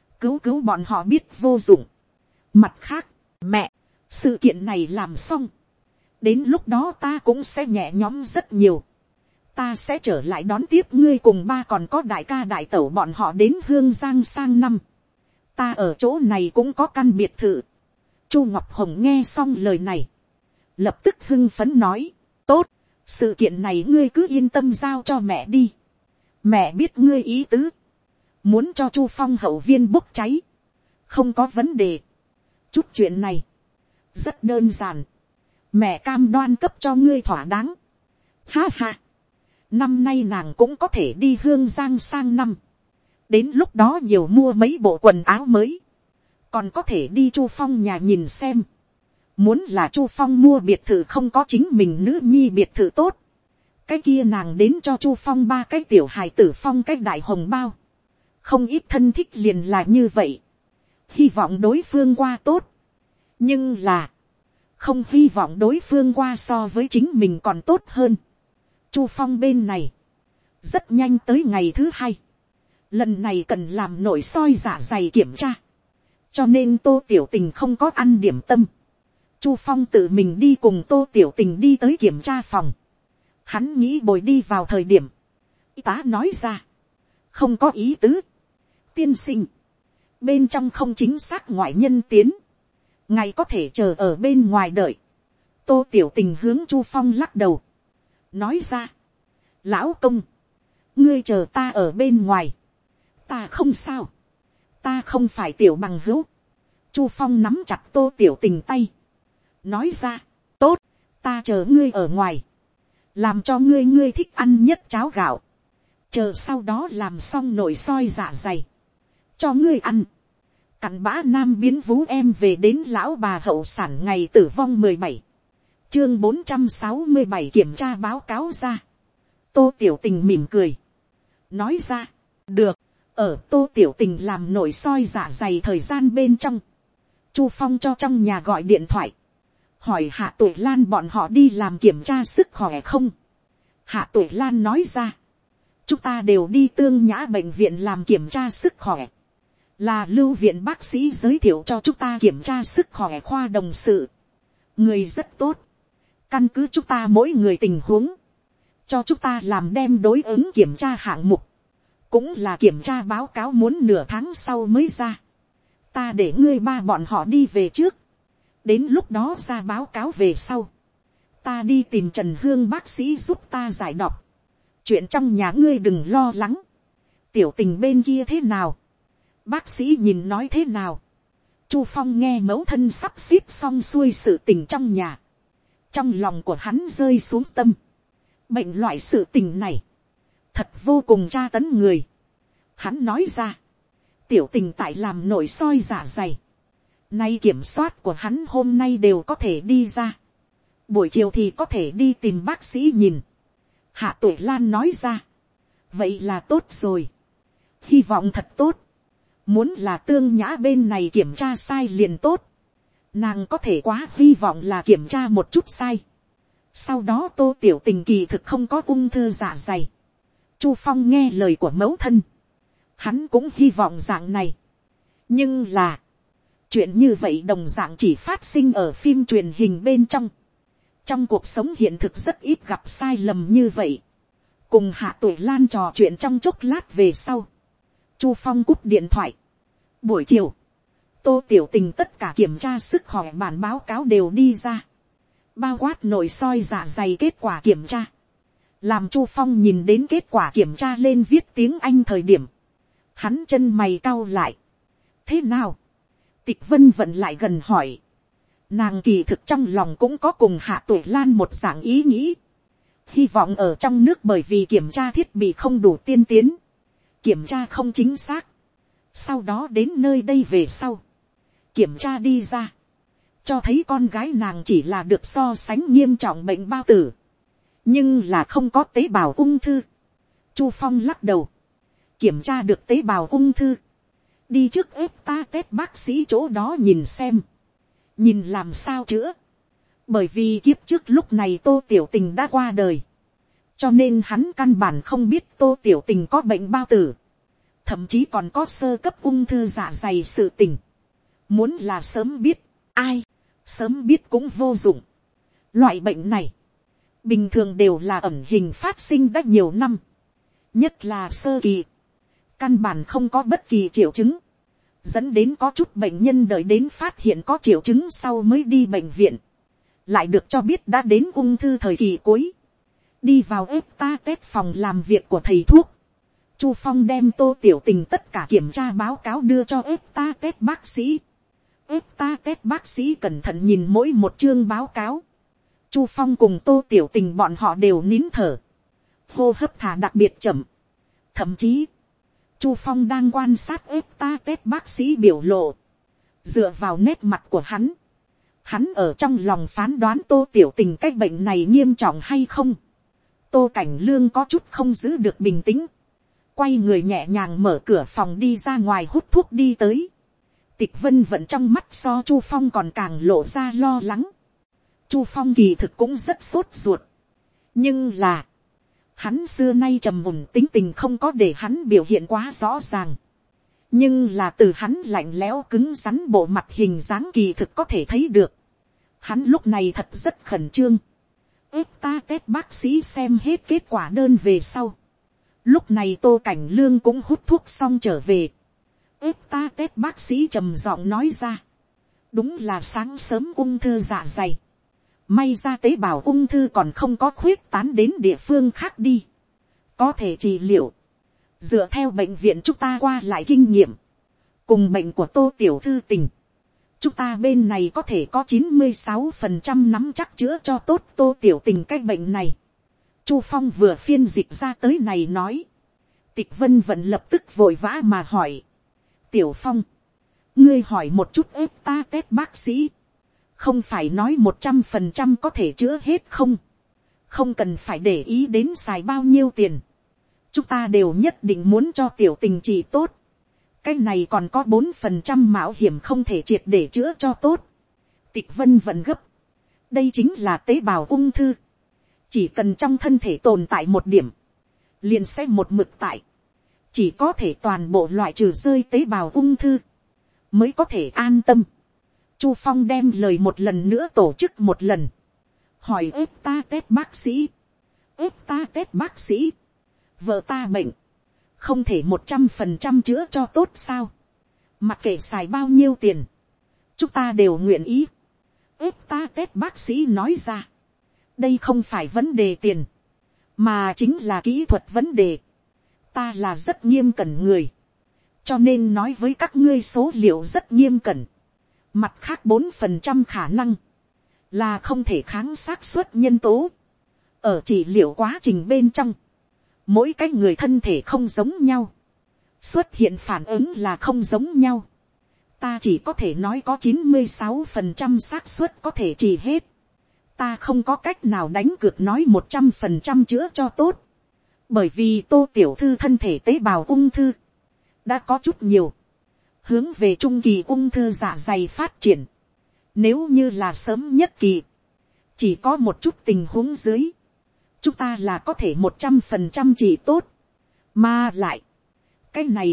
cứu bọn họ biết vô dụng. Mặt khác, mẹ, sự kiện này làm xong, đến lúc đó ta cũng sẽ nhẹ nhõm rất nhiều, ta sẽ trở lại đón tiếp ngươi cùng ba còn có đại ca đại tẩu bọn họ đến Hương Giang sang năm, ta ở chỗ này cũng có căn biệt thự. Chu Ngọc Hồng nghe xong lời này, lập tức hưng phấn nói, tốt, sự kiện này ngươi cứ yên tâm giao cho mẹ đi, mẹ biết ngươi ý tứ, muốn cho Chu Phong hậu viên bốc cháy, không có vấn đề, chút chuyện này rất đơn giản, mẹ cam đoan cấp cho ngươi thỏa đáng. Ha ha, năm nay nàng cũng có thể đi Hương Giang sang năm, đến lúc đó nhiều mua mấy bộ quần áo mới, còn có thể đi Chu Phong nhà nhìn xem, muốn là Chu Phong mua biệt thự không có chính mình nữ nhi biệt thự tốt, cái kia nàng đến cho Chu Phong 3 cái tiểu hài tử phong cái đại hồng bao, không ít thân thích liền là như vậy, hy vọng đối phương qua tốt, nhưng là không hy vọng đối phương qua so với chính mình còn tốt hơn. Chu Phong bên này rất nhanh tới ngày thứ 2, lần này cần làm nội soi dạ dày kiểm tra, cho nên Tô Tiểu Tình không có ăn điểm tâm. Chu Phong tự mình đi cùng Tô Tiểu Tình đi tới kiểm tra phòng, hắn nghĩ bồi đi vào thời điểm, y tá nói ra, không có ý tứ, tiên sinh, bên trong không chính xác ngoại nhân tiến, ngài có thể chờ ở bên ngoài đợi. Tô Tiểu Tình hướng Chu Phong lắc đầu, nói ra, lão công, ngươi chờ ta ở bên ngoài, ta không sao, ta không phải tiểu bằng hữu. Chu Phong nắm chặt Tô Tiểu Tình tay, nói ra, tốt, ta chờ ngươi ở ngoài, làm cho ngươi thích ăn nhất cháo gạo, chờ sau đó làm xong nồi soi dạ dày, cho ngươi ăn. Cặn bã nam biến vú em về đến lão bà hậu sản ngày tử vong 17. Chương 467 kiểm tra báo cáo ra. Tô Tiểu Tình mỉm cười, nói ra, được. Ở Tô Tiểu Tình làm nồi soi dạ dày thời gian bên trong, Chu Phong cho trong nhà gọi điện thoại, hỏi Hạ Tuệ Lan bọn họ đi làm kiểm tra sức khỏe không. Hạ Tuệ Lan nói ra, chúng ta đều đi Tương Nhã bệnh viện làm kiểm tra sức khỏe, là Lưu viện bác sĩ giới thiệu cho chúng ta kiểm tra sức khỏe khoa đồng sự, người rất tốt, căn cứ chúng ta mỗi người tình huống, cho chúng ta làm đem đối ứng kiểm tra hạng mục, cũng là kiểm tra báo cáo muốn nửa tháng sau mới ra. Ta để ngươi ba bọn họ đi về trước, đến lúc đó ra báo cáo về sau, ta đi tìm Trần Hương bác sĩ giúp ta giải đọc. Chuyện trong nhà ngươi đừng lo lắng. Tiểu Tình bên kia thế nào, bác sĩ nhìn nói thế nào. Chu Phong nghe mẫu thân sắp xếp xong xuôi sự tình trong nhà, trong lòng của hắn rơi xuống tâm. Bệnh loại sự tình này thật vô cùng tra tấn người. Hắn nói ra, Tiểu Tình tại làm nội soi dạ dày, nay kiểm soát của hắn hôm nay đều có thể đi ra, buổi chiều thì có thể đi tìm bác sĩ nhìn. Hạ Tuệ Lan nói ra, vậy là tốt rồi, hy vọng thật tốt. Muốn là Tương Nhã bên này kiểm tra sai liền tốt, nàng có thể quá hy vọng là kiểm tra một chút sai. Sau đó Tô Tiểu Tình kỳ thực không có ung thư dạ dày. Chu Phong nghe lời của mẫu thân, hắn cũng hy vọng dạng này. Nhưng là, chuyện như vậy đồng dạng chỉ phát sinh ở phim truyền hình bên trong. Trong cuộc sống hiện thực rất ít gặp sai lầm như vậy. Cùng Hạ Tuệ Lan trò chuyện trong chốc lát về sau, Chu Phong cúp điện thoại. Buổi chiều, Tô Tiểu Tình tất cả kiểm tra sức khỏe bản báo cáo đều đi ra, bao quát nội soi dạ dày kết quả kiểm tra. Làm Chu Phong nhìn đến kết quả kiểm tra lên viết tiếng Anh thời điểm, hắn chân mày cau lại. Thế nào? Tịch Vân Vận lại gần hỏi. Nàng kỳ thực trong lòng cũng có cùng Hạ Tuệ Lan một dạng ý nghĩ. Hy vọng ở trong nước bởi vì kiểm tra thiết bị không đủ tiên tiến, kiểm tra không chính xác. Sau đó đến nơi đây về sau, kiểm tra đi ra, cho thấy con gái nàng chỉ là được so sánh nghiêm trọng bệnh bao tử, nhưng là không có tế bào ung thư. Chu Phong lắc đầu, kiểm tra được tế bào ung thư, đi trước ép ta test bác sĩ chỗ đó nhìn xem, nhìn làm sao chữa. Bởi vì kiếp trước lúc này Tô Tiểu Tình đã qua đời, cho nên hắn căn bản không biết Tô Tiểu Tình có bệnh bao tử, thậm chí còn có sơ cấp ung thư dạ dày sự tình. Muốn là sớm biết, ai, sớm biết cũng vô dụng. Loại bệnh này, bình thường đều là ẩn hình phát sinh đã nhiều năm, nhất là sơ kỳ, căn bản không có bất kỳ triệu chứng, dẫn đến có chút bệnh nhân đợi đến phát hiện có triệu chứng sau mới đi bệnh viện, lại được cho biết đã đến ung thư thời kỳ cuối. Đi vào ép ta test phòng làm việc của thầy thuốc, Chu Phong đem Tô Tiểu Tình tất cả kiểm tra báo cáo đưa cho ép ta test bác sĩ. Ép ta test bác sĩ cẩn thận nhìn mỗi một chương báo cáo. Chu Phong cùng Tô Tiểu Tình bọn họ đều nín thở, hô hấp thả đặc biệt chậm. Thậm chí, Chu Phong đang quan sát ép ta test bác sĩ biểu lộ. Dựa vào nét mặt của hắn ở trong lòng phán đoán Tô Tiểu Tình cái bệnh này nghiêm trọng hay không. Tô Cảnh Lương có chút không giữ được bình tĩnh, quay người nhẹ nhàng mở cửa phòng đi ra ngoài hút thuốc đi tới. Tịch Vân Vận trong mắt so Chu Phong còn càng lộ ra lo lắng. Chu Phong kỳ thực cũng rất sốt ruột, nhưng là hắn xưa nay trầm mùn tính tình không có để hắn biểu hiện quá rõ ràng. Nhưng là từ hắn lạnh lẽo cứng rắn bộ mặt hình dáng kỳ thực có thể thấy được, hắn lúc này thật rất khẩn trương. Ép ta test bác sĩ xem hết kết quả đơn về sau, lúc này Tô Cảnh Lương cũng hút thuốc xong trở về. Ép ta test bác sĩ trầm giọng nói ra, đúng là sáng sớm ung thư dạ dày, May ra tế bào ung thư còn không có khuyết tán đến địa phương khác đi. Có thể trị liệu. Dựa theo bệnh viện chúng ta qua lại kinh nghiệm. Cùng bệnh của Tô tiểu thư tình. Chúng ta bên này có thể có 96% nắm chắc chữa cho tốt Tô tiểu tình cái bệnh này. Chu Phong vừa phiên dịch ra tới này nói. Tịch Vân Vận lập tức vội vã mà hỏi. Tiểu Phong. Ngươi hỏi một chút ép ta test bác sĩ. Không phải nói 100% có thể chữa hết không? Không cần phải để ý đến xài bao nhiêu tiền. Chúng ta đều nhất định muốn cho tiểu tình trị tốt. Cái này còn có 4% mạo hiểm không thể triệt để chữa cho tốt. Tịch Vân Vận gấp. Đây chính là tế bào ung thư. Chỉ cần trong thân thể tồn tại một điểm. Liền sẽ một mực tại. Chỉ có thể toàn bộ loại trừ rơi tế bào ung thư. Mới có thể an tâm. Chu Phong đem lời một lần nữa tổ chức một lần. Hỏi ép ta test bác sĩ. Ép ta test bác sĩ. Vợ ta bệnh. Không thể 100% chữa cho tốt sao. Mặc kệ xài bao nhiêu tiền. Chúng ta đều nguyện ý. Ép ta test bác sĩ nói ra. Đây không phải vấn đề tiền. Mà chính là kỹ thuật vấn đề. Ta là rất nghiêm cẩn người. Cho nên nói với các ngươi số liệu rất nghiêm cẩn. Mặt khác 4% khả năng. Là không thể kháng xác suất nhân tố. Ở trị liệu quá trình bên trong. Mỗi cái người thân thể không giống nhau. Xuất hiện phản ứng là không giống nhau. Ta chỉ có thể nói có 96% xác suất có thể trị hết. Ta không có cách nào đánh cược nói 100% chữa cho tốt. Bởi vì Tô tiểu thư thân thể tế bào ung thư. Đã có chút nhiều. Hướng về trung kỳ ung thư dạ dày phát triển. Nếu như là sớm nhất kỳ. Chỉ có một chút tình huống dưới. Chúng ta là có thể 100% trị tốt. Mà lại. Cái này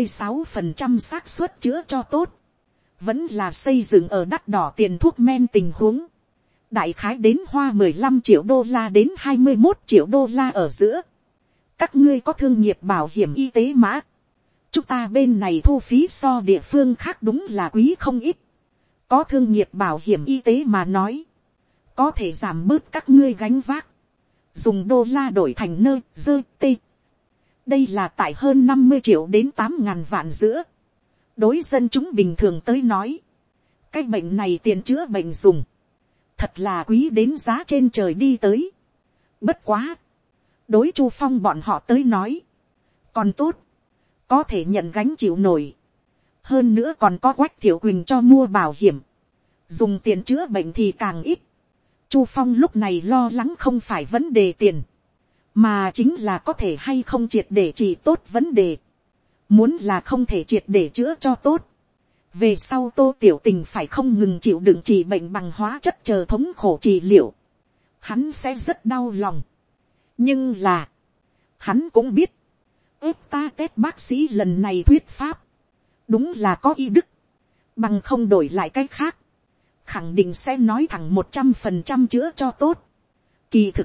96% xác suất chữa cho tốt. Vẫn là xây dựng ở đắt đỏ tiền thuốc men tình huống. Đại khái đến hoa 15 triệu đô la đến 21 triệu đô la ở giữa. Các ngươi có thương nghiệp bảo hiểm y tế mã. Chúng ta bên này thu phí so địa phương khác đúng là quý không ít. Có thương nghiệp bảo hiểm y tế mà nói. Có thể giảm bớt các ngươi gánh vác. Dùng đô la đổi thành nơ, dơ, tê. Đây là tại hơn 50 triệu đến 8.000 vạn giữa. Đối dân chúng bình thường tới nói. Cái bệnh này tiền chữa bệnh dùng. Thật là quý đến giá trên trời đi tới. Bất quá. Đối Chu Phong bọn họ tới nói. Còn tốt. Có thể nhận gánh chịu nổi. Hơn nữa còn có Quách Thiệu Quỳnh cho mua bảo hiểm. Dùng tiền chữa bệnh thì càng ít. Chu Phong lúc này lo lắng không phải vấn đề tiền. Mà chính là có thể hay không triệt để trị tốt vấn đề. Muốn là không thể triệt để chữa cho tốt. Về sau Tô tiểu tình phải không ngừng chịu đựng trị bệnh bằng hóa chất chờ thống khổ trị liệu. Hắn sẽ rất đau lòng. Nhưng là. Hắn cũng biết. Ép ta test bác sĩ lần này thuyết pháp. Đúng là có y đức. Bằng không đổi lại cái khác. Khẳng định sẽ nói thẳng 100% chữa cho tốt. Kỳ thực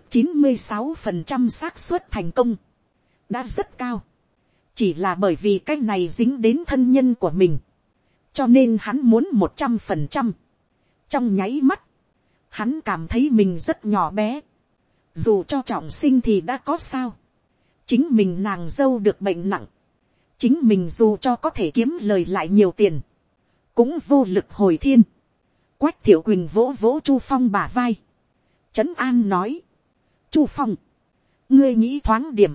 96% xác suất thành công. Đã rất cao. Chỉ là bởi vì cái này dính đến thân nhân của mình. Cho nên hắn muốn 100%. Trong nháy mắt. Hắn cảm thấy mình rất nhỏ bé. Dù cho trọng sinh thì đã có sao. Chính mình nàng dâu được bệnh nặng. Chính mình dù cho có thể kiếm lời lại nhiều tiền. Cũng vô lực hồi thiên. Quách Thiệu Quỳnh vỗ vỗ Chu Phong bả vai. Trấn an nói. Chu Phong. Ngươi nghĩ thoáng điểm.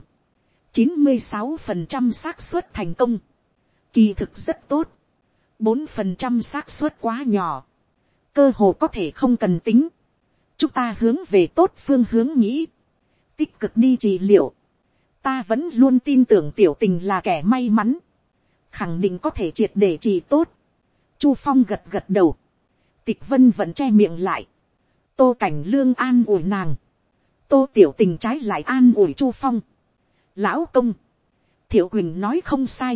96% xác suất thành công. Kỳ thực rất tốt. 4% xác suất quá nhỏ. Cơ hồ có thể không cần tính. Chúng ta hướng về tốt phương hướng nghĩ. Tích cực đi trị liệu. Ta vẫn luôn tin tưởng tiểu tình là kẻ may mắn. Khẳng định có thể triệt để trị tốt. Chu Phong gật gật đầu. Tịch Vân vẫn che miệng lại. Tô Cảnh Lương an ủi nàng. Tô tiểu tình trái lại an ủi Chu Phong. Lão công. Thiệu Quỳnh nói không sai.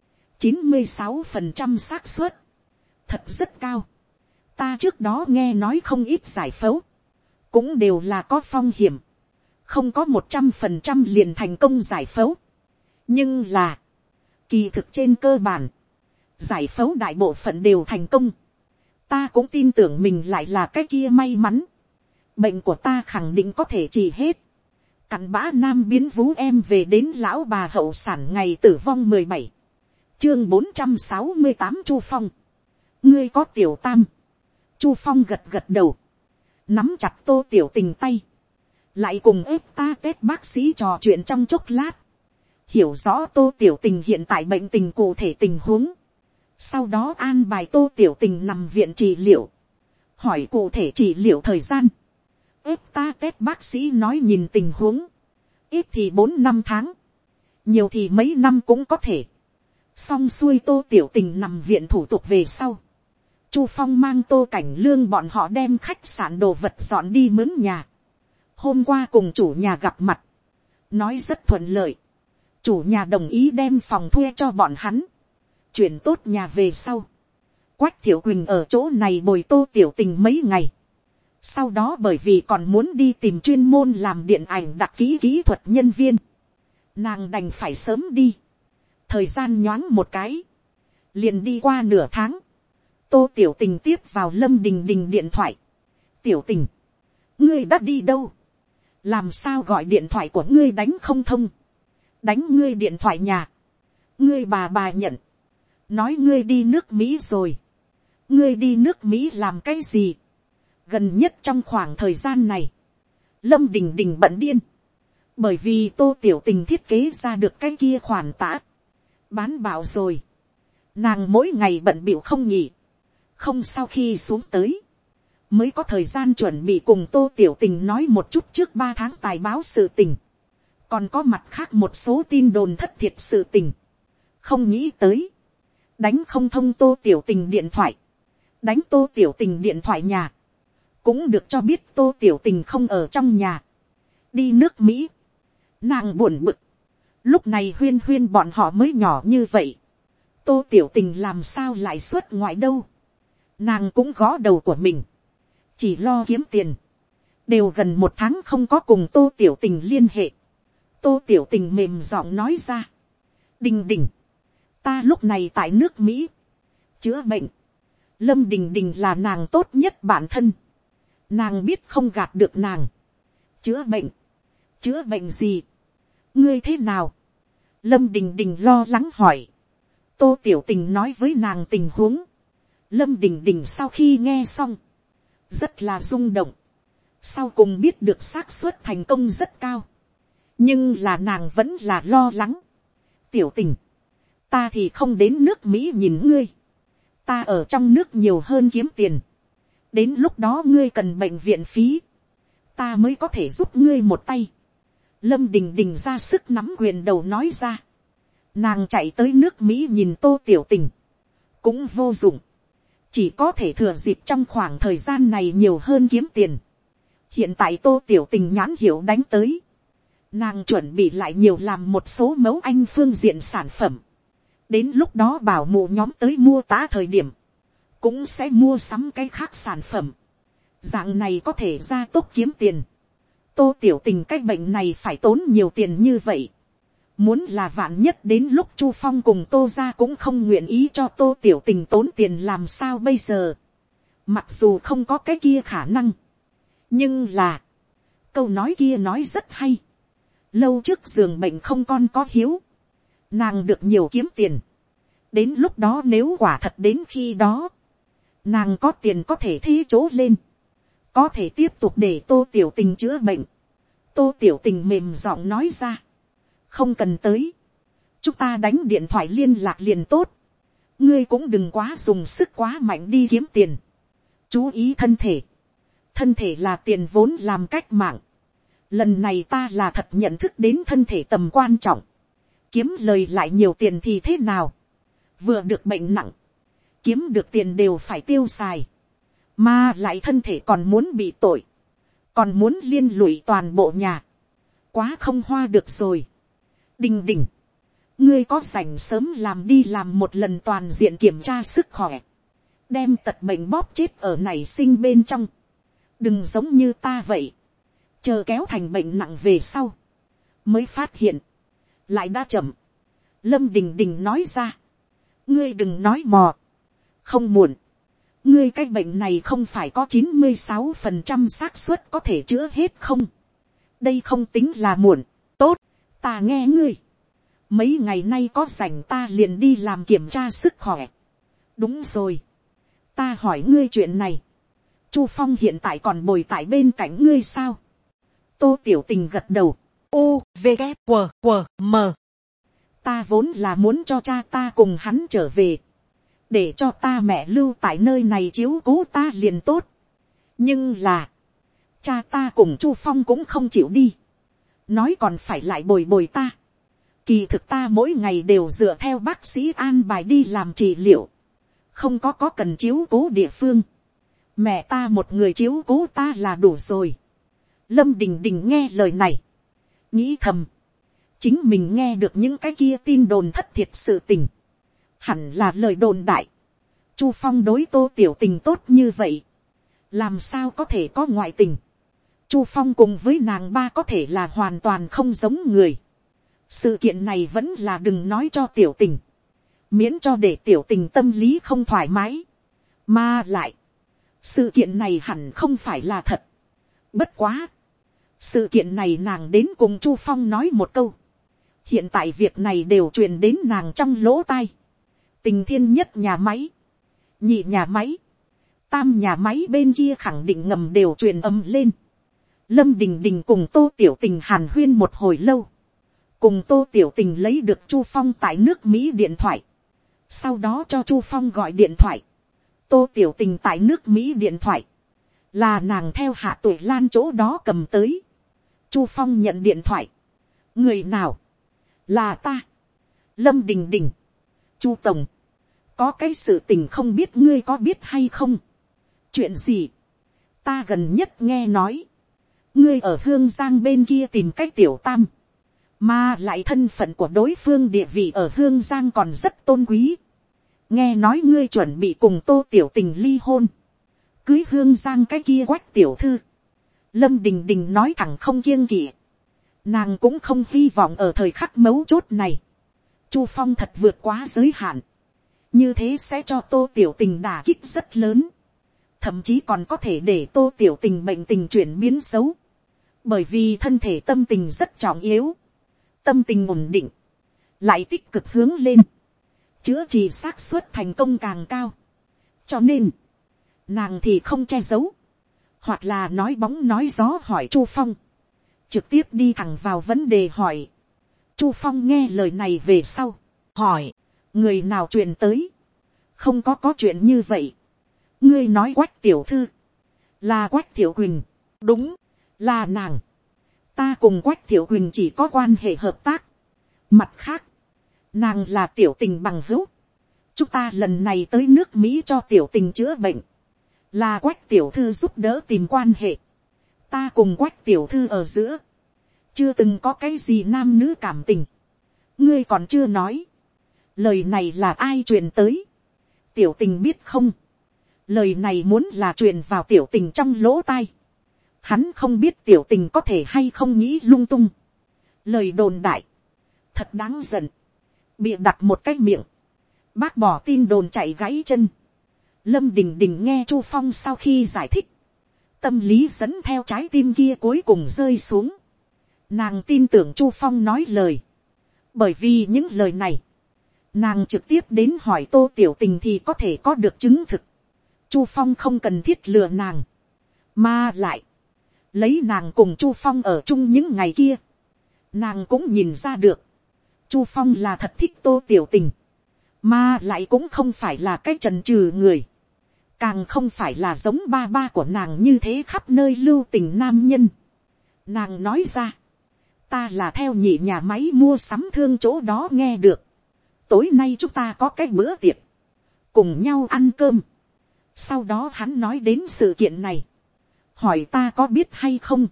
96% xác suất. Thật rất cao. Ta trước đó nghe nói không ít giải phẫu. Cũng đều là có phong hiểm. Không có 100% liền thành công giải phẫu. Nhưng là. Kỳ thực trên cơ bản. Giải phẫu đại bộ phận đều thành công. Ta cũng tin tưởng mình lại là cái kia may mắn. bệnh của ta khẳng định có thể trị hết. Cặn bã nam biến vú em về đến lão bà hậu sản ngày tử vong 17. Chương 468 Chu Phong. Ngươi có tiểu tam. Chu Phong gật gật đầu. Nắm chặt Tô Tiểu Tình tay. Lại cùng ép ta tết bác sĩ trò chuyện trong chốc lát. Hiểu rõ Tô Tiểu Tình hiện tại bệnh tình cụ thể tình huống. Sau đó an bài Tô Tiểu Tình nằm viện trị liệu. Hỏi cụ thể trị liệu thời gian. Ép ta tết bác sĩ nói nhìn tình huống. Ít thì 4-5 tháng. Nhiều thì mấy năm cũng có thể. Xong xuôi Tô Tiểu Tình nằm viện thủ tục về sau. Chu Phong mang Tô Cảnh Lương bọn họ đem khách sạn đồ vật dọn đi mướn nhà. Hôm qua cùng chủ nhà gặp mặt. Nói rất thuận lợi. Chủ nhà đồng ý đem phòng thuê cho bọn hắn. Chuyển tốt nhà về sau. Quách Thiệu Quỳnh ở chỗ này bồi Tô Tiểu Tình mấy ngày. Sau đó bởi vì còn muốn đi tìm chuyên môn làm điện ảnh đặc kỹ thuật nhân viên. Nàng đành phải sớm đi. Thời gian nhoáng một cái. Liền đi qua nửa tháng. Tô Tiểu Tình tiếp vào Lâm Đình Đình điện thoại. Tiểu Tình. Ngươi đã đi đâu? Làm sao gọi điện thoại của ngươi đánh không thông? Đánh ngươi điện thoại nhà. Ngươi bà nhận. Nói ngươi đi nước Mỹ rồi. Ngươi đi nước Mỹ làm cái gì? Gần nhất trong khoảng thời gian này. Lâm Đình Đình bận điên. Bởi vì Tô Tiểu Tình thiết kế ra được cái kia khoản tã. Bán bảo rồi. Nàng mỗi ngày bận bịu không nghỉ. Không sau khi xuống tới. Mới có thời gian chuẩn bị cùng Tô Tiểu Tình nói một chút trước 3 tháng tài báo sự tình. Còn có mặt khác một số tin đồn thất thiệt sự tình. Không nghĩ tới. Đánh không thông Tô Tiểu Tình điện thoại. Đánh Tô Tiểu Tình điện thoại nhà. Cũng được cho biết Tô Tiểu Tình không ở trong nhà. Đi nước Mỹ. Nàng buồn bực. Lúc này Huyên Huyên bọn họ mới nhỏ như vậy. Tô Tiểu Tình làm sao lại xuất ngoại đâu. Nàng cũng gõ đầu của mình. Chỉ lo kiếm tiền. Đều gần 1 tháng không có cùng Tô Tiểu Tình liên hệ. Tô Tiểu Tình mềm giọng nói ra. Đình Đình. Ta lúc này tại nước Mỹ. Chữa bệnh. Lâm Đình Đình là nàng tốt nhất bản thân. Nàng biết không gạt được nàng. Chữa bệnh. Chữa bệnh gì? Ngươi thế nào? Lâm Đình Đình lo lắng hỏi. Tô Tiểu Tình nói với nàng tình huống. Lâm Đình Đình sau khi nghe xong. Rất là rung động. Sau cùng biết được xác suất thành công rất cao. Nhưng là nàng vẫn là lo lắng. Tiểu Tình. Ta thì không đến nước Mỹ nhìn ngươi. Ta ở trong nước nhiều hơn kiếm tiền. Đến lúc đó ngươi cần bệnh viện phí. Ta mới có thể giúp ngươi một tay. Lâm Đình Đình ra sức nắm quyền đầu nói ra. Nàng chạy tới nước Mỹ nhìn Tô Tiểu Tình. Cũng vô dụng. Chỉ có thể thừa dịp trong khoảng thời gian này nhiều hơn kiếm tiền. Hiện tại Tô Tiểu Tình nhãn hiệu đánh tới. Nàng chuẩn bị lại nhiều làm một số mẫu anh phương diện sản phẩm. Đến lúc đó bảo mụ nhóm tới mua tá thời điểm. Cũng sẽ mua sắm cái khác sản phẩm. Dạng này có thể ra tốt kiếm tiền. Tô Tiểu Tình cái bệnh này phải tốn nhiều tiền như vậy. Muốn là vạn nhất đến lúc Chu Phong cùng Tô ra cũng không nguyện ý cho Tô Tiểu Tình tốn tiền làm sao bây giờ. Mặc dù không có cái kia khả năng. Nhưng là. Câu nói kia nói rất hay. Lâu trước giường bệnh không con có hiếu. Nàng được nhiều kiếm tiền. Đến lúc đó nếu quả thật đến khi đó. Nàng có tiền có thể thế chỗ lên. Có thể tiếp tục để Tô Tiểu Tình chữa bệnh. Tô Tiểu Tình mềm giọng nói ra. Không cần tới. Chúng ta đánh điện thoại liên lạc liền tốt. Ngươi cũng đừng quá dùng sức quá mạnh đi kiếm tiền. Chú ý thân thể. Thân thể là tiền vốn làm cách mạng. Lần này ta là thật nhận thức đến thân thể tầm quan trọng. Kiếm lời lại nhiều tiền thì thế nào? Vừa được bệnh nặng. Kiếm được tiền đều phải tiêu xài. Mà lại thân thể còn muốn bị tội. Còn muốn liên lụy toàn bộ nhà. Quá không hoa được rồi. Đình Đình. Ngươi có rảnh sớm làm đi làm một lần toàn diện kiểm tra sức khỏe. Đem tật bệnh bóp chết ở nảy sinh bên trong. Đừng giống như ta vậy. Chờ kéo thành bệnh nặng về sau. Mới phát hiện. Lại đã chậm. Lâm Đình Đình nói ra. Ngươi đừng nói mò. Không muộn. ngươi cái bệnh này không phải có 96% xác suất có thể chữa hết không? Đây không tính là muộn. Tốt, ta nghe ngươi. Mấy ngày nay có rảnh ta liền đi làm kiểm tra sức khỏe. Đúng rồi, ta hỏi ngươi chuyện này. Chu Phong hiện tại còn bồi tại bên cạnh ngươi sao? Tô Tiểu Tình gật đầu. U, V, K, W, W, M. Ta vốn là muốn cho cha ta cùng hắn trở về, để cho ta mẹ lưu tại nơi này chiếu cố ta liền tốt. Nhưng là, cha ta cùng Chu Phong cũng không chịu đi. Nói còn phải lại bồi ta. Kỳ thực ta mỗi ngày đều dựa theo bác sĩ an bài đi làm trị liệu. Không có cần chiếu cố địa phương. Mẹ ta một người chiếu cố ta là đủ rồi. Lâm Đình Đình nghe lời này, nghĩ thầm, chính mình nghe được những cái kia tin đồn thất thiệt sự tình, hẳn là lời đồn đại. Chu Phong đối Tô Tiểu Tình tốt như vậy, làm sao có thể có ngoại tình. Chu Phong cùng với nàng ba có thể là hoàn toàn không giống người. Sự kiện này vẫn là đừng nói cho Tiểu Tình, miễn cho để Tiểu Tình tâm lý không thoải mái. Mà lại, sự kiện này hẳn không phải là thật. Bất quá, sự kiện này nàng đến cùng Chu Phong nói một câu, hiện tại việc này đều truyền đến nàng trong lỗ tai. Tình Thiên Nhất nhà máy, nhị nhà máy, tam nhà máy bên kia khẳng định ngầm đều truyền âm lên. Lâm Đình Đình cùng Tô Tiểu Tình hàn huyên một hồi lâu, cùng Tô Tiểu Tình lấy được Chu Phong tại nước Mỹ điện thoại, sau đó cho Chu Phong gọi điện thoại. Tô Tiểu Tình tại nước Mỹ điện thoại, là nàng theo Hạ Tuổi Lan chỗ đó cầm tới. Chu Phong nhận điện thoại. Người nào? Là ta. Lâm Đình Đình. Chu Tổng. Có cái sự tình không biết ngươi có biết hay không? Chuyện gì? Ta gần nhất nghe nói, ngươi ở Hương Giang bên kia tìm cách Tiểu Tam, mà lại thân phận của đối phương địa vị ở Hương Giang còn rất tôn quý. Nghe nói ngươi chuẩn bị cùng Tô Tiểu Tình ly hôn, cưới Hương Giang cái kia Quách tiểu thư. Lâm Đình Đình nói thẳng không kiêng kỵ. Nàng cũng không hy vọng ở thời khắc mấu chốt này, Chu Phong thật vượt quá giới hạn. Như thế sẽ cho Tô Tiểu Tình đả kích rất lớn. Thậm chí còn có thể để Tô Tiểu Tình bệnh tình chuyển biến xấu. Bởi vì thân thể tâm tình rất trọng yếu. Tâm tình ổn định, lại tích cực hướng lên, chữa trị xác suất thành công càng cao. Cho nên, nàng thì không che giấu, hoặc là nói bóng nói gió hỏi Chu Phong, trực tiếp đi thẳng vào vấn đề hỏi. Chu Phong nghe lời này về sau, hỏi, người nào truyền tới? Không có chuyện như vậy. Ngươi nói Quách tiểu thư, là Quách Tiểu Quỳnh? Đúng, là nàng. Ta cùng Quách Tiểu Quỳnh chỉ có quan hệ hợp tác. Mặt khác, nàng là Tiểu Tình bằng hữu. Chúng ta lần này tới nước Mỹ cho Tiểu Tình chữa bệnh, là Quách tiểu thư giúp đỡ tìm quan hệ. Ta cùng Quách tiểu thư ở giữa, chưa từng có cái gì nam nữ cảm tình. Ngươi còn chưa nói, lời này là ai truyền tới? Tiểu Tình biết không? Lời này muốn là truyền vào Tiểu Tình trong lỗ tai, hắn không biết Tiểu Tình có thể hay không nghĩ lung tung. Lời đồn đại, thật đáng giận. Bịa đặt một cái miệng, bác bỏ tin đồn chạy gãy chân. Lâm Đình Đình nghe Chu Phong sau khi giải thích, tâm lý dẫn theo trái tim kia cuối cùng rơi xuống. Nàng tin tưởng Chu Phong nói lời, bởi vì những lời này, nàng trực tiếp đến hỏi Tô Tiểu Tình thì có thể có được chứng thực. Chu Phong không cần thiết lừa nàng, mà lại, lấy nàng cùng Chu Phong ở chung những ngày kia, nàng cũng nhìn ra được, Chu Phong là thật thích Tô Tiểu Tình, mà lại cũng không phải là cái trần trừ người, càng không phải là giống ba ba của nàng như thế khắp nơi lưu tình nam nhân. Nàng nói ra, ta là theo nhị nhà máy mua sắm thương chỗ đó nghe được, tối nay chúng ta có cái bữa tiệc, cùng nhau ăn cơm. Sau đó hắn nói đến sự kiện này, hỏi ta có biết hay không.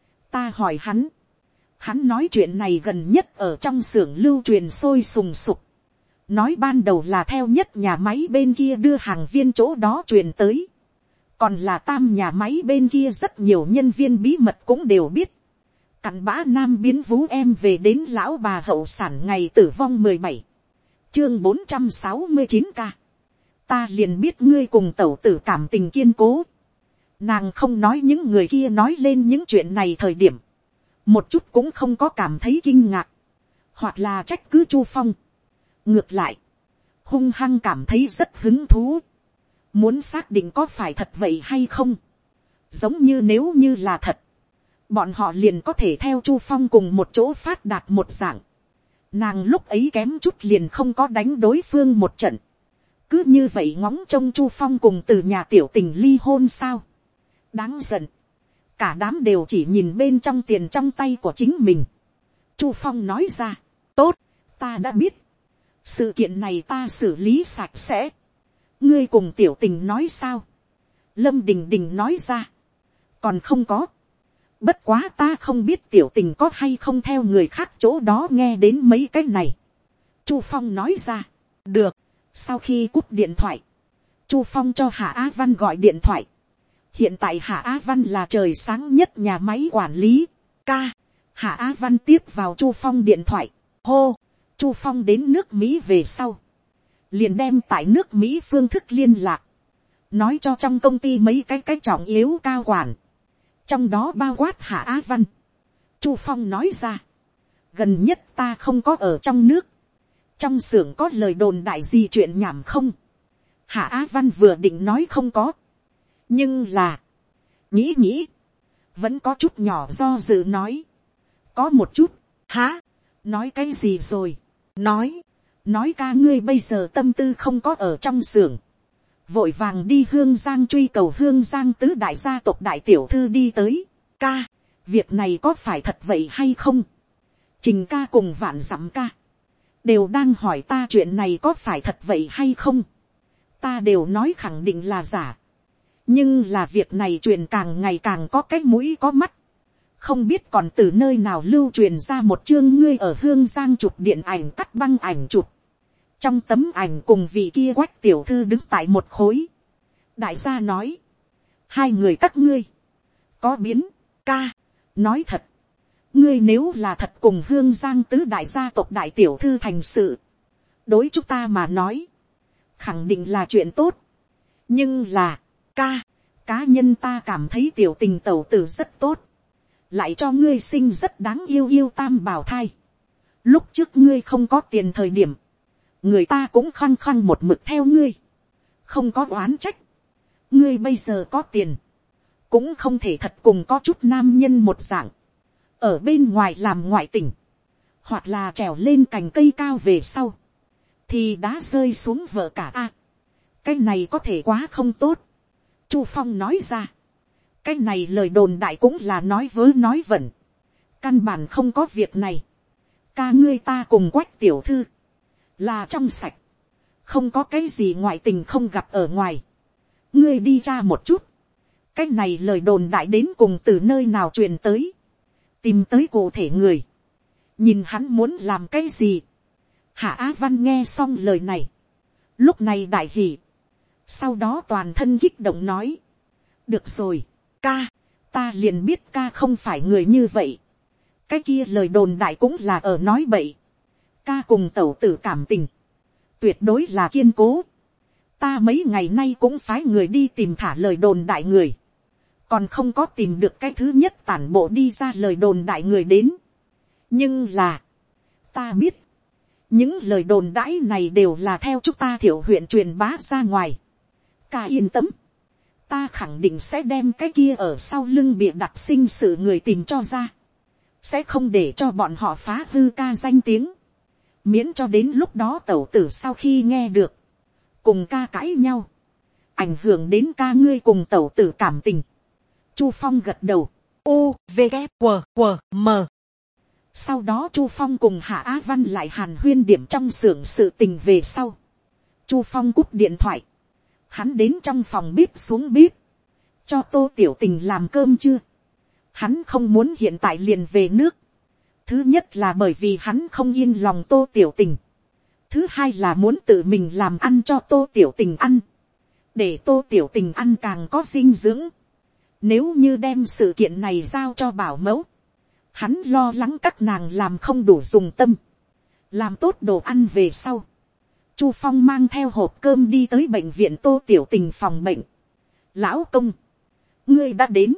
Ta hỏi hắn, hắn nói chuyện này gần nhất ở trong xưởng lưu truyền sôi sùng sục, nói ban đầu là theo nhất nhà máy bên kia đưa hàng viên chỗ đó truyền tới, còn là tam nhà máy bên kia rất nhiều nhân viên bí mật cũng đều biết. Cặn bã nam biến vú em về đến lão bà hậu sản ngày tử vong 17. Chương 469 ca. ta liền biết ngươi cùng tẩu tử cảm tình kiên cố. Nàng không nói những người kia nói lên những chuyện này thời điểm, một chút cũng không có cảm thấy kinh ngạc, hoặc là trách cứ Chu Phong. Ngược lại, hung hăng cảm thấy rất hứng thú, muốn xác định có phải thật vậy hay không. Giống như nếu như là thật, bọn họ liền có thể theo Chu Phong cùng một chỗ phát đạt một dạng. Nàng lúc ấy kém chút liền không có đánh đối phương một trận. Cứ như vậy ngóng trông Chu Phong cùng từ nhà tiểu tình ly hôn sao. Đáng giận. Cả đám đều chỉ nhìn bên trong tiền trong tay của chính mình. Chu Phong nói ra, tốt, ta đã biết. Sự kiện này ta xử lý sạch sẽ. Ngươi cùng tiểu tình nói sao? Lâm Đình Đình nói ra, còn không có. Bất quá ta không biết tiểu tình có hay không theo người khác chỗ đó nghe đến mấy cái này. Chu Phong nói ra, được. Sau khi cúp điện thoại, Chu Phong cho Hạ Á Văn gọi điện thoại. Hiện tại Hạ Á Văn là trời sáng nhất nhà máy quản lý. Ca, Hạ Á Văn tiếp vào Chu Phong điện thoại. Hô, Chu Phong đến nước Mỹ về sau, liền đem tại nước Mỹ phương thức liên lạc, nói cho trong công ty mấy cái trọng yếu cao quản, trong đó bao quát Hạ Á Văn. Chu Phong nói ra, gần nhất ta không có ở trong nước, trong xưởng có lời đồn đại gì chuyện nhảm không? Hạ Á Văn vừa định nói không có, nhưng là nghĩ nghĩ, vẫn có chút nhỏ do dự nói, có một chút. Hả? Nói cái gì rồi? Nói ca ngươi bây giờ tâm tư không có ở trong xưởng, vội vàng đi Hương Giang truy cầu Hương Giang tứ đại gia tộc đại tiểu thư đi tới. Ca, việc này có phải thật vậy hay không? Trình ca cùng Vạn Dặm ca đều đang hỏi ta chuyện này có phải thật vậy hay không. Ta đều nói khẳng định là giả, nhưng là việc này truyền càng ngày càng có cái mũi có mắt. Không biết còn từ nơi nào lưu truyền ra một chương ngươi ở Hương Giang chụp điện ảnh cắt băng ảnh chụp. Trong tấm ảnh cùng vị kia Quách tiểu thư đứng tại một khối. Đại gia nói, hai người các ngươi có biến. Ca, nói thật, ngươi nếu là thật cùng Hương Giang tứ đại gia tộc đại tiểu thư thành sự, đối chúng ta mà nói, khẳng định là chuyện tốt. Nhưng là, ca, cá nhân ta cảm thấy tiểu tình tẩu tử rất tốt, lại cho ngươi sinh rất đáng yêu tam bào thai. Lúc trước ngươi không có tiền thời điểm, người ta cũng khăng khăng một mực theo ngươi, không có oán trách. Ngươi bây giờ có tiền, cũng không thể thật cùng có chút nam nhân một dạng, ở bên ngoài làm ngoại tình, hoặc là trèo lên cành cây cao về sau, thì đá rơi xuống vợ cả a. Cái này có thể quá không tốt. Chu Phong nói ra, cái này lời đồn đại cũng là nói vớ nói vẩn, căn bản không có việc này. Ca ngươi ta cùng Quách tiểu thư là trong sạch, không có cái gì ngoại tình không gặp ở ngoài. Ngươi đi ra một chút, cái này lời đồn đại đến cùng từ nơi nào truyền tới, tìm tới cụ thể người, nhìn hắn muốn làm cái gì. Hạ Á Văn nghe xong lời này, lúc này đại hỉ, sau đó toàn thân kích động nói, được rồi, ca, ta liền biết ca không phải người như vậy, cái kia lời đồn đại cũng là ở nói bậy, ca cùng tẩu tử cảm tình tuyệt đối là kiên cố. Ta mấy ngày nay cũng phái người đi tìm thả lời đồn đại người, còn không có tìm được cái thứ nhất tản bộ đi ra lời đồn đại người đến. Nhưng là, ta biết, những lời đồn đãi này đều là theo chúng ta Thiệu huyện truyền bá ra ngoài. Ca yên tâm, ta khẳng định sẽ đem cái kia ở sau lưng bịa đặt sinh sự người tìm cho ra, sẽ không để cho bọn họ phá hư ca danh tiếng, miễn cho đến lúc đó tẩu tử sau khi nghe được, cùng ca cãi nhau, ảnh hưởng đến ca ngươi cùng tẩu tử cảm tình. Chu Phong gật đầu, u v g q q m. Sau đó Chu Phong cùng Hạ Á Văn lại hàn huyên điểm trong xưởng sự tình về sau. Chu Phong cúp điện thoại, hắn đến trong phòng bếp xuống bếp, cho Tô Tiểu Tình làm cơm chưa. Hắn không muốn hiện tại liền về nước. Thứ nhất là bởi vì hắn không yên lòng Tô Tiểu Tình. Thứ hai là muốn tự mình làm ăn cho Tô Tiểu Tình ăn, để Tô Tiểu Tình ăn càng có dinh dưỡng. Nếu như đem sự kiện này giao cho bảo mẫu, hắn lo lắng các nàng làm không đủ dùng tâm, làm tốt đồ ăn về sau, Chu Phong mang theo hộp cơm đi tới bệnh viện Tô Tiểu Tình phòng bệnh. Lão công, ngươi đã đến.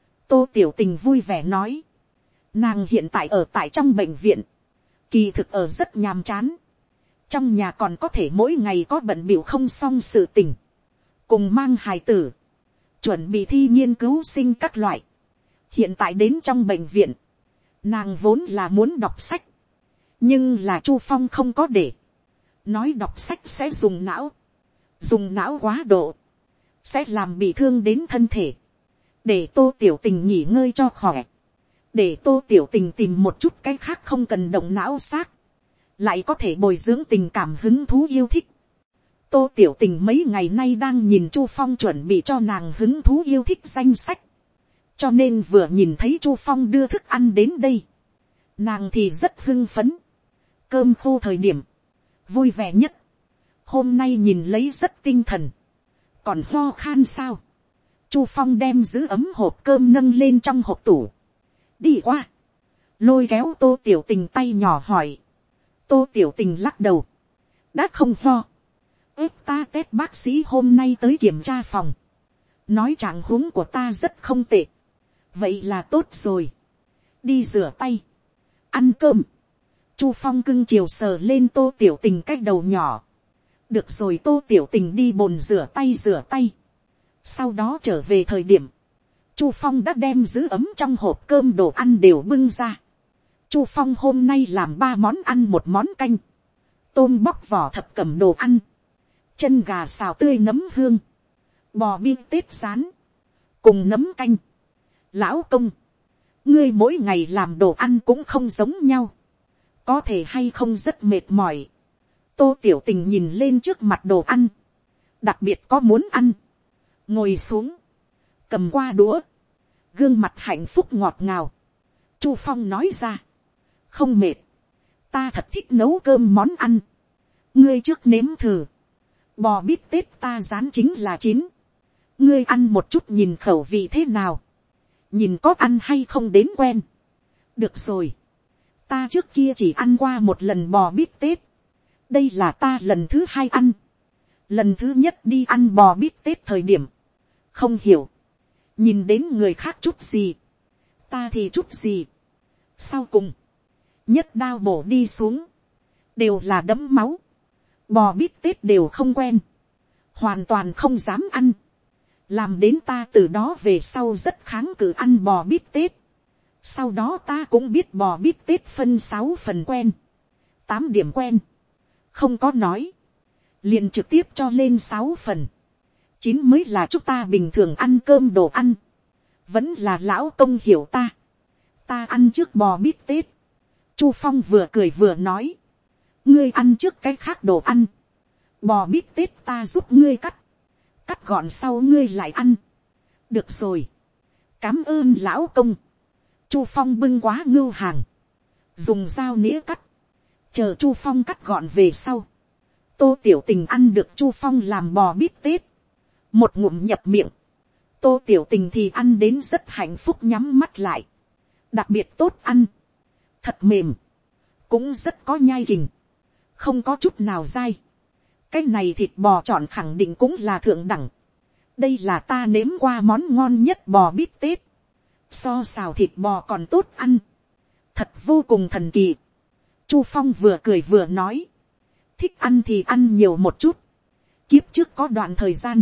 Tô Tiểu Tình vui vẻ nói. Nàng hiện tại ở tại trong bệnh viện. Kỳ thực ở rất nhàm chán. Trong nhà còn có thể mỗi ngày có bận bịu không xong sự tình. Cùng mang hài tử. Chuẩn bị thi nghiên cứu sinh các loại. Hiện tại đến trong bệnh viện. Nàng vốn là muốn đọc sách. Nhưng là Chu Phong không có để. Nói đọc sách sẽ dùng não. Dùng não quá độ. Sẽ làm bị thương đến thân thể. Để Tô Tiểu Tình nghỉ ngơi cho khỏe. Để Tô Tiểu Tình tìm một chút cái khác không cần động não xác. Lại có thể bồi dưỡng tình cảm hứng thú yêu thích. Tô Tiểu Tình mấy ngày nay đang nhìn Chu Phong chuẩn bị cho nàng hứng thú yêu thích danh sách. Cho nên vừa nhìn thấy Chu Phong đưa thức ăn đến đây. Nàng thì rất hưng phấn. Cơm khô thời điểm. Vui vẻ nhất. Hôm nay nhìn lấy rất tinh thần. Còn ho khan sao? Chu Phong đem giữ ấm hộp cơm nâng lên trong hộp tủ. Đi qua. Lôi kéo Tô Tiểu Tình tay nhỏ hỏi. Tô Tiểu Tình lắc đầu. Đã không ho. Ép ta test bác sĩ hôm nay tới kiểm tra phòng. Nói trạng huống của ta rất không tệ. Vậy là tốt rồi. Đi rửa tay. Ăn cơm. Chu Phong cưng chiều sờ lên Tô Tiểu Tình cái đầu nhỏ. Được rồi, Tô Tiểu Tình đi bồn rửa tay. Sau đó trở về thời điểm. Chu Phong đã đem giữ ấm trong hộp cơm đồ ăn đều bưng ra. Chu Phong hôm nay làm 3 món ăn 1 món canh. Tôm bóc vỏ thập cẩm đồ ăn. Chân gà xào tươi nấm hương. Bò bít tết rán. Cùng nấm canh. Lão công. Ngươi mỗi ngày làm đồ ăn cũng không giống nhau. Có thể hay không rất mệt mỏi. Tô Tiểu Tình nhìn lên trước mặt đồ ăn. Đặc biệt có muốn ăn. Ngồi xuống. Cầm qua đũa. Gương mặt hạnh phúc ngọt ngào. Chu Phong nói ra. Không mệt. Ta thật thích nấu cơm món ăn. Ngươi trước nếm thử. Bò bít tết ta rán chính là chín. Ngươi ăn một chút nhìn khẩu vị thế nào. Nhìn có ăn hay không đến quen. Được rồi. Ta trước kia chỉ ăn qua 1 lần bò bít tết. Đây là ta lần thứ 2 ăn. Lần thứ nhất đi ăn bò bít tết thời điểm. Không hiểu. Nhìn đến người khác chút gì. Ta thì chút gì. Sau cùng. Nhất đao bổ đi xuống. Đều là đẫm máu. Bò bít tết đều không quen. Hoàn toàn không dám ăn. Làm đến ta từ đó về sau rất kháng cự ăn bò bít tết. Sau đó ta cũng biết bò bít tết phân 6 phần quen. 8 điểm quen. Không có nói. Liền trực tiếp cho lên 6 phần. 9 mới là chúng ta bình thường ăn cơm đồ ăn. Vẫn là lão công hiểu ta. Ta ăn trước bò bít tết. Chu Phong vừa cười vừa nói. Ngươi ăn trước cái khác đồ ăn. Bò bít tết ta giúp ngươi cắt. Cắt gọn sau ngươi lại ăn. Được rồi. Cám ơn lão công. Chu Phong bưng quá ngưu hàng. Dùng dao nĩa cắt. Chờ Chu Phong cắt gọn về sau. Tô Tiểu Tình ăn được Chu Phong làm bò bít tết. Một ngụm nhập miệng. Tô Tiểu Tình thì ăn đến rất hạnh phúc nhắm mắt lại. Đặc biệt tốt ăn. Thật mềm. Cũng rất có nhai kình. Không có chút nào dai. Cái này thịt bò chọn khẳng định cũng là thượng đẳng. Đây là ta nếm qua món ngon nhất bò bít tết. So xào thịt bò còn tốt ăn. Thật vô cùng thần kỳ. Chu Phong vừa cười vừa nói. Thích ăn thì ăn nhiều một chút. Kiếp trước có đoạn thời gian.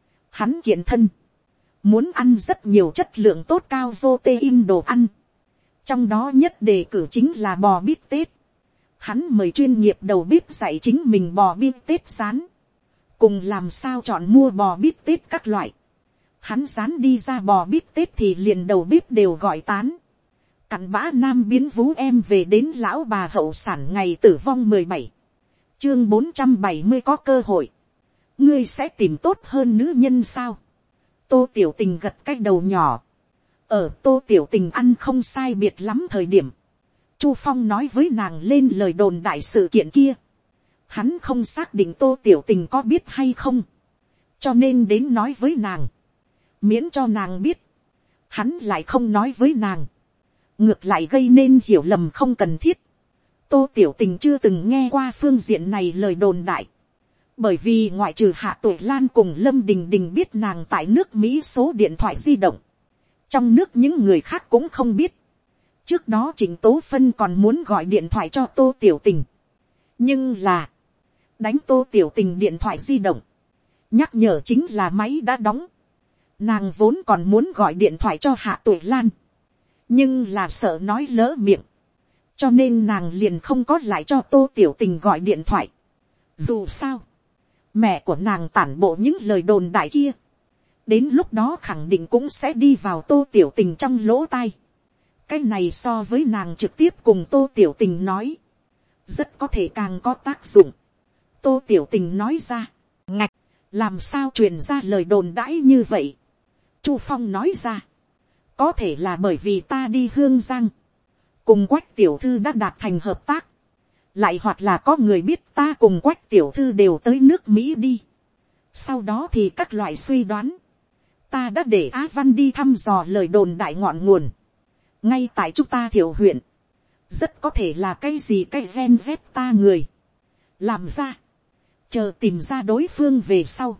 Hắn kiện thân. Muốn ăn rất nhiều chất lượng tốt cao protein đồ ăn. Trong đó nhất đề cử chính là bò bít tết. Hắn mời chuyên nghiệp đầu bếp dạy chính mình bò bít tết rán. Cùng làm sao chọn mua bò bít tết các loại. Hắn rán đi ra bò bít tết thì liền đầu bếp đều gọi tán. Cặn bã nam biến vú em về đến lão bà hậu sản ngày tử vong 17. Chương 470 có cơ hội. Ngươi sẽ tìm tốt hơn nữ nhân sao? Tô Tiểu Tình gật cái đầu nhỏ. Ở Tô Tiểu Tình ăn không sai biệt lắm thời điểm. Chu Phong nói với nàng lên lời đồn đại sự kiện kia. Hắn không xác định Tô Tiểu Tình có biết hay không. Cho nên đến nói với nàng. Miễn cho nàng biết. Hắn lại không nói với nàng. Ngược lại gây nên hiểu lầm không cần thiết. Tô Tiểu Tình chưa từng nghe qua phương diện này lời đồn đại. Bởi vì ngoại trừ Hạ Tuệ Lan cùng Lâm Đình Đình biết nàng tại nước Mỹ số điện thoại di động, trong nước những người khác cũng không biết. Trước đó Trịnh Tố Phân còn muốn gọi điện thoại cho Tô Tiểu Tình, nhưng là đánh Tô Tiểu Tình điện thoại di động, nhắc nhở chính là máy đã đóng. Nàng vốn còn muốn gọi điện thoại cho Hạ Tuệ Lan, nhưng là sợ nói lỡ miệng, cho nên nàng liền không có lại cho Tô Tiểu Tình gọi điện thoại. Dù sao, mẹ của nàng tản bộ những lời đồn đại kia, đến lúc đó khẳng định cũng sẽ đi vào Tô Tiểu Tình trong lỗ tai. Cái này so với nàng trực tiếp cùng Tô Tiểu Tình nói, rất có thể càng có tác dụng. Tô Tiểu Tình nói ra, ngạch, làm sao truyền ra lời đồn đãi như vậy. Chu Phong nói ra, có thể là bởi vì ta đi Hương Giang, cùng Quách tiểu thư đã đạt thành hợp tác, lại hoặc là có người biết ta cùng Quách tiểu thư đều tới nước Mỹ đi. Sau đó thì các loại suy đoán, ta đã để Á Văn đi thăm dò lời đồn đại ngọn nguồn, ngay tại chúng ta Thiệu huyện, rất có thể là cái gì cái gen z ta người làm ra, chờ tìm ra đối phương về sau,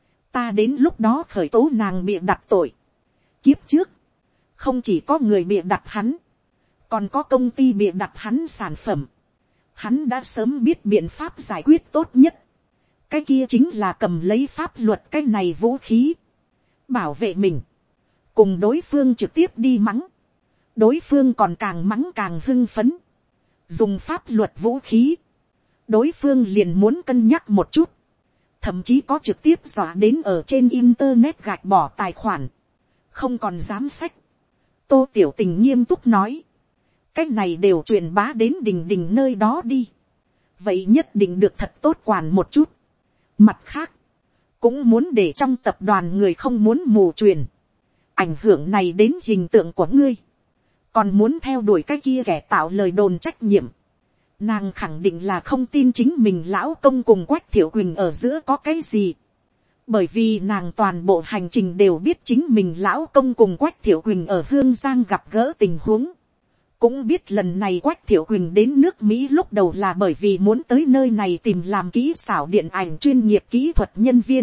ta đến lúc đó khởi tố nàng bịa đặt tội. Kiếp trước, không chỉ có người bịa đặt hắn, còn có công ty bịa đặt hắn sản phẩm. Hắn đã sớm biết biện pháp giải quyết tốt nhất, cái kia chính là cầm lấy pháp luật cái này vũ khí, bảo vệ mình, cùng đối phương trực tiếp đi mắng. Đối phương còn càng mắng càng hưng phấn, dùng pháp luật vũ khí, đối phương liền muốn cân nhắc một chút, thậm chí có trực tiếp dọa đến ở trên internet gạch bỏ tài khoản, không còn dám sách. Tô Tiểu Tình nghiêm túc nói, cái này đều truyền bá đến Đình Đình nơi đó đi, vậy nhất định được thật tốt quản một chút. Mặt khác, cũng muốn để trong tập đoàn người không muốn mù truyền, ảnh hưởng này đến hình tượng của ngươi, còn muốn theo đuổi cái kia kẻ tạo lời đồn trách nhiệm. Nàng khẳng định là không tin chính mình lão công cùng Quách Thiệu Quỳnh ở giữa có cái gì, bởi vì nàng toàn bộ hành trình đều biết chính mình lão công cùng Quách Thiệu Quỳnh ở Hương Giang gặp gỡ tình huống, cũng biết lần này Quách Thiệu Quỳnh đến nước Mỹ lúc đầu là bởi vì muốn tới nơi này tìm làm kỹ xảo điện ảnh chuyên nghiệp kỹ thuật nhân viên,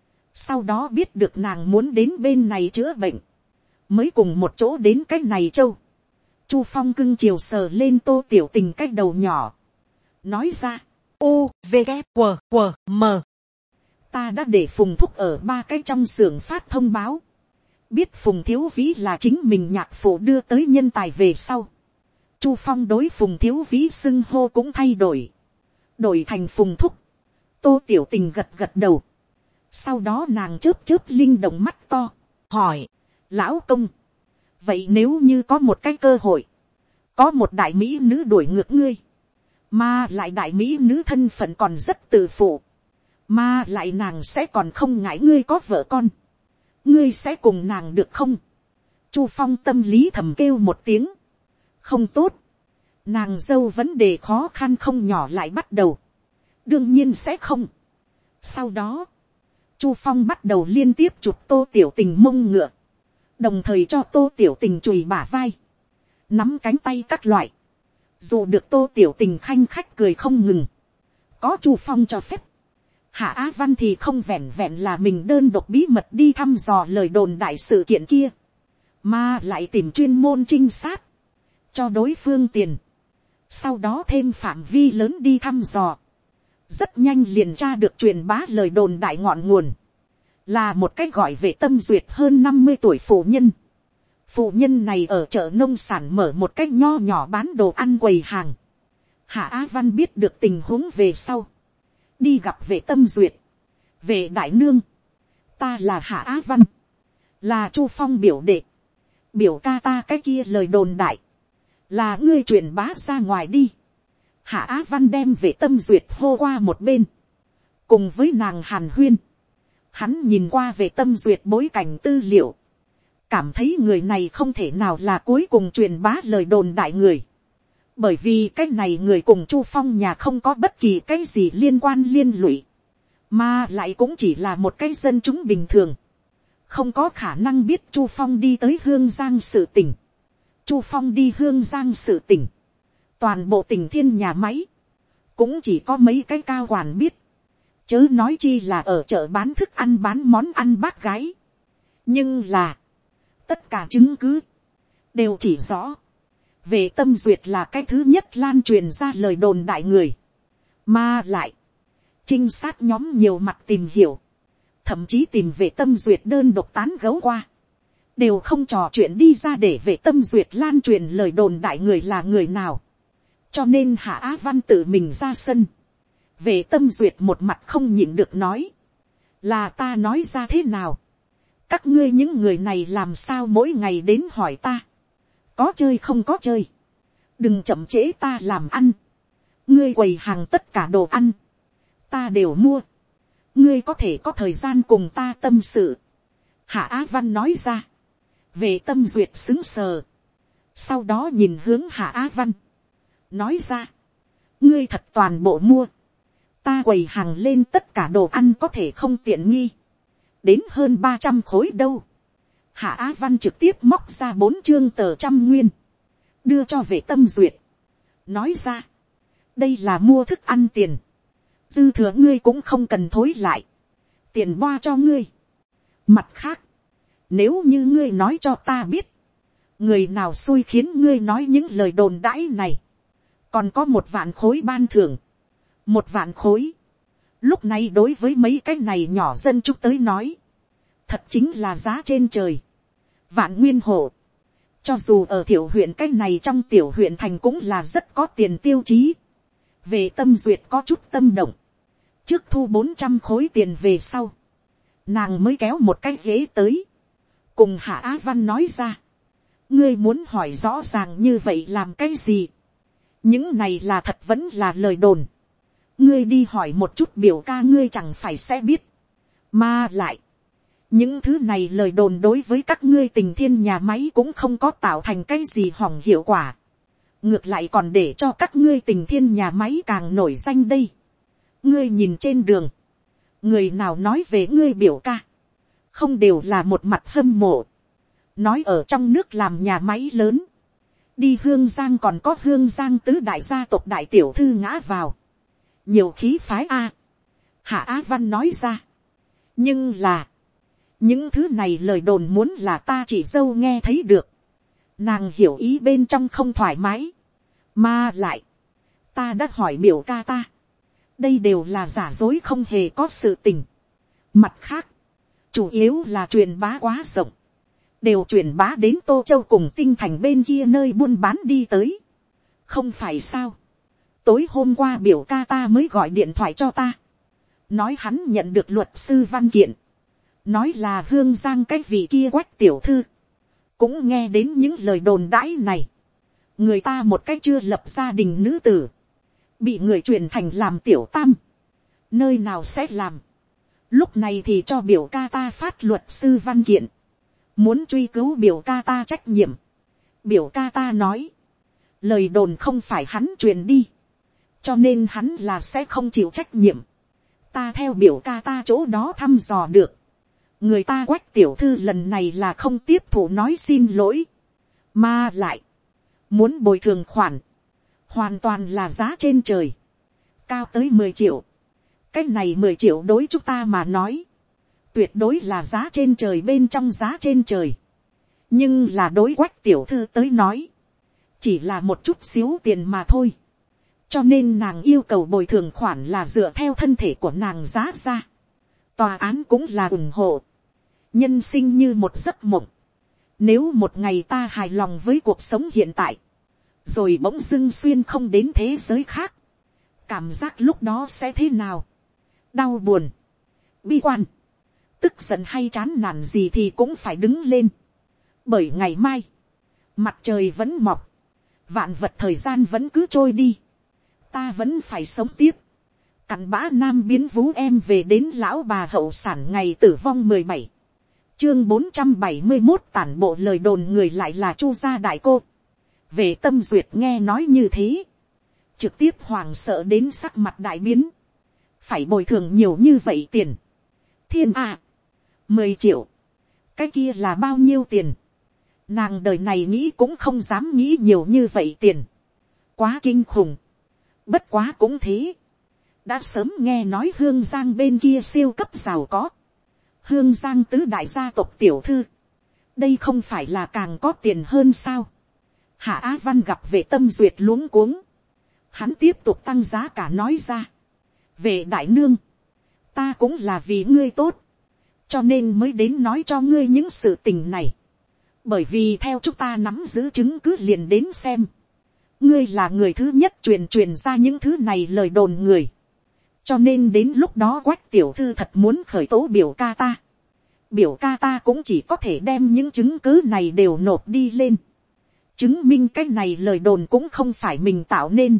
sau đó biết được nàng muốn đến bên này chữa bệnh, mới cùng một chỗ đến cái này châu. Chu Phong cưng chiều sờ lên Tô Tiểu Tình cái đầu nhỏ, nói ra, u v g q q m ta đã để Phùng Thúc ở 3 cái trong xưởng phát thông báo, biết Phùng Thiếu Vĩ là chính mình nhạc phụ đưa tới nhân tài về sau, Chu Phong đối Phùng Thiếu Vĩ xưng hô cũng thay đổi, đổi thành Phùng Thúc. Tô Tiểu Tình gật gật đầu, sau đó nàng chớp chớp linh động mắt to, hỏi, lão công, vậy nếu như có một cái cơ hội, có một đại mỹ nữ đuổi ngược ngươi, mà lại đại mỹ nữ thân phận còn rất tự phụ, mà lại nàng sẽ còn không ngại ngươi có vợ con, ngươi sẽ cùng nàng được không? Chu Phong tâm lý thầm kêu một tiếng, không tốt, nàng dâu vấn đề khó khăn không nhỏ lại bắt đầu, đương nhiên sẽ không. Sau đó, Chu Phong bắt đầu liên tiếp chụp Tô Tiểu Tình mông ngựa, đồng thời cho Tô Tiểu Tình chùi bả vai, nắm cánh tay các loại, dù được Tô Tiểu Tình khanh khách cười không ngừng. Có Chu Phong cho phép, Hạ Á Văn thì không vẹn vẹn là mình đơn độc bí mật đi thăm dò lời đồn đại sự kiện kia, mà lại tìm chuyên môn trinh sát, cho đối phương tiền, sau đó thêm phạm vi lớn đi thăm dò, rất nhanh liền tra được truyền bá lời đồn đại ngọn nguồn, là một cái gọi Vệ Tâm Duyệt hơn 50 tuổi phụ nhân. Phụ nhân này ở chợ nông sản mở một cái nho nhỏ bán đồ ăn quầy hàng. Hạ Á Văn biết được tình huống về sau, đi gặp Vệ Tâm Duyệt. Vệ đại nương, ta là Hạ Á Văn, là Chu Phong biểu đệ, biểu ca ta cái kia lời đồn đại, là ngươi truyền bá ra ngoài đi. Hạ Á Văn đem Vệ Tâm Duyệt hô qua một bên, cùng với nàng hàn huyên. Hắn nhìn qua Vệ Tâm Duyệt bối cảnh tư liệu, cảm thấy người này không thể nào là cuối cùng truyền bá lời đồn đại người, bởi vì cái này người cùng Chu Phong nhà không có bất kỳ cái gì liên quan liên lụy, mà lại cũng chỉ là một cái dân chúng bình thường, không có khả năng biết Chu Phong đi tới Hương Giang sự tình. Chu Phong đi Hương Giang sự tình, toàn bộ Tỉnh Thiên nhà máy cũng chỉ có mấy cái cao quản biết, chớ nói chi là ở chợ bán thức ăn bán món ăn bác gái. Nhưng là, tất cả chứng cứ, đều chỉ rõ, Vệ Tâm Duyệt là cái thứ nhất lan truyền ra lời đồn đại người, mà lại, trinh sát nhóm nhiều mặt tìm hiểu, thậm chí tìm Vệ Tâm Duyệt đơn độc tán gấu qua, đều không trò chuyện đi ra để Vệ Tâm Duyệt lan truyền lời đồn đại người là người nào. Cho nên Hạ Á Văn tự mình ra sân, Vệ Tâm Duyệt một mặt không nhịn được nói, là ta nói ra thế nào, các ngươi những người này làm sao mỗi ngày đến hỏi ta, có chơi không có chơi, đừng chậm trễ ta làm ăn, ngươi quầy hàng tất cả đồ ăn, ta đều mua, ngươi có thể có thời gian cùng ta tâm sự. Hạ Á Văn nói ra, Vệ Tâm Duyệt xứng sờ, sau đó nhìn hướng Hạ Á Văn, nói ra, ngươi thật toàn bộ mua, ta quầy hàng lên tất cả đồ ăn có thể không tiện nghi, đến hơn 300 khối đâu. Hạ Á Văn trực tiếp móc ra 4 chương tờ 100 nguyên, đưa cho Vệ Tâm Duyệt, nói ra, đây là mua thức ăn tiền, dư thừa ngươi cũng không cần thối lại, tiền boa cho ngươi. Mặt khác, nếu như ngươi nói cho ta biết, người nào xui khiến ngươi nói những lời đồn đãi này, còn có 1 vạn khối ban thưởng. 1 vạn khối, lúc này đối với mấy cái này nhỏ dân chúng tới nói, thật chính là giá trên trời. Vạn nguyên hộ, cho dù ở tiểu huyện cái này trong tiểu huyện thành cũng là rất có tiền tiêu chí. Về Tâm Duyệt có chút tâm động, trước thu 400 khối tiền về sau, nàng mới kéo một cái ghế tới, cùng Hạ Á Văn nói ra, ngươi muốn hỏi rõ ràng như vậy làm cái gì, những này là thật vẫn là lời đồn, ngươi đi hỏi một chút biểu ca ngươi chẳng phải sẽ biết, mà lại, những thứ này lời đồn đối với các ngươi Tình Thiên nhà máy cũng không có tạo thành cái gì hỏng hiệu quả, ngược lại còn để cho các ngươi Tình Thiên nhà máy càng nổi danh đây. Ngươi nhìn trên đường, người nào nói về ngươi biểu ca, không đều là một mặt hâm mộ, nói ở trong nước làm nhà máy lớn, đi Hương Giang còn có Hương Giang tứ đại gia tộc đại tiểu thư ngã vào, nhiều khí phái a. Hạ Á Văn nói ra, nhưng là, những thứ này lời đồn muốn là ta chỉ dâu nghe thấy được, nàng hiểu ý bên trong không thoải mái, mà lại, ta đã hỏi biểu ca ta, đây đều là giả dối không hề có sự tình. Mặt khác, chủ yếu là truyền bá quá rộng, đều truyền bá đến Tô Châu cùng Tinh Thành bên kia nơi buôn bán đi tới. Không phải sao, tối hôm qua biểu ca ta mới gọi điện thoại cho ta, nói hắn nhận được luật sư văn kiện, nói là Hương Giang cái vị kia Quách tiểu thư, cũng nghe đến những lời đồn đãi này, người ta một cách chưa lập gia đình nữ tử, bị người truyền thành làm tiểu tam, nơi nào sẽ làm, lúc này thì cho biểu ca ta phát luật sư văn kiện, muốn truy cứu biểu ca ta trách nhiệm. Biểu ca ta nói, lời đồn không phải hắn truyền đi, cho nên hắn là sẽ không chịu trách nhiệm. Ta theo biểu ca ta chỗ đó thăm dò được, người ta Quách tiểu thư lần này là không tiếp thụ nói xin lỗi, mà lại, muốn bồi thường khoản, hoàn toàn là giá trên trời, cao tới 10 triệu. Cái này 10 triệu đối chúng ta mà nói, tuyệt đối là giá trên trời bên trong giá trên trời. Nhưng là đối Quách tiểu thư tới nói, chỉ là một chút xíu tiền mà thôi. Cho nên nàng yêu cầu bồi thường khoản là dựa theo thân thể của nàng giá ra. Tòa án cũng là ủng hộ. Nhân sinh như một giấc mộng. Nếu một ngày ta hài lòng với cuộc sống hiện tại, rồi bỗng dưng xuyên không đến thế giới khác, cảm giác lúc đó sẽ thế nào? Đau buồn, bi quan, tức giận hay chán nản gì thì cũng phải đứng lên. Bởi ngày mai, mặt trời vẫn mọc, vạn vật thời gian vẫn cứ trôi đi, ta vẫn phải sống tiếp. Cặn bã nam biến vú em về đến lão bà hậu sản ngày tử vong 17. Chương 471 tản bộ lời đồn người lại là Chu gia đại cô. Về Tâm Duyệt nghe nói như thế, trực tiếp hoảng sợ đến sắc mặt đại biến. Phải bồi thường nhiều như vậy tiền. Thiên à, 10 triệu. Cái kia là bao nhiêu tiền? Nàng đời này nghĩ cũng không dám nghĩ nhiều như vậy tiền. Quá kinh khủng. Bất quá cũng thế. đã sớm nghe nói Hương Giang bên kia siêu cấp giàu có. Hương Giang tứ đại gia tộc tiểu thư, đây không phải là càng có tiền hơn sao. Hạ Á Văn gặp Vệ Tâm Duyệt luống cuống, hắn tiếp tục tăng giá cả nói ra. Vệ đại nương, ta cũng là vì ngươi tốt, cho nên mới đến nói cho ngươi những sự tình này. Bởi vì theo chúng ta nắm giữ chứng cứ liền đến xem, ngươi là người thứ nhất truyền ra những thứ này lời đồn người. Cho nên đến lúc đó Quách tiểu thư thật muốn khởi tố biểu ca ta, biểu ca ta cũng chỉ có thể đem những chứng cứ này đều nộp đi lên, chứng minh cái này lời đồn cũng không phải mình tạo nên,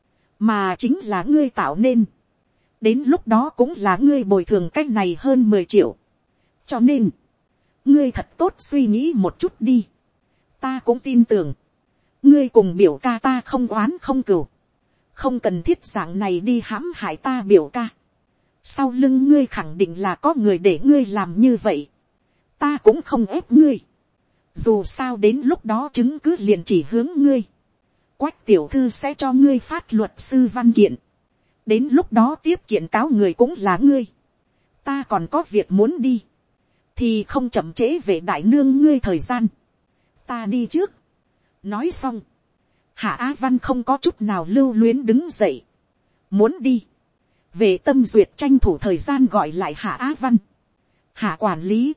mà chính là ngươi tạo nên. Đến lúc đó cũng là ngươi bồi thường cái này hơn 10 triệu. Cho nên, ngươi thật tốt suy nghĩ một chút đi. Ta cũng tin tưởng, ngươi cùng biểu ca ta không oán không cừu, không cần thiết dạng này đi hãm hại ta biểu ca. Sau lưng ngươi khẳng định là có người để ngươi làm như vậy. Ta cũng không ép ngươi. Dù sao đến lúc đó chứng cứ liền chỉ hướng ngươi. Quách tiểu thư sẽ cho ngươi phát luật sư văn kiện. Đến lúc đó tiếp kiện cáo người cũng là ngươi. Ta còn có việc muốn đi, thì không chậm trễ về đại nương ngươi thời gian. Ta đi trước. Nói xong, Hạ Á Văn không có chút nào lưu luyến đứng dậy. Muốn đi. Về Tâm Duyệt tranh thủ thời gian gọi lại Hạ Á Văn. Hạ quản lý,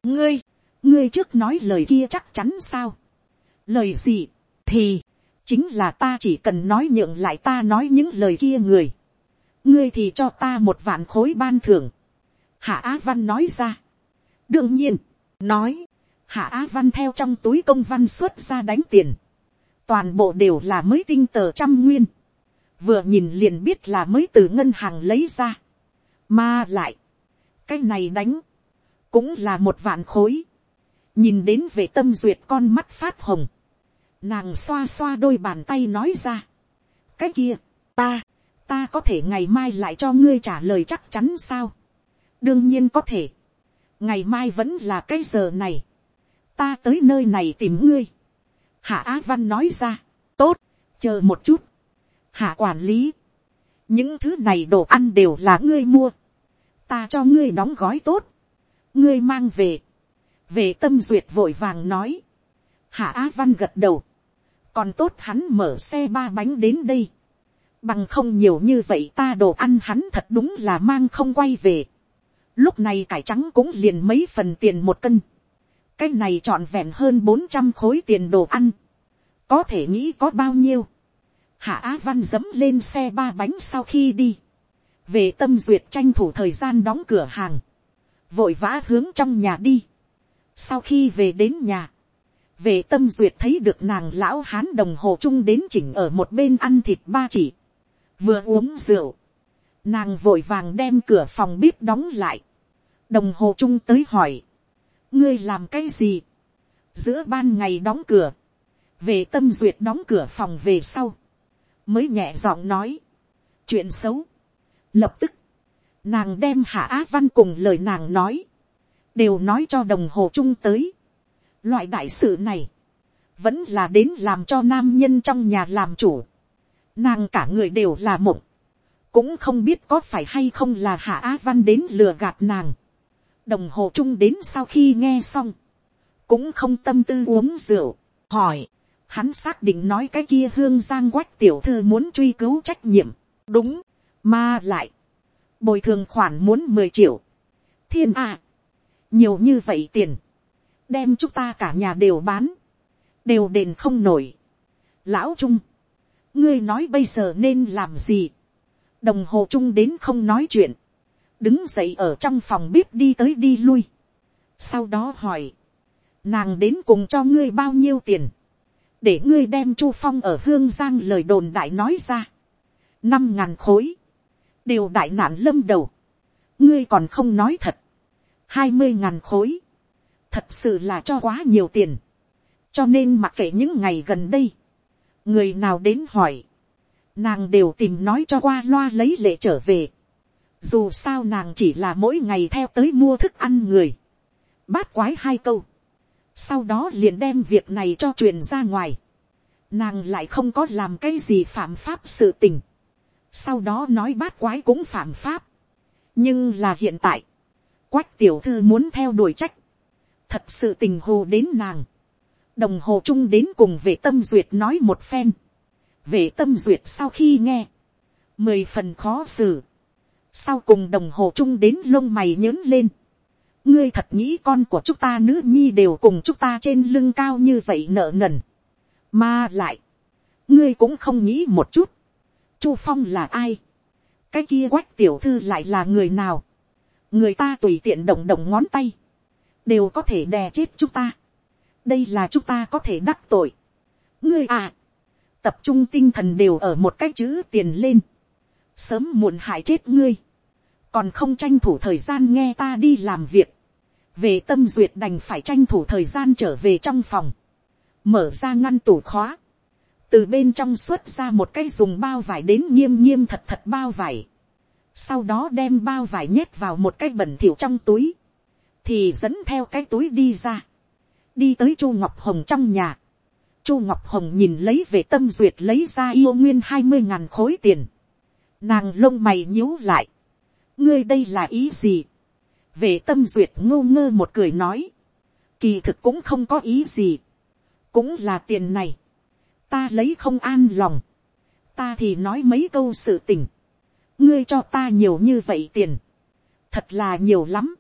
ngươi trước nói lời kia chắc chắn sao? Lời gì? Thì, chính là ta chỉ cần nói nhượng lại ta nói những lời kia người. Ngươi thì cho ta 1 vạn khối ban thưởng. Hạ Á Văn nói ra. Đương nhiên, nói. Hạ Á Văn theo trong túi công văn xuất ra đánh tiền. Toàn bộ đều là mới tinh tờ 100 nguyên. Vừa nhìn liền biết là mới từ ngân hàng lấy ra. Mà lại, cái này đánh, cũng là 1 vạn khối. Nhìn đến Vệ Tâm Duyệt con mắt phát hồng. Nàng xoa xoa đôi bàn tay nói ra. Cái kia, ta có thể ngày mai lại cho ngươi trả lời chắc chắn sao? Đương nhiên có thể. Ngày mai vẫn là cái giờ này. Ta tới nơi này tìm ngươi. Hạ Á Văn nói ra. Tốt, chờ một chút. Hạ quản lý, những thứ này đồ ăn đều là ngươi mua. Ta cho ngươi đóng gói tốt. Ngươi mang về. Vệ Tâm Duyệt vội vàng nói. Hạ Á Văn gật đầu. Còn tốt hắn mở xe 3 bánh đến đây. Bằng không nhiều như vậy ta đồ ăn hắn thật đúng là mang không quay về. Lúc này cải trắng cũng liền mấy phần tiền 1 cân. Cái này trọn vẹn hơn 400 khối tiền đồ ăn. Có thể nghĩ có bao nhiêu. Hạ Á Văn dẫm lên xe 3 bánh sau khi đi. Về Tâm Duyệt tranh thủ thời gian đóng cửa hàng. Vội vã hướng trong nhà đi. Sau khi về đến nhà, Về Tâm Duyệt thấy được nàng lão hán đồng hồ chung đến chỉnh ở một bên ăn thịt ba chỉ. Vừa uống rượu, nàng vội vàng đem cửa phòng bếp đóng lại. Đồng hồ chung tới hỏi. Ngươi làm cái gì? Giữa ban ngày đóng cửa. Về Tâm Duyệt đóng cửa phòng về sau. Mới nhẹ giọng nói. Chuyện xấu. Lập tức, nàng đem Hạ Á Văn cùng lời nàng nói. Đều nói cho đồng hồ chung tới. Loại đại sự này, vẫn là đến làm cho nam nhân trong nhà làm chủ. Nàng cả người đều là mộng. Cũng không biết có phải hay không là Hạ Á Văn đến lừa gạt nàng. Đồng hồ chung đến sau khi nghe xong, cũng không tâm tư uống rượu, hỏi. Hắn xác định nói cái kia Hương Giang Quách tiểu thư muốn truy cứu trách nhiệm. Đúng, mà lại, bồi thường khoản muốn 10 triệu. Thiên à, nhiều như vậy tiền, đem chúng ta cả nhà đều bán, đều đền không nổi. Lão Trung, ngươi nói bây giờ nên làm gì? Đồng hồ chung đến không nói chuyện, đứng dậy ở trong phòng bếp đi tới đi lui. Sau đó hỏi, nàng đến cùng cho ngươi bao nhiêu tiền, để ngươi đem Chu Phong ở Hương Giang lời đồn đại nói ra. 5.000 khối, đều đại nạn lâm đầu, ngươi còn không nói thật. 20.000 khối, thật sự là cho quá nhiều tiền. Cho nên mặc kệ những ngày gần đây, người nào đến hỏi, nàng đều tìm nói cho qua loa lấy lệ trở về. Dù sao nàng chỉ là mỗi ngày theo tới mua thức ăn người. Bát quái 2 câu. Sau đó liền đem việc này cho truyền ra ngoài. Nàng lại không có làm cái gì phạm pháp sự tình. sau đó nói bát quái cũng phạm pháp. Nhưng là hiện tại, Quách tiểu thư muốn theo đuổi trách, thật sự tình hồ đến nàng. Đồng hồ chung đến cùng Vệ Tâm Duyệt nói một phen. Vệ Tâm Duyệt sau khi nghe, 10 phần khó xử. Sau cùng đồng hồ chung đến lông mày nhớn lên. Ngươi thật nghĩ con của chúng ta nữ nhi đều cùng chúng ta trên lưng cao như vậy nợ nần. Mà lại, ngươi cũng không nghĩ một chút. Chu Phong là ai? Cái kia Quách tiểu thư lại là người nào? Người ta tùy tiện động động ngón tay, đều có thể đè chết chúng ta. Đây là chúng ta có thể đắc tội. Ngươi à, tập trung tinh thần đều ở một cái chữ tiền lên. Sớm muộn hại chết ngươi. Còn không tranh thủ thời gian nghe ta đi làm việc. Về Tâm Duyệt đành phải tranh thủ thời gian trở về trong phòng. Mở ra ngăn tủ khóa. Từ bên trong xuất ra một cái dùng bao vải đến nghiêm nghiêm thật thật bao vải. Sau đó đem bao vải nhét vào một cái bẩn thỉu trong túi. Thì dẫn theo cái túi đi ra. Đi tới Chu Ngọc Hồng trong nhà. Chu Ngọc Hồng nhìn lấy Về Tâm Duyệt lấy ra yêu nguyên 20.000 khối tiền. Nàng lông mày nhíu lại. Ngươi đây là ý gì? Về Tâm Duyệt ngô ngơ một cười nói. Kỳ thực cũng không có ý gì. Cũng là tiền này. Ta lấy không an lòng. Ta thì nói mấy câu sự tình. Ngươi cho ta nhiều như vậy tiền. Thật là nhiều lắm.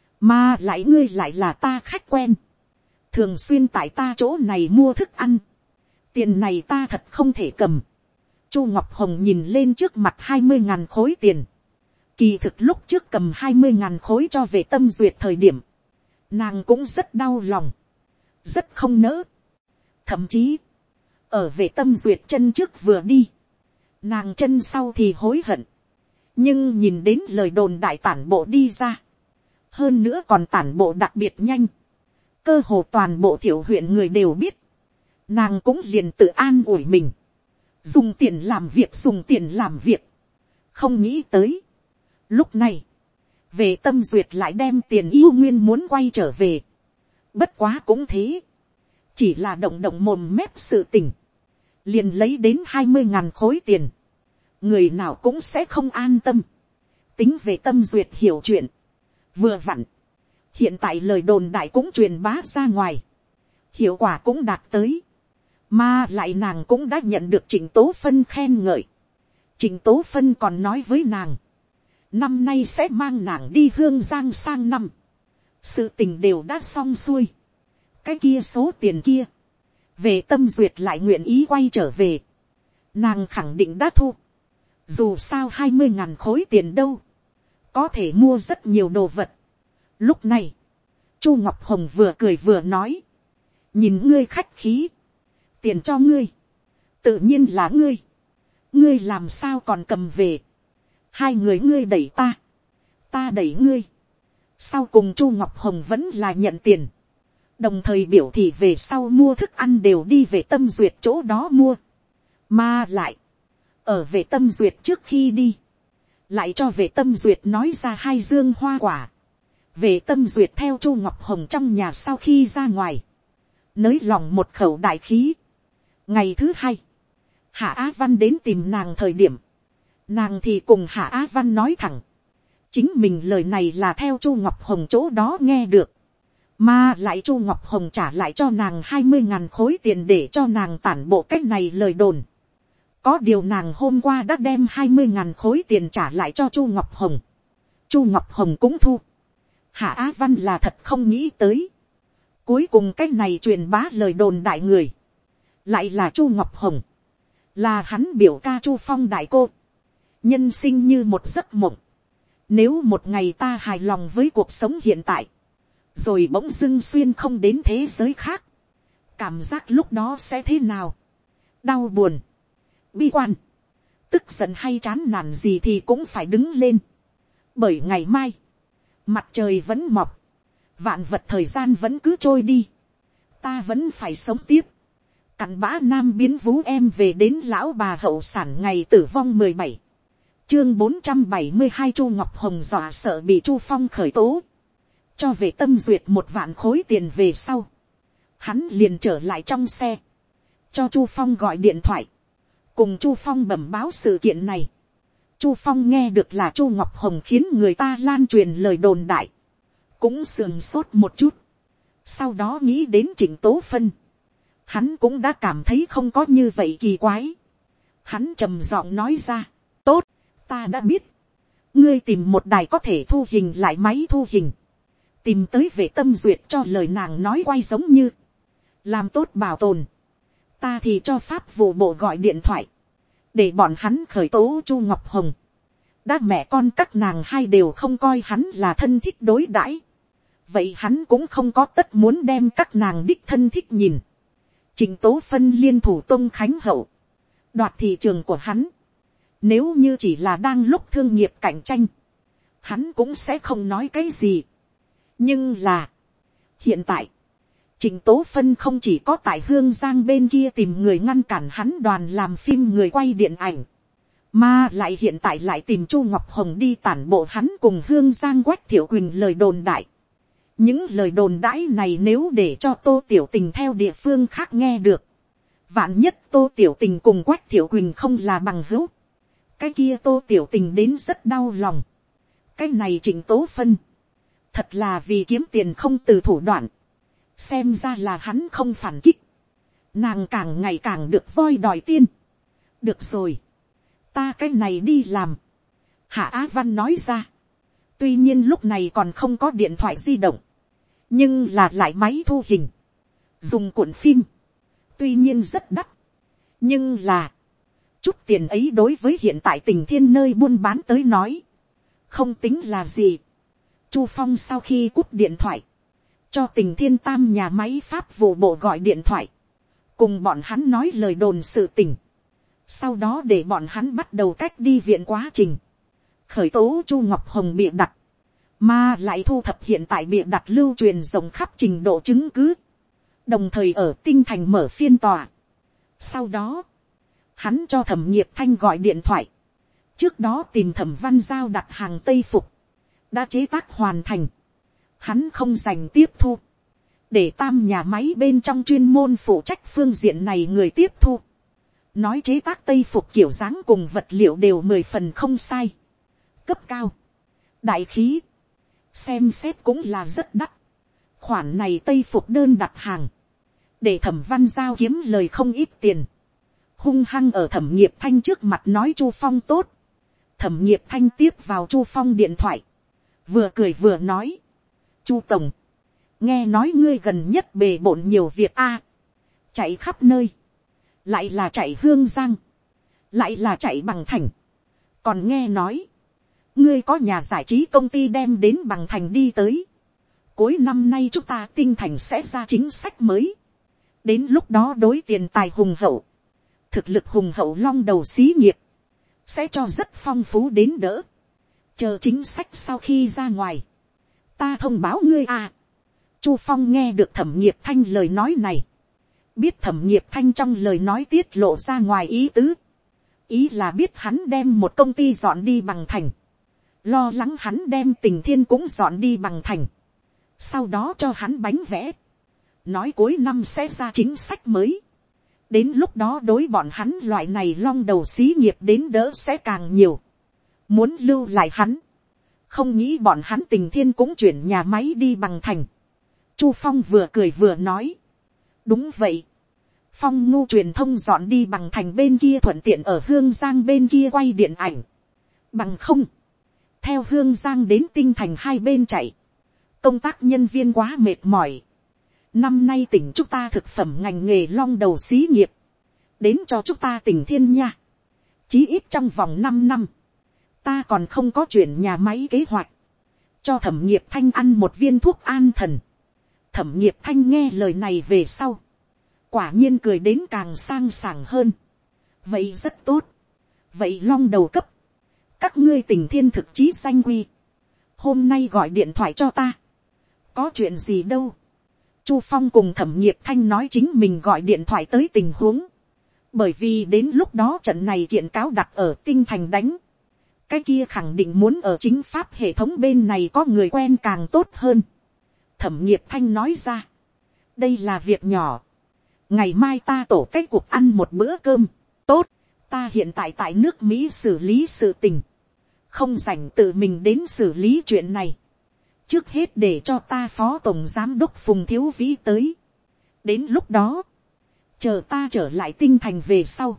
Mà lại ngươi lại là ta khách quen. Thường xuyên tại ta chỗ này mua thức ăn. Tiền này ta thật không thể cầm. Chu Ngọc Hồng nhìn lên trước mặt 20.000 khối tiền. Kỳ thực lúc trước cầm 20.000 khối cho Về Tâm Duyệt thời điểm. Nàng cũng rất đau lòng. Rất không nỡ. Thậm chí. Ở Về Tâm Duyệt chân trước vừa đi. Nàng chân sau thì hối hận. Nhưng nhìn đến lời đồn đại tản bộ đi ra. Hơn nữa còn tản bộ đặc biệt nhanh. Cơ hồ toàn bộ Thiệu huyện người đều biết. Nàng cũng liền tự an ủi mình. Dùng tiền làm việc, dùng tiền làm việc. Không nghĩ tới. Lúc này, Về Tâm Duyệt lại đem tiền yêu nguyên muốn quay trở về. Bất quá cũng thế. Chỉ là động động mồm mép sự tình. Liền lấy đến 20.000 khối tiền. Người nào cũng sẽ không an tâm. Tính Về Tâm Duyệt hiểu chuyện. Vừa vặn. Hiện tại lời đồn đại cũng truyền bá ra ngoài. Hiệu quả cũng đạt tới. Mà lại nàng cũng đã nhận được Trịnh Tố Phân khen ngợi. Trịnh Tố Phân còn nói với nàng. Năm nay sẽ mang nàng đi Hương Giang sang năm. Sự tình đều đã xong xuôi. Cái kia số tiền kia. Về Tâm Duyệt lại nguyện ý quay trở về. Nàng khẳng định đã thu. Dù sao 20.000 khối tiền đâu. Có thể mua rất nhiều đồ vật. Lúc này. Chu Ngọc Hồng vừa cười vừa nói. Nhìn ngươi khách khí. Tiền cho ngươi. Tự nhiên là ngươi. Ngươi làm sao còn cầm về. Hai người ngươi đẩy ta. Ta đẩy ngươi. Sau cùng Chu Ngọc Hồng vẫn là nhận tiền. Đồng thời biểu thị về sau mua thức ăn đều đi Về Tâm Duyệt chỗ đó mua. Mà lại. Ở Về Tâm Duyệt trước khi đi. Lại cho Về Tâm Duyệt nói ra 2 dương hoa quả. Về Tâm Duyệt theo Chu Ngọc Hồng trong nhà sau khi ra ngoài. Nới lòng một khẩu đại khí. Ngày thứ 2. Hạ Á Văn đến tìm nàng thời điểm. Nàng thì cùng Hạ Á Văn nói thẳng. Chính mình lời này là theo Chu Ngọc Hồng chỗ đó nghe được. Mà lại Chu Ngọc Hồng trả lại cho nàng 20.000 khối tiền để cho nàng tản bộ cách này lời đồn. Có điều nàng hôm qua đã đem 20.000 khối tiền trả lại cho Chu Ngọc Hồng. Chu Ngọc Hồng cũng thu. Hạ Á Văn là thật không nghĩ tới. Cuối cùng cách này truyền bá lời đồn đại người. Lại là Chu Ngọc Hồng. Là hắn biểu ca Chu Phong đại cô. Nhân sinh như một giấc mộng. Nếu một ngày ta hài lòng với cuộc sống hiện tại. Rồi bỗng dưng xuyên không đến thế giới khác. Cảm giác lúc đó sẽ thế nào? Đau buồn. Bi quan. Tức giận hay chán nản gì thì cũng phải đứng lên. Bởi ngày mai. Mặt trời vẫn mọc. Vạn vật thời gian vẫn cứ trôi đi. Ta vẫn phải sống tiếp. Cặn bã nam biến vú em về đến lão bà hậu sản ngày tử vong 17. Chương 472 Chu Ngọc Hồng dọa sợ bị Chu Phong khởi tố. Cho Về Tâm Duyệt 1.000 khối tiền về sau. Hắn liền trở lại trong xe. Cho Chu Phong gọi điện thoại. Cùng Chu Phong bẩm báo sự kiện này. Chu Phong nghe được là Chu Ngọc Hồng khiến người ta lan truyền lời đồn đại, cũng sườn sốt một chút, sau đó nghĩ đến Trịnh Tố Phân, hắn cũng đã cảm thấy không có như vậy kỳ quái. Hắn trầm giọng nói ra, tốt, ta đã biết, ngươi tìm một đài có thể thu hình lại máy thu hình, tìm tới Vệ Tâm Duyệt cho lời nàng nói quay giống như, làm tốt bảo tồn, ta thì cho pháp vụ bộ gọi điện thoại, để bọn hắn khởi tố Chu Ngọc Hồng. Đã mẹ con các nàng hai đều không coi hắn là thân thích đối đãi, vậy hắn cũng không có tất muốn đem các nàng đích thân thích nhìn. Trịnh Tố Phân liên thủ Tông Khánh Hậu, đoạt thị trường của hắn. Nếu như chỉ là đang lúc thương nghiệp cạnh tranh, hắn cũng sẽ không nói cái gì. Nhưng là, hiện tại, Trịnh Tố Phân không chỉ có tại Hương Giang bên kia tìm người ngăn cản hắn đoàn làm phim người quay điện ảnh, mà lại hiện tại lại tìm Chu Ngọc Hồng đi tản bộ hắn cùng Hương Giang Quách Thiệu Quỳnh lời đồn đại. Những lời đồn đãi này nếu để cho Tô Tiểu Tình theo địa phương khác nghe được, vạn nhất Tô Tiểu Tình cùng Quách Thiệu Quỳnh không là bằng hữu, cái kia Tô Tiểu Tình đến rất đau lòng. Cái này Trịnh Tố Phân, thật là vì kiếm tiền không từ thủ đoạn, xem ra là hắn không phản kích, nàng càng ngày càng được voi đòi tiên. Được rồi, ta cái này đi làm. Hạ Á Văn nói ra, tuy nhiên lúc này còn không có điện thoại di động, nhưng là lại máy thu hình, dùng cuộn phim, tuy nhiên rất đắt, nhưng là, chút tiền ấy đối với hiện tại Tình Thiên nơi buôn bán tới nói, không tính là gì. Chu Phong sau khi cúp điện thoại, cho Tình Thiên tam nhà máy pháp vụ bộ gọi điện thoại, cùng bọn hắn nói lời đồn sự tình, sau đó để bọn hắn bắt đầu cách đi viện quá trình, khởi tố Chu Ngọc Hồng bịa đặt, mà lại thu thập hiện tại bịa đặt lưu truyền rộng khắp trình độ chứng cứ, đồng thời ở Tinh Thành mở phiên tòa. Sau đó, hắn cho Thẩm Nghiệp Thanh gọi điện thoại, trước đó tìm Thẩm Văn Giao đặt hàng tây phục, đã chế tác hoàn thành, hắn không dành tiếp thu, để tam nhà máy bên trong chuyên môn phụ trách phương diện này người tiếp thu, nói chế tác tây phục kiểu dáng cùng vật liệu đều 10 phần không sai, cấp cao, đại khí, xem xét cũng là rất đắt. Khoản này tây phục đơn đặt hàng, để Thẩm Văn Giao kiếm lời không ít tiền, hung hăng ở Thẩm Nghiệp Thanh trước mặt nói Chu Phong tốt. Thẩm Nghiệp Thanh tiếp vào Chu Phong điện thoại, vừa cười vừa nói, Chu tổng, nghe nói ngươi gần nhất bề bộn nhiều việc a, chạy khắp nơi, lại là chạy Hương Giang, lại là chạy Bằng Thành, còn nghe nói, ngươi có nhà giải trí công ty đem đến Bằng Thành đi tới, cuối năm nay chúng ta Tinh Thành sẽ ra chính sách mới, đến lúc đó đối tiền tài hùng hậu, thực lực hùng hậu long đầu xí nghiệp, sẽ cho rất phong phú đến đỡ, chờ chính sách sau khi ra ngoài, ta thông báo ngươi à. Chu Phong nghe được Thẩm Nghiệp Thanh lời nói này, biết Thẩm Nghiệp Thanh trong lời nói tiết lộ ra ngoài ý tứ, ý là biết hắn đem một công ty dọn đi Bằng Thành, lo lắng hắn đem Tình Thiên cũng dọn đi Bằng Thành, sau đó cho hắn bánh vẽ, nói cuối năm sẽ ra chính sách mới, đến lúc đó đối bọn hắn loại này long đầu xí nghiệp đến đỡ sẽ càng nhiều, muốn lưu lại hắn, không nghĩ bọn hắn Tình Thiên cũng chuyển nhà máy đi Bằng Thành. Chu Phong vừa cười vừa nói, đúng vậy, Phong Ngu truyền thông dọn đi Bằng Thành bên kia thuận tiện ở Hương Giang bên kia quay điện ảnh, bằng không, theo Hương Giang đến Tinh Thành hai bên chạy, công tác nhân viên quá mệt mỏi. Năm nay tỉnh chúng ta thực phẩm ngành nghề long đầu xí nghiệp, đến cho chúng ta Tình Thiên nha, chí ít trong vòng 5 năm, ta còn không có chuyển nhà máy kế hoạch, cho Thẩm Nghiệp Thanh ăn một viên thuốc an thần. Thẩm Nghiệp Thanh nghe lời này về sau, quả nhiên cười đến càng sang sảng hơn. Vậy rất tốt, vậy long đầu cấp, các ngươi Tình Thiên thực chí danh quy, hôm nay gọi điện thoại cho ta, có chuyện gì đâu. Chu Phong cùng Thẩm Nghiệp Thanh nói chính mình gọi điện thoại tới tình huống, bởi vì đến lúc đó trận này kiện cáo đặt ở Tinh Thành đánh, cái kia khẳng định muốn ở chính pháp hệ thống bên này có người quen càng tốt hơn. Thẩm Nghiệp Thanh nói ra, đây là việc nhỏ, ngày mai ta tổ cái cuộc ăn một bữa cơm, tốt, ta hiện tại tại nước Mỹ xử lý sự tình, không rảnh tự mình đến xử lý chuyện này, trước hết để cho ta phó tổng giám đốc Phùng Thiếu Vĩ tới, đến lúc đó, chờ ta trở lại tinh thành về sau,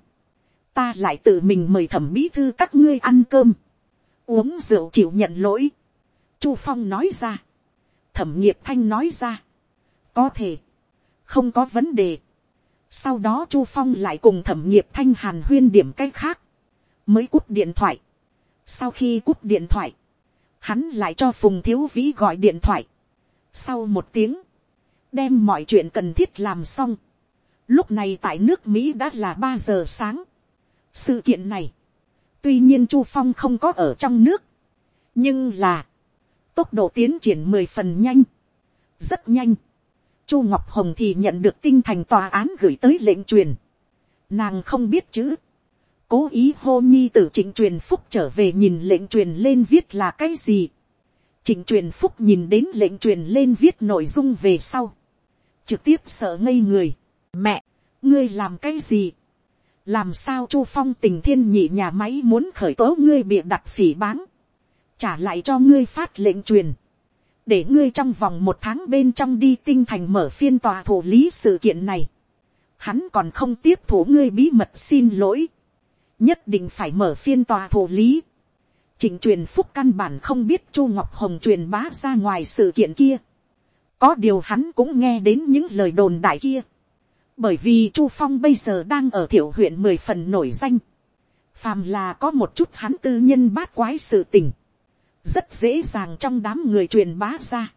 ta lại tự mình mời Thẩm bí thư các ngươi ăn cơm, uống rượu chịu nhận lỗi. Chu Phong nói ra. Thẩm Nghiệp Thanh nói ra. Có thể, không có vấn đề. Sau đó Chu Phong lại cùng Thẩm Nghiệp Thanh hàn huyên điểm cái khác, mới cúp điện thoại. Sau khi cúp điện thoại, hắn lại cho Phùng Thiếu Vĩ gọi điện thoại. Sau một tiếng, đem mọi chuyện cần thiết làm xong. Lúc này tại nước Mỹ đã là 3 giờ sáng. Sự kiện này, tuy nhiên Chu Phong không có ở trong nước, nhưng là tốc độ tiến triển 10 phần nhanh, rất nhanh. Chu Ngọc Hồng thì nhận được tinh thành tòa án gửi tới lệnh truyền. Nàng không biết chữ, cố ý hô nhi tử Trịnh Truyền Phúc trở về nhìn lệnh truyền lên viết là cái gì. Trịnh Truyền Phúc nhìn đến lệnh truyền lên viết nội dung về sau, trực tiếp sợ ngây người. Mẹ, ngươi làm cái gì? Làm sao Chu Phong Tình Thiên Nhị nhà máy muốn khởi tố ngươi bịa đặt phỉ báng, trả lại cho ngươi phát lệnh truyền, để ngươi trong vòng 1 tháng bên trong đi tinh thành mở phiên tòa thụ lý sự kiện này. Hắn còn không tiếp thủ ngươi bí mật xin lỗi, nhất định phải mở phiên tòa thụ lý. Trịnh Truyền Phúc căn bản không biết Chu Ngọc Hồng truyền bá ra ngoài sự kiện kia, có điều hắn cũng nghe đến những lời đồn đại kia. Bởi vì Chu Phong bây giờ đang ở Thiệu huyện 10 phần nổi danh, phàm là có một chút hắn tư nhân bát quái sự tình, rất dễ dàng trong đám người truyền bá ra.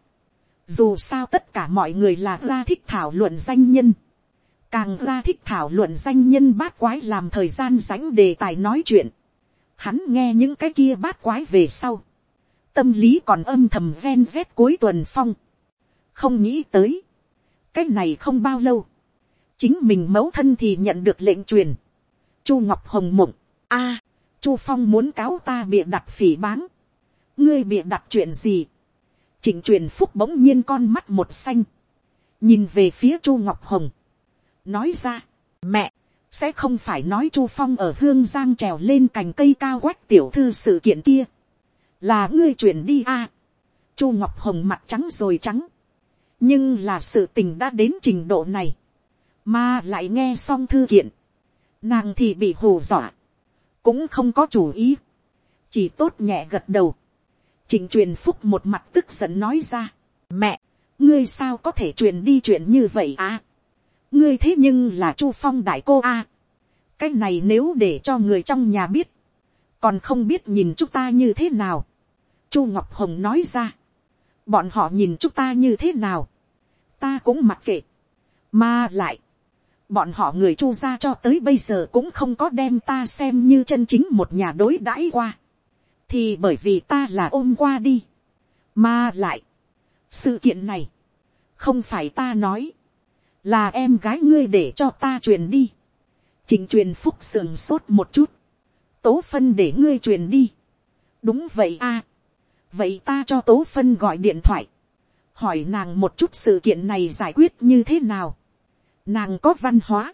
Dù sao tất cả mọi người là ra thích thảo luận danh nhân, càng ra thích thảo luận danh nhân bát quái làm thời gian rảnh đề tài nói chuyện. Hắn nghe những cái kia bát quái về sau, tâm lý còn âm thầm ven vét cuối tuần phong. Không nghĩ tới, cái này không bao lâu, chính mình mẫu thân thì nhận được lệnh truyền. Chu Ngọc Hồng mộng, a, Chu Phong muốn cáo ta bịa đặt phỉ báng. Ngươi bịa đặt chuyện gì? Trịnh Truyền Phúc bỗng nhiên con mắt một xanh, nhìn về phía Chu Ngọc Hồng, nói ra. Mẹ, sẽ không phải nói Chu Phong ở Hương Giang trèo lên cành cây cao Quách tiểu thư sự kiện kia là ngươi truyền đi a? Chu Ngọc Hồng mặt trắng rồi trắng, nhưng là sự tình đã đến trình độ này, mà lại nghe xong thư kiện, nàng thì bị hù dọa, cũng không có chủ ý, chỉ tốt nhẹ gật đầu. Trịnh Truyền Phúc một mặt tức giận nói ra. Mẹ, ngươi sao có thể truyền đi chuyện như vậy à? Ngươi thế nhưng là Chu Phong đại cô à? Cái này nếu để cho người trong nhà biết, còn không biết nhìn chúng ta như thế nào. Chu Ngọc Hồng nói ra. Bọn họ nhìn chúng ta như thế nào, ta cũng mặc kệ. Mà lại, bọn họ người Chu gia cho tới bây giờ cũng không có đem ta xem như chân chính một nhà đối đãi qua. Thì bởi vì ta là ôm qua đi. Mà lại, sự kiện này, không phải ta nói, là em gái ngươi để cho ta truyền đi. Trịnh Truyền Phúc sườn sốt một chút. Tố Phân để ngươi truyền đi. Đúng vậy a. Vậy ta cho Tố Phân gọi điện thoại, hỏi nàng một chút sự kiện này giải quyết như thế nào. Nàng có văn hóa,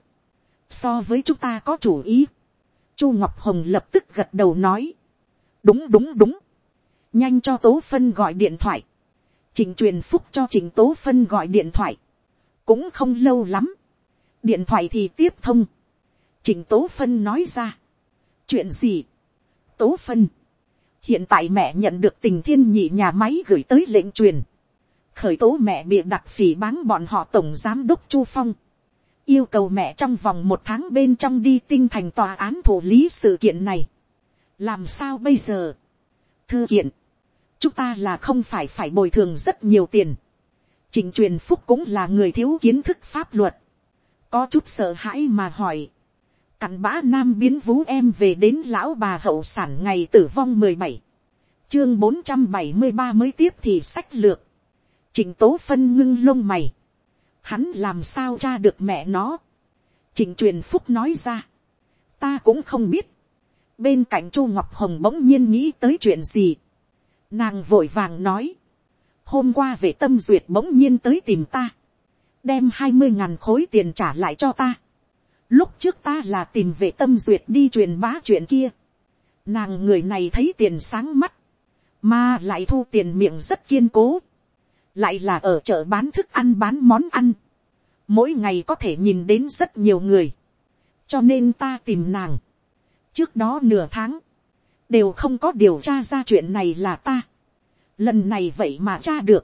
so với chúng ta có chủ ý. Chu Ngọc Hồng lập tức gật đầu nói. Đúng đúng đúng. Nhanh cho Tố Phân gọi điện thoại. Trịnh Truyền Phúc cho Trịnh Tố Phân gọi điện thoại. Cũng không lâu lắm, điện thoại thì tiếp thông. Trịnh Tố Phân nói ra. Chuyện gì? Tố Phân, hiện tại mẹ nhận được Tình Thiên Nhị nhà máy gửi tới lệnh truyền, khởi tố mẹ bịa đặt phỉ báng bọn họ tổng giám đốc Chu Phong, yêu cầu mẹ trong vòng 1 tháng bên trong đi tinh thành tòa án thụ lý sự kiện này. Làm sao bây giờ? Thư kiện, chúng ta là không phải bồi thường rất nhiều tiền. Trịnh Truyền Phúc cũng là người thiếu kiến thức pháp luật, có chút sợ hãi mà hỏi. Cặn bã nam biến vú em về đến lão bà hậu sản ngày tử vong 17. Chương 473 mới tiếp thì sách lược. Trịnh Tố Phân ngưng lông mày. Hắn làm sao tra được mẹ nó? Trịnh Truyền Phúc nói ra. Ta cũng không biết. Bên cạnh Chu Ngọc Hồng bỗng nhiên nghĩ tới chuyện gì. Nàng vội vàng nói. Hôm qua Vệ Tâm Duyệt bỗng nhiên tới tìm ta, đem 20.000 khối tiền trả lại cho ta. Lúc trước ta là tìm Vệ Tâm Duyệt đi truyền bá chuyện kia, Nàng người này thấy tiền sáng mắt, mà lại thu tiền miệng rất kiên cố, lại là ở chợ bán thức ăn bán món ăn, mỗi ngày có thể nhìn đến rất nhiều người, cho nên ta tìm nàng. Trước đó nửa tháng, đều không có điều tra ra chuyện này là ta, lần này vậy mà tra được,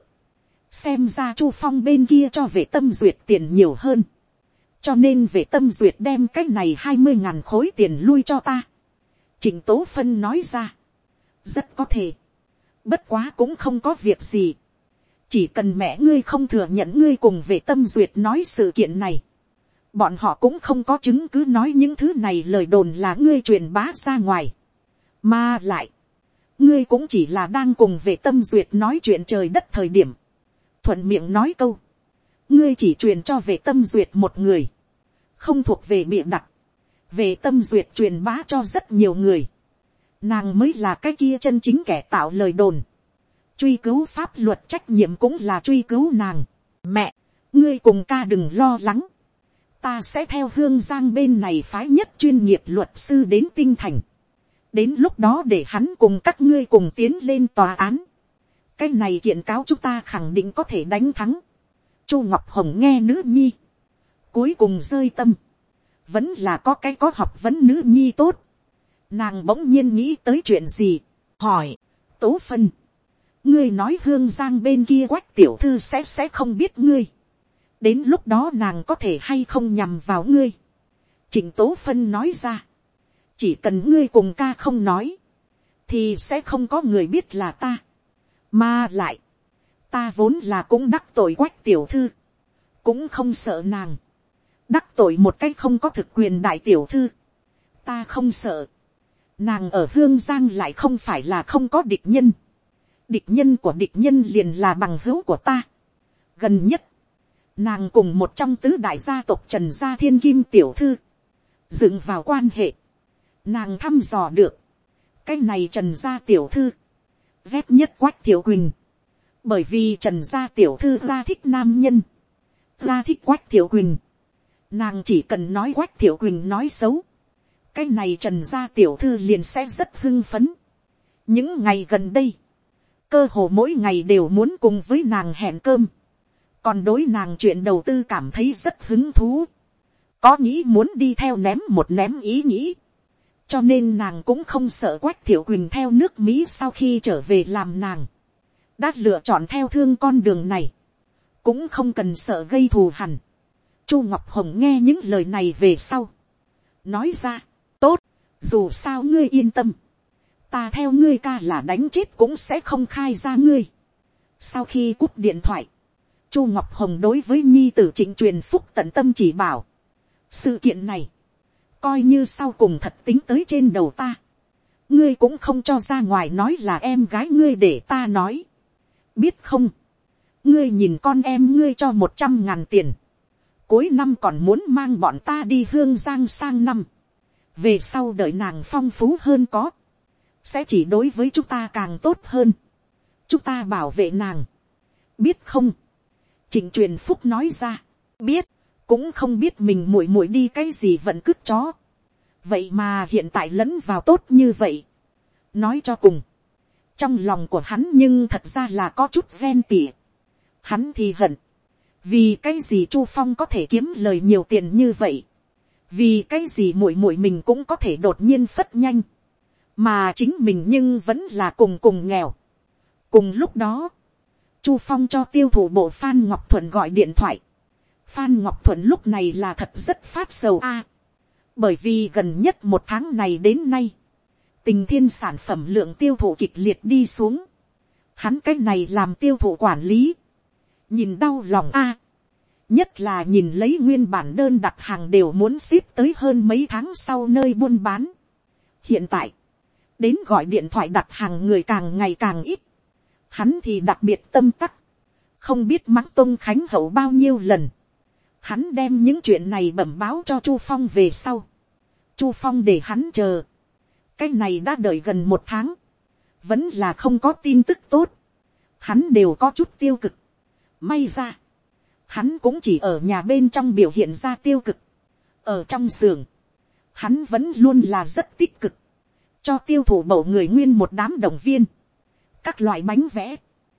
xem ra Chu Phong bên kia cho Vệ Tâm Duyệt tiền nhiều hơn, cho nên Vệ Tâm Duyệt đem cái này 20.000 khối tiền lui cho ta. Trịnh Tố Phân nói ra, rất có thể, bất quá cũng không có việc gì, chỉ cần mẹ ngươi không thừa nhận ngươi cùng Vệ Tâm Duyệt nói sự kiện này, bọn họ cũng không có chứng cứ nói những thứ này lời đồn là ngươi truyền bá ra ngoài, mà lại, ngươi cũng chỉ là đang cùng Vệ Tâm Duyệt nói chuyện trời đất thời điểm, thuận miệng nói câu, ngươi chỉ truyền cho Vệ Tâm Duyệt một người, không thuộc về bịa đặt, Vệ Tâm Duyệt truyền bá cho rất nhiều người, nàng mới là cái kia chân chính kẻ tạo lời đồn, truy cứu pháp luật trách nhiệm cũng là truy cứu nàng. Mẹ, ngươi cùng ca đừng lo lắng, ta sẽ theo Hương Giang bên này phái nhất chuyên nghiệp luật sư đến Tinh Thành, đến lúc đó để hắn cùng các ngươi cùng tiến lên tòa án, cái này kiện cáo chúng ta khẳng định có thể đánh thắng. Chu Ngọc Hồng nghe nữ nhi, cuối cùng rơi tâm, vẫn là có cái có học vấn nữ nhi tốt. Nàng bỗng nhiên nghĩ tới chuyện gì, hỏi, Tố Phân, ngươi nói Hương Giang bên kia Quách tiểu thư sẽ không biết ngươi, đến lúc đó nàng có thể hay không nhằm vào ngươi. Trịnh Tố Phân nói ra, chỉ cần ngươi cùng ca không nói, thì sẽ không có người biết là ta, mà lại, ta vốn là cũng đắc tội Quách tiểu thư, cũng không sợ nàng đắc tội một cách không có thực quyền đại tiểu thư, ta không sợ. Nàng ở Hương Giang lại không phải là không có địch nhân, địch nhân của địch nhân liền là bằng hữu của ta. Gần nhất, nàng cùng một trong tứ đại gia tộc Trần Gia Thiên Kim tiểu thư dựng vào quan hệ, nàng thăm dò được, cái này Trần Gia tiểu thư ghét nhất Quách Thiệu Quỳnh, bởi vì Trần Gia tiểu thư ra thích nam nhân, ra thích Quách Thiệu Quỳnh, nàng chỉ cần nói Quách Thiệu Quỳnh nói xấu, cái này Trần Gia tiểu thư liền sẽ rất hưng phấn. Những ngày gần đây, cơ hồ mỗi ngày đều muốn cùng với nàng hẹn cơm, còn đối nàng chuyện đầu tư cảm thấy rất hứng thú, có nghĩ muốn đi theo ném một ném ý nghĩ, cho nên nàng cũng không sợ Quách Thiệu Quỳnh theo nước Mỹ sau khi trở về làm nàng đã lựa chọn theo thương con đường này, cũng không cần sợ gây thù hằn. Chu Ngọc Hồng nghe những lời này về sau, nói ra, tốt, dù sao ngươi yên tâm, ta theo ngươi ca là đánh chết cũng sẽ không khai ra ngươi. Sau khi cúp điện thoại, Chu Ngọc Hồng đối với nhi tử Trịnh Truyền Phúc tận tâm chỉ bảo, sự kiện này, coi như sau cùng thật tính tới trên đầu ta, ngươi cũng không cho ra ngoài nói là em gái ngươi để ta nói, biết không, ngươi nhìn con em ngươi cho 100.000 tiền, cuối năm còn muốn mang bọn ta đi Hương Giang sang năm, về sau đợi nàng phong phú hơn có, sẽ chỉ đối với chúng ta càng tốt hơn, chúng ta bảo vệ nàng, biết không. Trịnh Truyền Phúc nói ra, biết, cũng không biết mình muội muội đi cái gì vận cứt chó, vậy mà hiện tại lẫn vào tốt như vậy. Nói cho cùng, trong lòng của hắn nhưng thật ra là có chút ven tỉa, hắn thì hận, vì cái gì Chu Phong có thể kiếm lời nhiều tiền như vậy, vì cái gì muội muội mình cũng có thể đột nhiên phất nhanh, mà chính mình nhưng vẫn là cùng nghèo. Cùng lúc đó, Chu Phong cho tiêu thụ bộ Phan Ngọc Thuận gọi điện thoại. Phan Ngọc Thuận lúc này là thật rất phát sầu bởi vì gần nhất một tháng này đến nay, Tình Thiên sản phẩm lượng tiêu thụ kịch liệt đi xuống. Hắn cái này làm tiêu thụ quản lý, nhìn đau lòng nhất là nhìn lấy nguyên bản đơn đặt hàng đều muốn ship tới hơn mấy tháng sau nơi buôn bán. Hiện tại, đến gọi điện thoại đặt hàng người càng ngày càng ít, hắn thì đặc biệt tâm tắc, không biết mắng Tôn Khánh Hậu bao nhiêu lần. Hắn đem những chuyện này bẩm báo cho Chu Phong về sau, Chu Phong để hắn chờ, cái này đã đợi gần một tháng, vẫn là không có tin tức tốt, hắn đều có chút tiêu cực. May ra, hắn cũng chỉ ở nhà bên trong biểu hiện ra tiêu cực, ở trong xưởng, hắn vẫn luôn là rất tích cực, cho tiêu thụ bầu người nguyên một đám động viên, các loại bánh vẽ.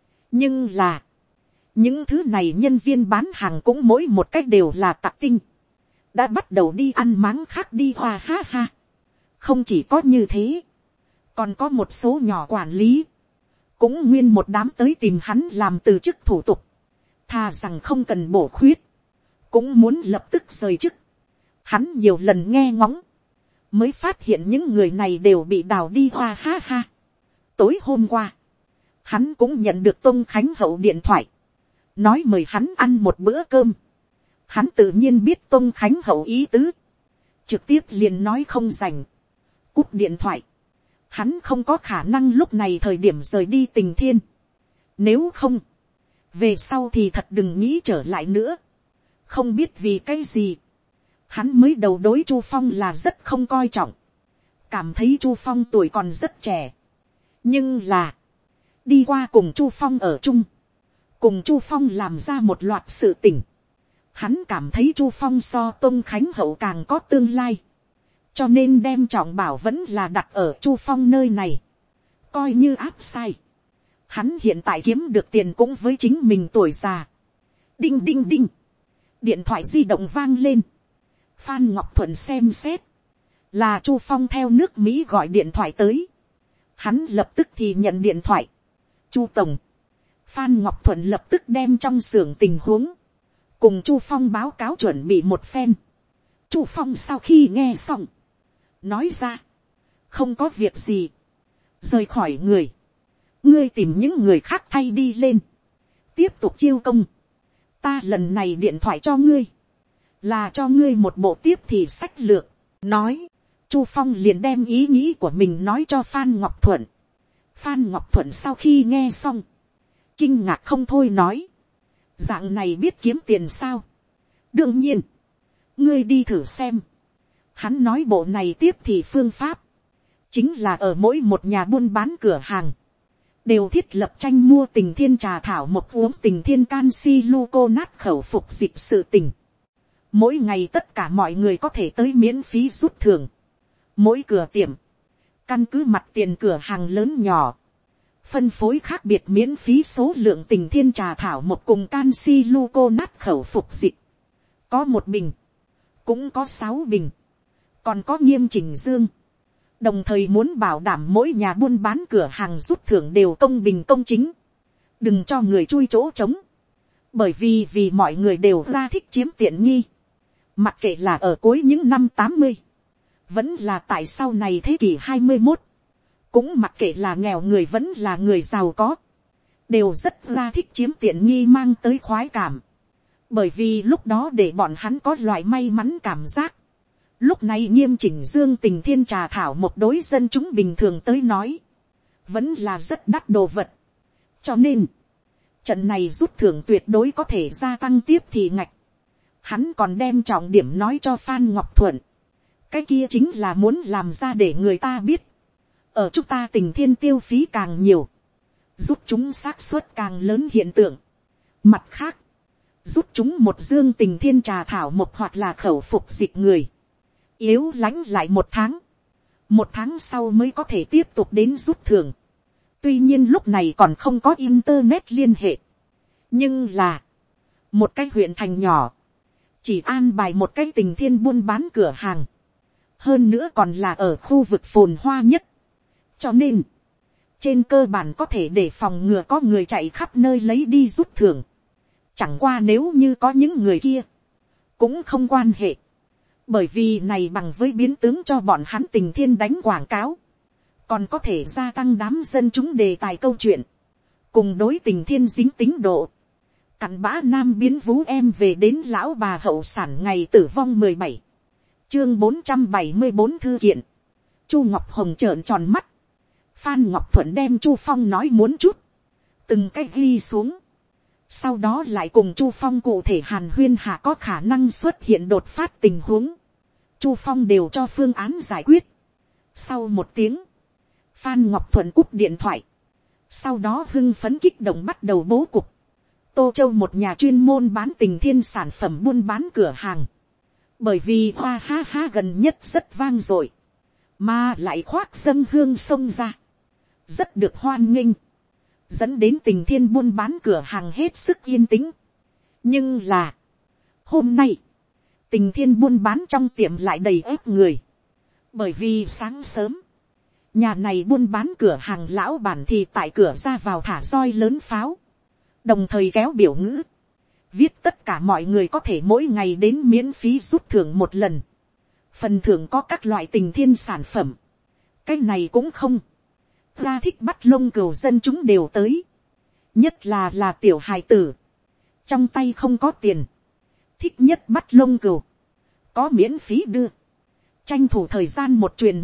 Nhưng là, những thứ này nhân viên bán hàng cũng mỗi một cách đều là tặc tinh, đã bắt đầu đi ăn máng khác đi hoa ha ha. Không chỉ có như thế, còn có một số nhỏ quản lý, cũng nguyên một đám tới tìm hắn làm từ chức thủ tục, thà rằng không cần bổ khuyết, cũng muốn lập tức rời chức. Hắn nhiều lần nghe ngóng, mới phát hiện những người này đều bị đào đi hoa ha ha. Tối hôm qua, hắn cũng nhận được Tôn Khánh Hậu điện thoại, nói mời hắn ăn một bữa cơm. Hắn tự nhiên biết Tôn Khánh Hậu ý tứ, trực tiếp liền nói không rảnh, cúp điện thoại. Hắn không có khả năng lúc này thời điểm rời đi Tình Thiên, nếu không, về sau thì thật đừng nghĩ trở lại nữa. Không biết vì cái gì, hắn mới đầu đối Chu Phong là rất không coi trọng, cảm thấy Chu Phong tuổi còn rất trẻ. Nhưng là, đi qua cùng Chu Phong ở chung, cùng Chu Phong làm ra một loạt sự tình, hắn cảm thấy Chu Phong so Tôn Khánh Hậu càng có tương lai, cho nên đem trọng bảo vẫn là đặt ở Chu Phong nơi này, coi như áp sai. Hắn hiện tại kiếm được tiền cũng với chính mình tuổi già. Đinh đinh đinh, điện thoại di động vang lên. Phan Ngọc Thuận xem xét, là Chu Phong theo nước Mỹ gọi điện thoại tới. Hắn lập tức thì nhận điện thoại. Chu tổng. Phan Ngọc Thuận lập tức đem trong xưởng tình huống cùng Chu Phong báo cáo chuẩn bị một phen. Chu Phong sau khi nghe xong, nói ra, không có việc gì, rời khỏi người, ngươi tìm những người khác thay đi lên, tiếp tục chiêu công. Ta lần này điện thoại cho ngươi, là cho ngươi một bộ tiếp thì sách lược. Nói, Chu Phong liền đem ý nghĩ của mình nói cho Phan Ngọc Thuận. Phan Ngọc Thuận sau khi nghe xong, kinh ngạc không thôi, nói, dạng này biết kiếm tiền sao? Đương nhiên, ngươi đi thử xem. Hắn nói bộ này tiếp thì phương pháp, chính là ở mỗi một nhà buôn bán cửa hàng, đều thiết lập tranh mua Tình Thiên trà thảo một uống Tình Thiên canxi gluconat khẩu phục dịch sự tình. Mỗi ngày tất cả mọi người có thể tới miễn phí rút thưởng. Mỗi cửa tiệm, căn cứ mặt tiền cửa hàng lớn nhỏ, phân phối khác biệt miễn phí số lượng Tình Thiên trà thảo một cùng canxi gluconat khẩu phục dịch. Có 1 bình, cũng có 6 bình, còn có nghiêm chỉnh dương. Đồng thời muốn bảo đảm mỗi nhà buôn bán cửa hàng rút thưởng đều công bình công chính, đừng cho người chui chỗ trống. Bởi vì mọi người đều ra thích chiếm tiện nghi, mặc kệ là ở cuối những năm 80, vẫn là tại sau này thế kỷ 21, cũng mặc kệ là nghèo người vẫn là người giàu có, đều rất ra thích chiếm tiện nghi mang tới khoái cảm. Bởi vì lúc đó để bọn hắn có loại may mắn cảm giác. Lúc này nghiêm chỉnh dương Tình Thiên trà thảo một đối dân chúng bình thường tới nói, vẫn là rất đắt đồ vật. Cho nên, trận này rút thưởng tuyệt đối có thể gia tăng tiếp thì ngạch. Hắn còn đem trọng điểm nói cho Phan Ngọc Thuận. Cái kia chính là muốn làm ra để người ta biết, ở chúng ta Tình Thiên tiêu phí càng nhiều, giúp chúng xác suất càng lớn hiện tượng. Mặt khác, giúp chúng một dương Tình Thiên trà thảo một hoặc là khẩu phục dịch người, yếu lánh lại 1 tháng, 1 tháng sau mới có thể tiếp tục đến rút thưởng. Tuy nhiên lúc này còn không có internet liên hệ, nhưng là một cái huyện thành nhỏ, chỉ an bài một cái Tình Thiên buôn bán cửa hàng, hơn nữa còn là ở khu vực phồn hoa nhất, cho nên trên cơ bản có thể để phòng ngừa có người chạy khắp nơi lấy đi rút thưởng. Chẳng qua nếu như có những người kia, cũng không quan hệ, bởi vì này bằng với biến tướng cho bọn hắn Tình Thiên đánh quảng cáo, còn có thể gia tăng đám dân chúng đề tài câu chuyện, cùng đối Tình Thiên dính tính độ. Cặn bã nam biến vú em về đến lão bà hậu sản ngày tử vong 17. Chương 474 thư kiện. Chu Ngọc Hồng trợn tròn mắt. Phan Ngọc Thuận đem Chu Phong nói muốn chút, từng cái ghi xuống. Sau đó lại cùng Chu Phong cụ thể hàn huyên hạ có khả năng xuất hiện đột phát tình huống. Chu Phong đều cho phương án giải quyết. Sau 1 tiếng, Phan Ngọc Thuận cúp điện thoại. Sau đó hưng phấn kích động bắt đầu bố cục. Tô Châu một nhà chuyên môn bán Tình Thiên sản phẩm buôn bán cửa hàng. Bởi vì hoa ha ha gần nhất rất vang dội, mà lại khoác dâng hương xông ra, rất được hoan nghênh, dẫn đến Tình Thiên buôn bán cửa hàng hết sức yên tĩnh. Nhưng là, hôm nay, Tình Thiên buôn bán trong tiệm lại đầy ép người, bởi vì sáng sớm, nhà này buôn bán cửa hàng lão bản thì tại cửa ra vào thả roi lớn pháo, đồng thời kéo biểu ngữ, viết tất cả mọi người có thể mỗi ngày đến miễn phí rút thưởng một lần, phần thưởng có các loại Tình Thiên sản phẩm. Cái này cũng không, ra thích bắt lông cừu dân chúng đều tới, nhất là tiểu hài tử, trong tay không có tiền, thích nhất bắt lông cừu, có miễn phí đưa, tranh thủ thời gian một truyền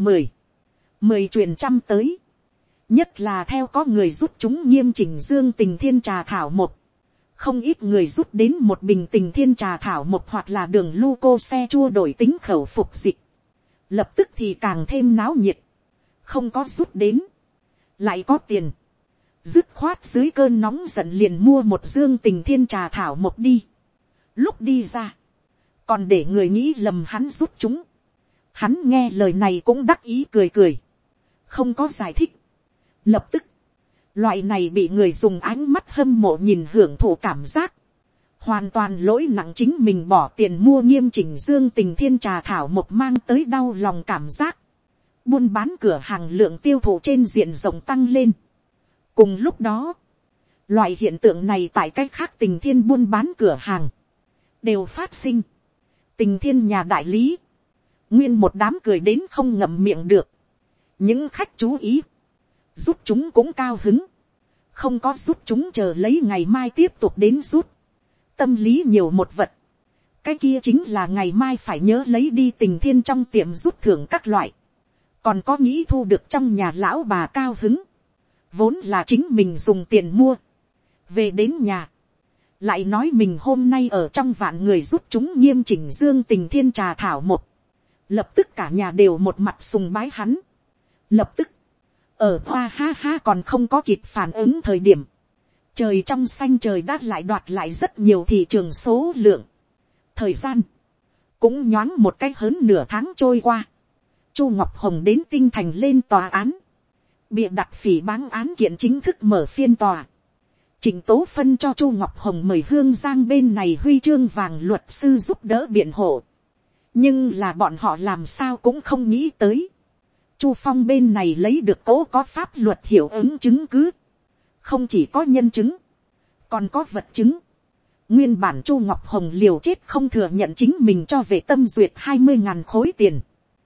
10 truyền trăm tới, nhất là theo có người rút chúng nghiêm chỉnh dương Tình Thiên trà thảo một, không ít người rút đến một bình Tình Thiên trà thảo một hoặc là đường lu cô xe chua đổi tính khẩu phục dịch, lập tức thì càng thêm náo nhiệt. Không có rút đến, lại có tiền, dứt khoát dưới cơn nóng giận liền mua một dương Tình Thiên trà thảo một đi. Lúc đi ra, còn để người nghĩ lầm hắn rút chúng. Hắn nghe lời này cũng đắc ý cười cười, không có giải thích. Lập tức, loại này bị người dùng ánh mắt hâm mộ nhìn hưởng thụ cảm giác, hoàn toàn lỗi nặng chính mình bỏ tiền mua nghiêm chỉnh dương Tình Thiên trà thảo một mang tới đau lòng cảm giác. Buôn bán cửa hàng lượng tiêu thụ trên diện rộng tăng lên. Cùng lúc đó, loại hiện tượng này tại cách khác Tình Thiên buôn bán cửa hàng đều phát sinh. Tình Thiên nhà đại lý, nguyên một đám cười đến không ngậm miệng được. Những khách chú ý, rút chúng cũng cao hứng, không có rút chúng chờ lấy ngày mai tiếp tục đến rút. Tâm lý nhiều một vật, cái kia chính là ngày mai phải nhớ lấy đi Tình Thiên trong tiệm rút thưởng các loại, còn có nghĩ thu được trong nhà lão bà cao hứng, vốn là chính mình dùng tiền mua, về đến nhà, lại nói mình hôm nay ở trong vạn người rút chúng nghiêm chỉnh dương Tình Thiên trà thảo một, lập tức cả nhà đều một mặt sùng bái hắn. Lập tức, ở hoa ha ha còn không có kịp phản ứng thời điểm, trời trong xanh trời đã lại đoạt lại rất nhiều thị trường số lượng. Thời gian cũng nhoáng một cái hớn nửa tháng trôi qua. Chu Ngọc Hồng đến Tinh Thành lên tòa án, bịa đặt phỉ báng án kiện chính thức mở phiên tòa. Trịnh Tố phân cho Chu Ngọc Hồng mời Hương Giang bên này huy chương vàng luật sư giúp đỡ biện hộ, nhưng là bọn họ làm sao cũng không nghĩ tới, Chu Phong bên này lấy được cố có pháp luật hiệu ứng chứng cứ, không chỉ có nhân chứng, còn có vật chứng. Nguyên bản Chu Ngọc Hồng liều chết không thừa nhận chính mình cho Vệ Tâm Duyệt 20.000 khối tiền,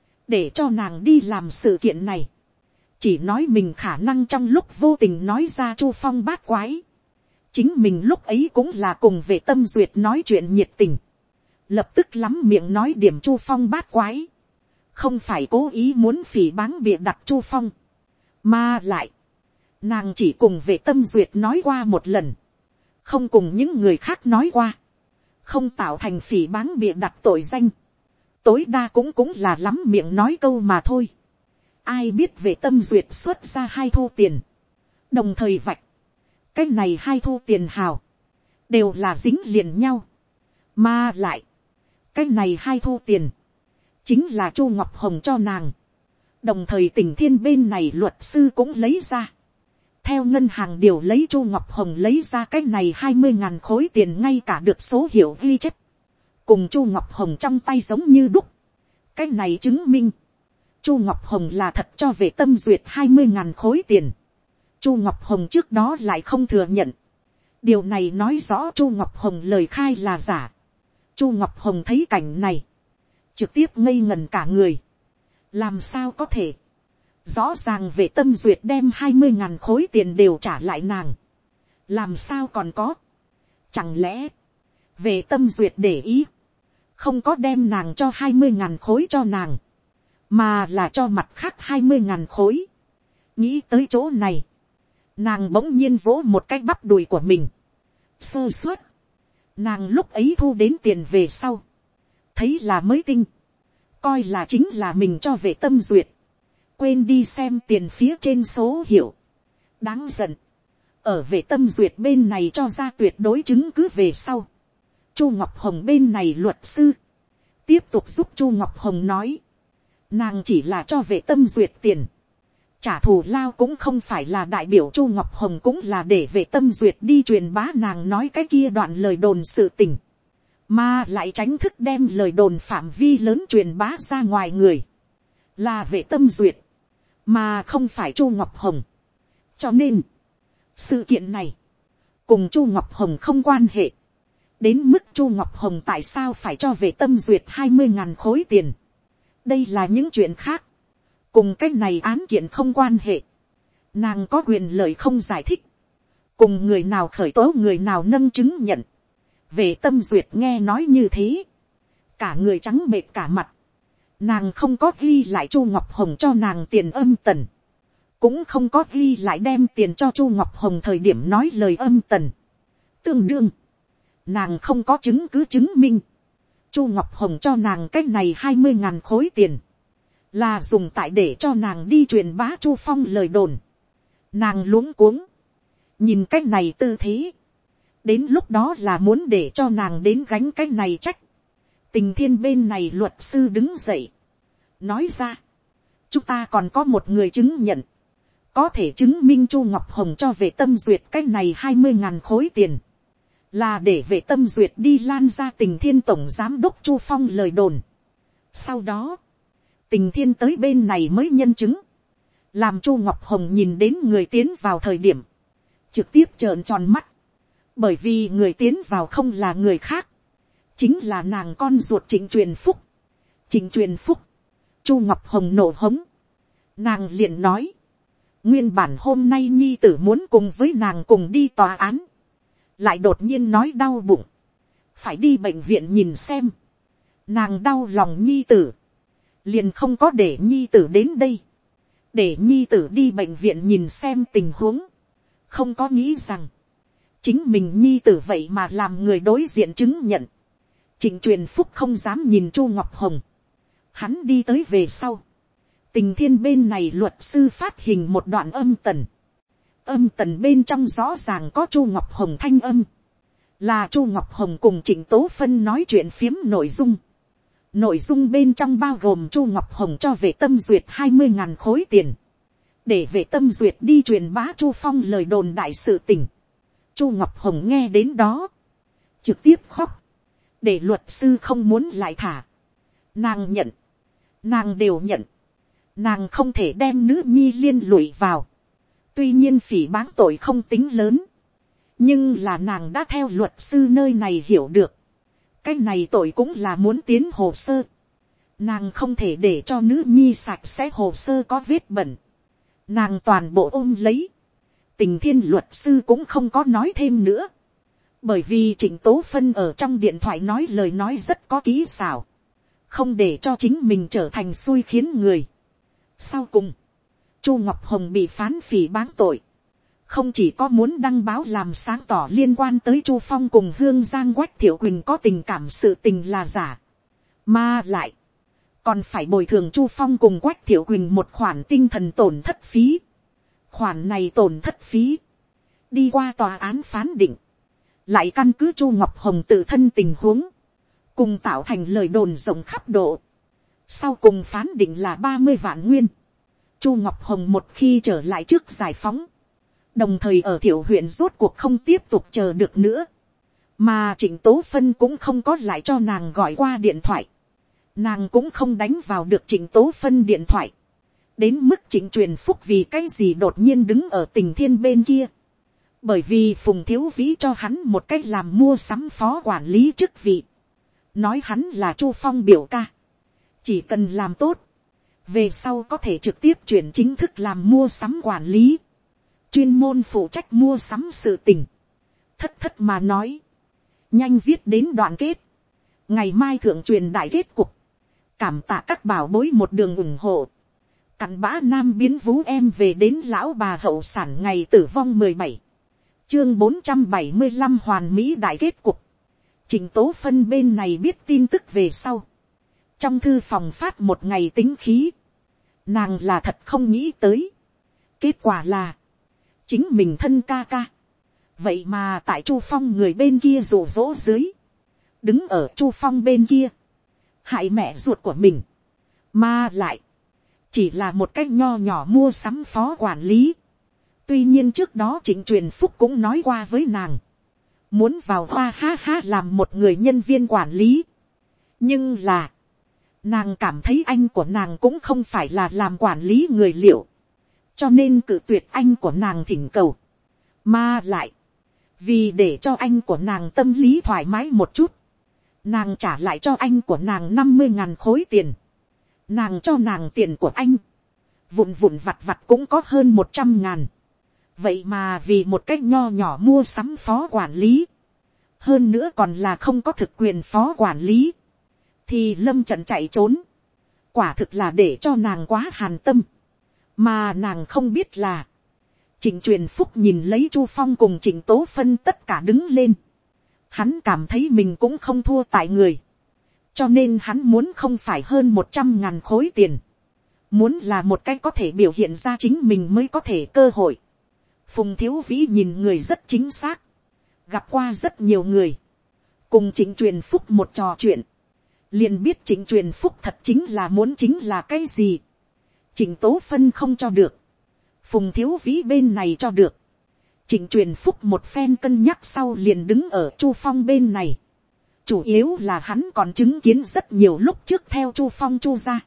để cho nàng đi làm sự kiện này, chỉ nói mình khả năng trong lúc vô tình nói ra Chu Phong bát quái, chính mình lúc ấy cũng là cùng Vệ Tâm Duyệt nói chuyện nhiệt tình, lập tức lắm miệng nói điểm Chu Phong bát quái, không phải cố ý muốn phỉ báng bịa đặt Chu Phong, mà lại nàng chỉ cùng Vệ Tâm Duyệt nói qua một lần, không cùng những người khác nói qua, không tạo thành phỉ báng bịa đặt tội danh, tối đa cũng là lắm miệng nói câu mà thôi. Ai biết Vệ Tâm Duyệt xuất ra 2 thu tiền, đồng thời vạch, cái này 2 thu tiền hào, đều là dính liền nhau, mà lại, cái này 2 thu tiền, chính là Chu Ngọc Hồng cho nàng, đồng thời Tình Thiên bên này luật sư cũng lấy ra, theo ngân hàng điều lấy Chu Ngọc Hồng lấy ra cái này 20.000 khối tiền, ngay cả được số hiệu ghi chép, cùng Chu Ngọc Hồng trong tay giống như đúc. Cái này chứng minh, Chu Ngọc Hồng là thật cho Vệ Tâm Duyệt 20.000 khối tiền. Chu Ngọc Hồng trước đó lại không thừa nhận. Điều này nói rõ Chu Ngọc Hồng lời khai là giả. Chu Ngọc Hồng thấy cảnh này, trực tiếp ngây ngẩn cả người. Làm sao có thể? Rõ ràng Vệ Tâm Duyệt đem 20.000 khối tiền đều trả lại nàng. Làm sao còn có? Chẳng lẽ Vệ Tâm Duyệt để ý, không có đem nàng cho 20.000 khối cho nàng, mà là cho mặt khác 20.000 khối. Nghĩ tới chỗ này, nàng bỗng nhiên vỗ một cái bắp đùi của mình. Sơ suất, nàng lúc ấy thu đến tiền về sau, thấy là mới tinh, coi là chính là mình cho Vệ Tâm Duyệt, quên đi xem tiền phía trên số hiệu. Đáng giận, ở Vệ Tâm Duyệt bên này cho ra tuyệt đối chứng cứ về sau, Chu Ngọc Hồng bên này luật sư tiếp tục giúp Chu Ngọc Hồng nói, Nàng chỉ là cho vệ tâm duyệt tiền. Trả thù lao cũng không phải là đại biểu Chu Ngọc Hồng, cũng là để vệ tâm duyệt đi truyền bá nàng nói cái kia đoạn lời đồn sự tình. Mà lại tránh thức đem lời đồn phạm vi lớn truyền bá ra ngoài người. Là vệ tâm duyệt. Mà không phải Chu Ngọc Hồng. Cho nên, sự kiện này, cùng Chu Ngọc Hồng không quan hệ. Đến mức Chu Ngọc Hồng tại sao phải cho vệ tâm duyệt 20.000 khối tiền. Đây là những chuyện khác. Cùng cái này án kiện không quan hệ. Nàng có quyền lợi không giải thích. Cùng người nào khởi tố người nào nâng chứng nhận. Vệ tâm duyệt nghe nói như thế. Cả người trắng bệch cả mặt. Nàng không có ghi lại Chu Ngọc Hồng cho nàng tiền âm tần. Cũng không có ghi lại đem tiền cho Chu Ngọc Hồng thời điểm nói lời âm tần. Tương đương. Nàng không có chứng cứ chứng minh. Chu Ngọc Hồng cho nàng cái này 20.000 khối tiền. Là dùng tại để cho nàng đi truyền bá Chu Phong lời đồn. Nàng luống cuống. Nhìn cái này tư thế. Đến lúc đó là muốn để cho nàng đến gánh cái này trách. Tình Thiên bên này luật sư đứng dậy. Nói ra. Chúng ta còn có một người chứng nhận. Có thể chứng minh Chu Ngọc Hồng cho vệ tâm duyệt cái này 20.000 khối tiền. Là để vệ tâm duyệt đi lan ra Tình Thiên tổng giám đốc Chu Phong lời đồn. Sau đó. Tình Thiên tới bên này mới nhân chứng. Làm Chu Ngọc Hồng nhìn đến người tiến vào thời điểm. Trực tiếp trợn tròn mắt. Bởi vì người tiến vào không là người khác. Chính là nàng con ruột Trịnh Truyền Phúc. Trịnh Truyền Phúc. Chu Ngọc Hồng nổ hống. Nàng liền nói. Nguyên bản hôm nay nhi tử muốn cùng với nàng cùng đi tòa án. Lại đột nhiên nói đau bụng. Phải đi bệnh viện nhìn xem. Nàng đau lòng nhi tử. Liền không có để nhi tử đến đây. Để nhi tử đi bệnh viện nhìn xem tình huống. Không có nghĩ rằng. Chính mình nhi tử vậy mà làm người đối diện chứng nhận. Trịnh Truyền Phúc không dám nhìn Chu Ngọc Hồng. Hắn đi tới về sau. Tình Thiên bên này luật sư phát hình một đoạn âm tần. Âm tần bên trong rõ ràng có Chu Ngọc Hồng thanh âm. Là Chu Ngọc Hồng cùng Trịnh Tố Phân nói chuyện phiếm nội dung. Nội dung bên trong bao gồm Chu Ngọc Hồng cho vệ tâm duyệt 20.000 khối tiền. Để vệ tâm duyệt đi truyền bá Chu Phong lời đồn đại sự tình. Chu Ngọc Hồng nghe đến đó. Trực tiếp khóc. Để luật sư không muốn lại thả. Nàng nhận. Nàng đều nhận. Nàng không thể đem nữ nhi liên lụy vào. Tuy nhiên phỉ báng tội không tính lớn. Nhưng là nàng đã theo luật sư nơi này hiểu được. Cái này tội cũng là muốn tiến hồ sơ. Nàng không thể để cho nữ nhi sạch sẽ hồ sơ có vết bẩn. Nàng toàn bộ ôm lấy. Tình Thiên luật sư cũng không có nói thêm nữa. Bởi vì Trịnh Tố Phân ở trong điện thoại nói lời nói rất có kỹ xảo. Không để cho chính mình trở thành xui khiến người. Sau cùng, Chu Ngọc Hồng bị phán phỉ báng tội. Không chỉ có muốn đăng báo làm sáng tỏ liên quan tới Chu Phong cùng Hương Giang Quách Thiệu Quỳnh có tình cảm sự tình là giả. Mà lại, còn phải bồi thường Chu Phong cùng Quách Thiệu Quỳnh một khoản tinh thần tổn thất phí. Khoản này tổn thất phí. Đi qua tòa án phán định. Lại căn cứ Chu Ngọc Hồng tự thân tình huống. Cùng tạo thành lời đồn rộng khắp độ. Sau cùng phán định là 30 vạn nguyên. Chu Ngọc Hồng một khi trở lại trước giải phóng. Đồng thời ở Thiệu huyện rốt cuộc không tiếp tục chờ được nữa. Mà Trịnh Tố Phân cũng không có lại cho nàng gọi qua điện thoại. Nàng cũng không đánh vào được Trịnh Tố Phân điện thoại. Đến mức Trịnh Truyền Phúc vì cái gì đột nhiên đứng ở Tình Thiên bên kia. Bởi vì Phùng Thiếu Vĩ cho hắn một cách làm mua sắm phó quản lý chức vị. Nói hắn là Chu Phong biểu ca. Chỉ cần làm tốt. Về sau có thể trực tiếp chuyển chính thức làm mua sắm quản lý. Chuyên môn phụ trách mua sắm sự tình. Thất mà nói. Nhanh viết đến đoạn kết. Ngày mai thượng truyền đại kết cục. Cảm tạ các bảo bối một đường ủng hộ. Cặn bã nam biến vú em về đến lão bà hậu sản ngày tử vong 17. Chương 475 hoàn mỹ đại kết cục. Trịnh Tố Phân bên này biết tin tức về sau. Trong thư phòng phát một ngày tính khí. Nàng là thật không nghĩ tới. Kết quả là. Chính mình thân ca ca. Vậy mà tại Chu Phong người bên kia rủ rỗ dưới. Đứng ở Chu Phong bên kia. Hại mẹ ruột của mình. mà lại, chỉ là một cách nho nhỏ mua sắm phó quản lý. Tuy nhiên trước đó Trịnh Truyền Phúc cũng nói qua với nàng, muốn vào Hoa Ha Ha làm một người nhân viên quản lý. Nhưng là, nàng cảm thấy anh của nàng cũng không phải là làm quản lý người liệu, cho nên cự tuyệt anh của nàng thỉnh cầu. Mà lại, vì để cho anh của nàng tâm lý thoải mái một chút, nàng trả lại cho anh của nàng 50.000 khối tiền. Nàng cho nàng tiền của anh, vụn vụn vặt vặt cũng có hơn 100.000. Vậy mà vì một cách nho nhỏ mua sắm phó quản lý, hơn nữa còn là không có thực quyền phó quản lý, thì lâm trận chạy trốn, quả thực là để cho nàng quá hàn tâm. Mà nàng không biết là, Trịnh Truyền Phúc nhìn lấy Chu Phong cùng Trịnh Tố Phân tất cả đứng lên, hắn cảm thấy mình cũng không thua tại người, cho nên hắn muốn không phải hơn 100.000 khối tiền, muốn là một cái có thể biểu hiện ra chính mình mới có thể cơ hội. Phùng Thiếu Vĩ nhìn người rất chính xác, gặp qua rất nhiều người, cùng Trịnh Truyền Phúc một trò chuyện, liền biết Trịnh Truyền Phúc thật chính là cái gì. Trịnh Tố Phân không cho được, Phùng Thiếu Vĩ bên này cho được. Trịnh Truyền Phúc một phen cân nhắc sau liền đứng ở Chu Phong bên này. Chủ yếu là hắn còn chứng kiến rất nhiều lúc trước theo Chu Phong Chu ra,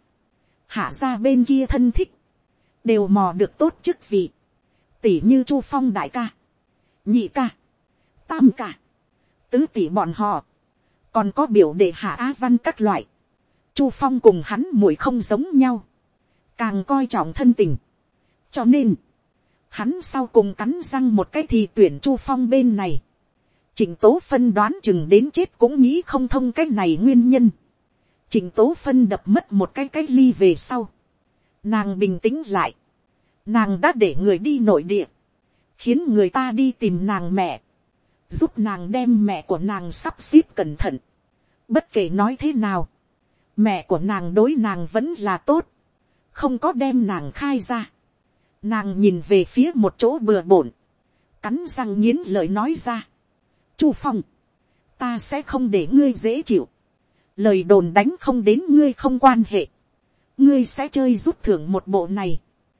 Hạ ra bên kia thân thích, đều mò được tốt chức vị. Tỷ như Chu Phong đại ca, nhị ca, tam ca, tứ tỷ bọn họ, còn có biểu đệ Hạ Á Văn các loại. Chu Phong cùng hắn muội không giống nhau, càng coi trọng thân tình, cho nên hắn sau cùng cắn răng một cái thì tuyển Chu Phong bên này. Trịnh Tố Phân đoán chừng đến chết cũng nghĩ không thông cái này nguyên nhân. Trịnh Tố Phân đập mất một cái ly về sau, nàng bình tĩnh lại, nàng đã để người đi nội địa, khiến người ta đi tìm nàng mẹ, giúp nàng đem mẹ của nàng sắp xếp cẩn thận. Bất kể nói thế nào, mẹ của nàng đối nàng vẫn là tốt, không có đem nàng khai ra. Nàng nhìn về phía một chỗ bừa bộn, cắn răng nghiến lợi nói ra, Chu Phong, ta sẽ không để ngươi dễ chịu, lời đồn đánh không đến ngươi không quan hệ, ngươi sẽ chơi rút thưởng một bộ này,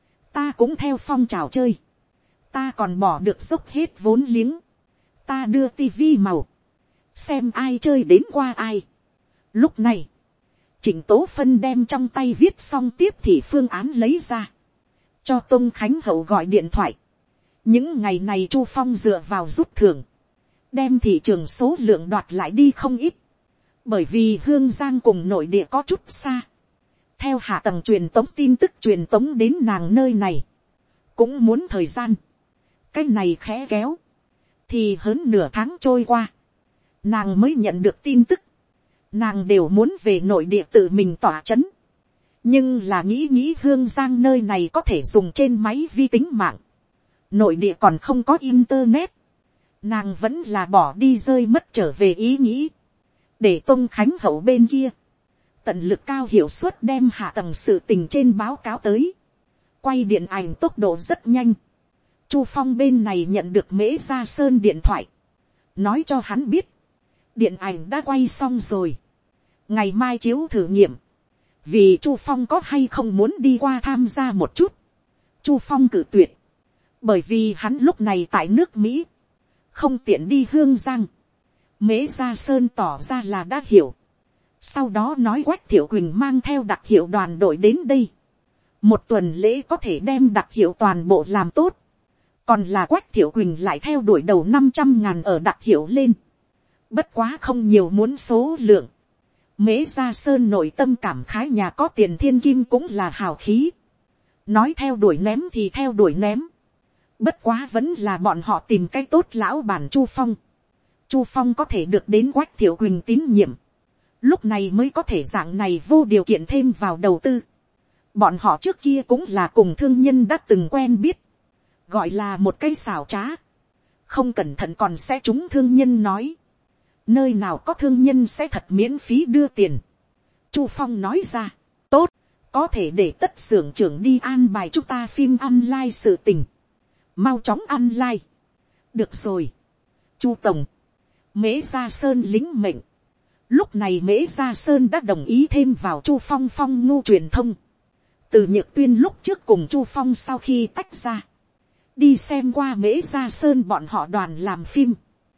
ta cũng theo phong trào chơi, ta còn bỏ được dốc hết vốn liếng, ta đưa tivi màu, xem ai chơi đến qua ai. Lúc này, Trịnh Tố Phân đem trong tay viết xong tiếp thị phương án lấy ra, cho Tôn Khánh Hậu gọi điện thoại. Những ngày này Chu Phong dựa vào rút thưởng, đem thị trường số lượng đoạt lại đi không ít, bởi vì Hương Giang cùng nội địa có chút xa, theo hạ tầng truyền tống tin tức truyền tống đến nàng nơi này, cũng muốn thời gian. Cái này khẽ kéo, thì hơn nửa tháng trôi qua, nàng mới nhận được tin tức. Nàng đều muốn về nội địa tự mình tỏa chấn, nhưng là nghĩ Hương Giang nơi này có thể dùng trên máy vi tính mạng, nội địa còn không có internet, nàng vẫn là bỏ đi rơi mất trở về ý nghĩ, để Tôn Khánh Hậu bên kia tận lực cao hiệu suất đem hạ tầng sự tình trên báo cáo tới. Quay điện ảnh tốc độ rất nhanh. Chu Phong bên này nhận được Mễ Gia Sơn điện thoại, nói cho hắn biết điện ảnh đã quay xong rồi, ngày mai chiếu thử nghiệm. Vì Chu Phong có hay không muốn đi qua tham gia một chút, Chu Phong cự tuyệt, bởi vì hắn lúc này tại nước Mỹ, không tiện đi Hương Giang. Mễ Gia Sơn tỏ ra là đã hiểu, sau đó nói Quách Thiệu Quỳnh mang theo đặc hiệu đoàn đội đến đây, một tuần lễ có thể đem đặc hiệu toàn bộ làm tốt, còn là Quách Thiệu Quỳnh lại theo đuổi đầu 500.000 ở đặc hiệu lên, bất quá không nhiều muốn số lượng. Mễ Gia Sơn nội tâm cảm khái nhà có tiền thiên kim cũng là hào khí, nói theo đuổi ném thì theo đuổi ném, bất quá vẫn là bọn họ tìm cái tốt lão bản Chu Phong. Chu Phong có thể được đến Quách Thiệu Quỳnh tín nhiệm, lúc này mới có thể dạng này vô điều kiện thêm vào đầu tư. Bọn họ trước kia cũng là cùng thương nhân đã từng quen biết, gọi là một cái xảo trá, không cẩn thận còn sẽ trúng thương nhân nói, nơi nào có thương nhân sẽ thật miễn phí đưa tiền. Chu Phong nói ra, tốt, có thể để tất xưởng trưởng đi an bài chúng ta phim online sự tình, mau chóng online. Được rồi, Chu tổng. Mễ Gia Sơn lính mệnh, Lúc này Mễ Gia Sơn đã đồng ý thêm vào Chu Phong Phong Ngu truyền thông. Từ Nhược Tuyên lúc trước cùng Chu Phong sau khi tách ra, đi xem qua Mễ Gia Sơn bọn họ đoàn làm phim,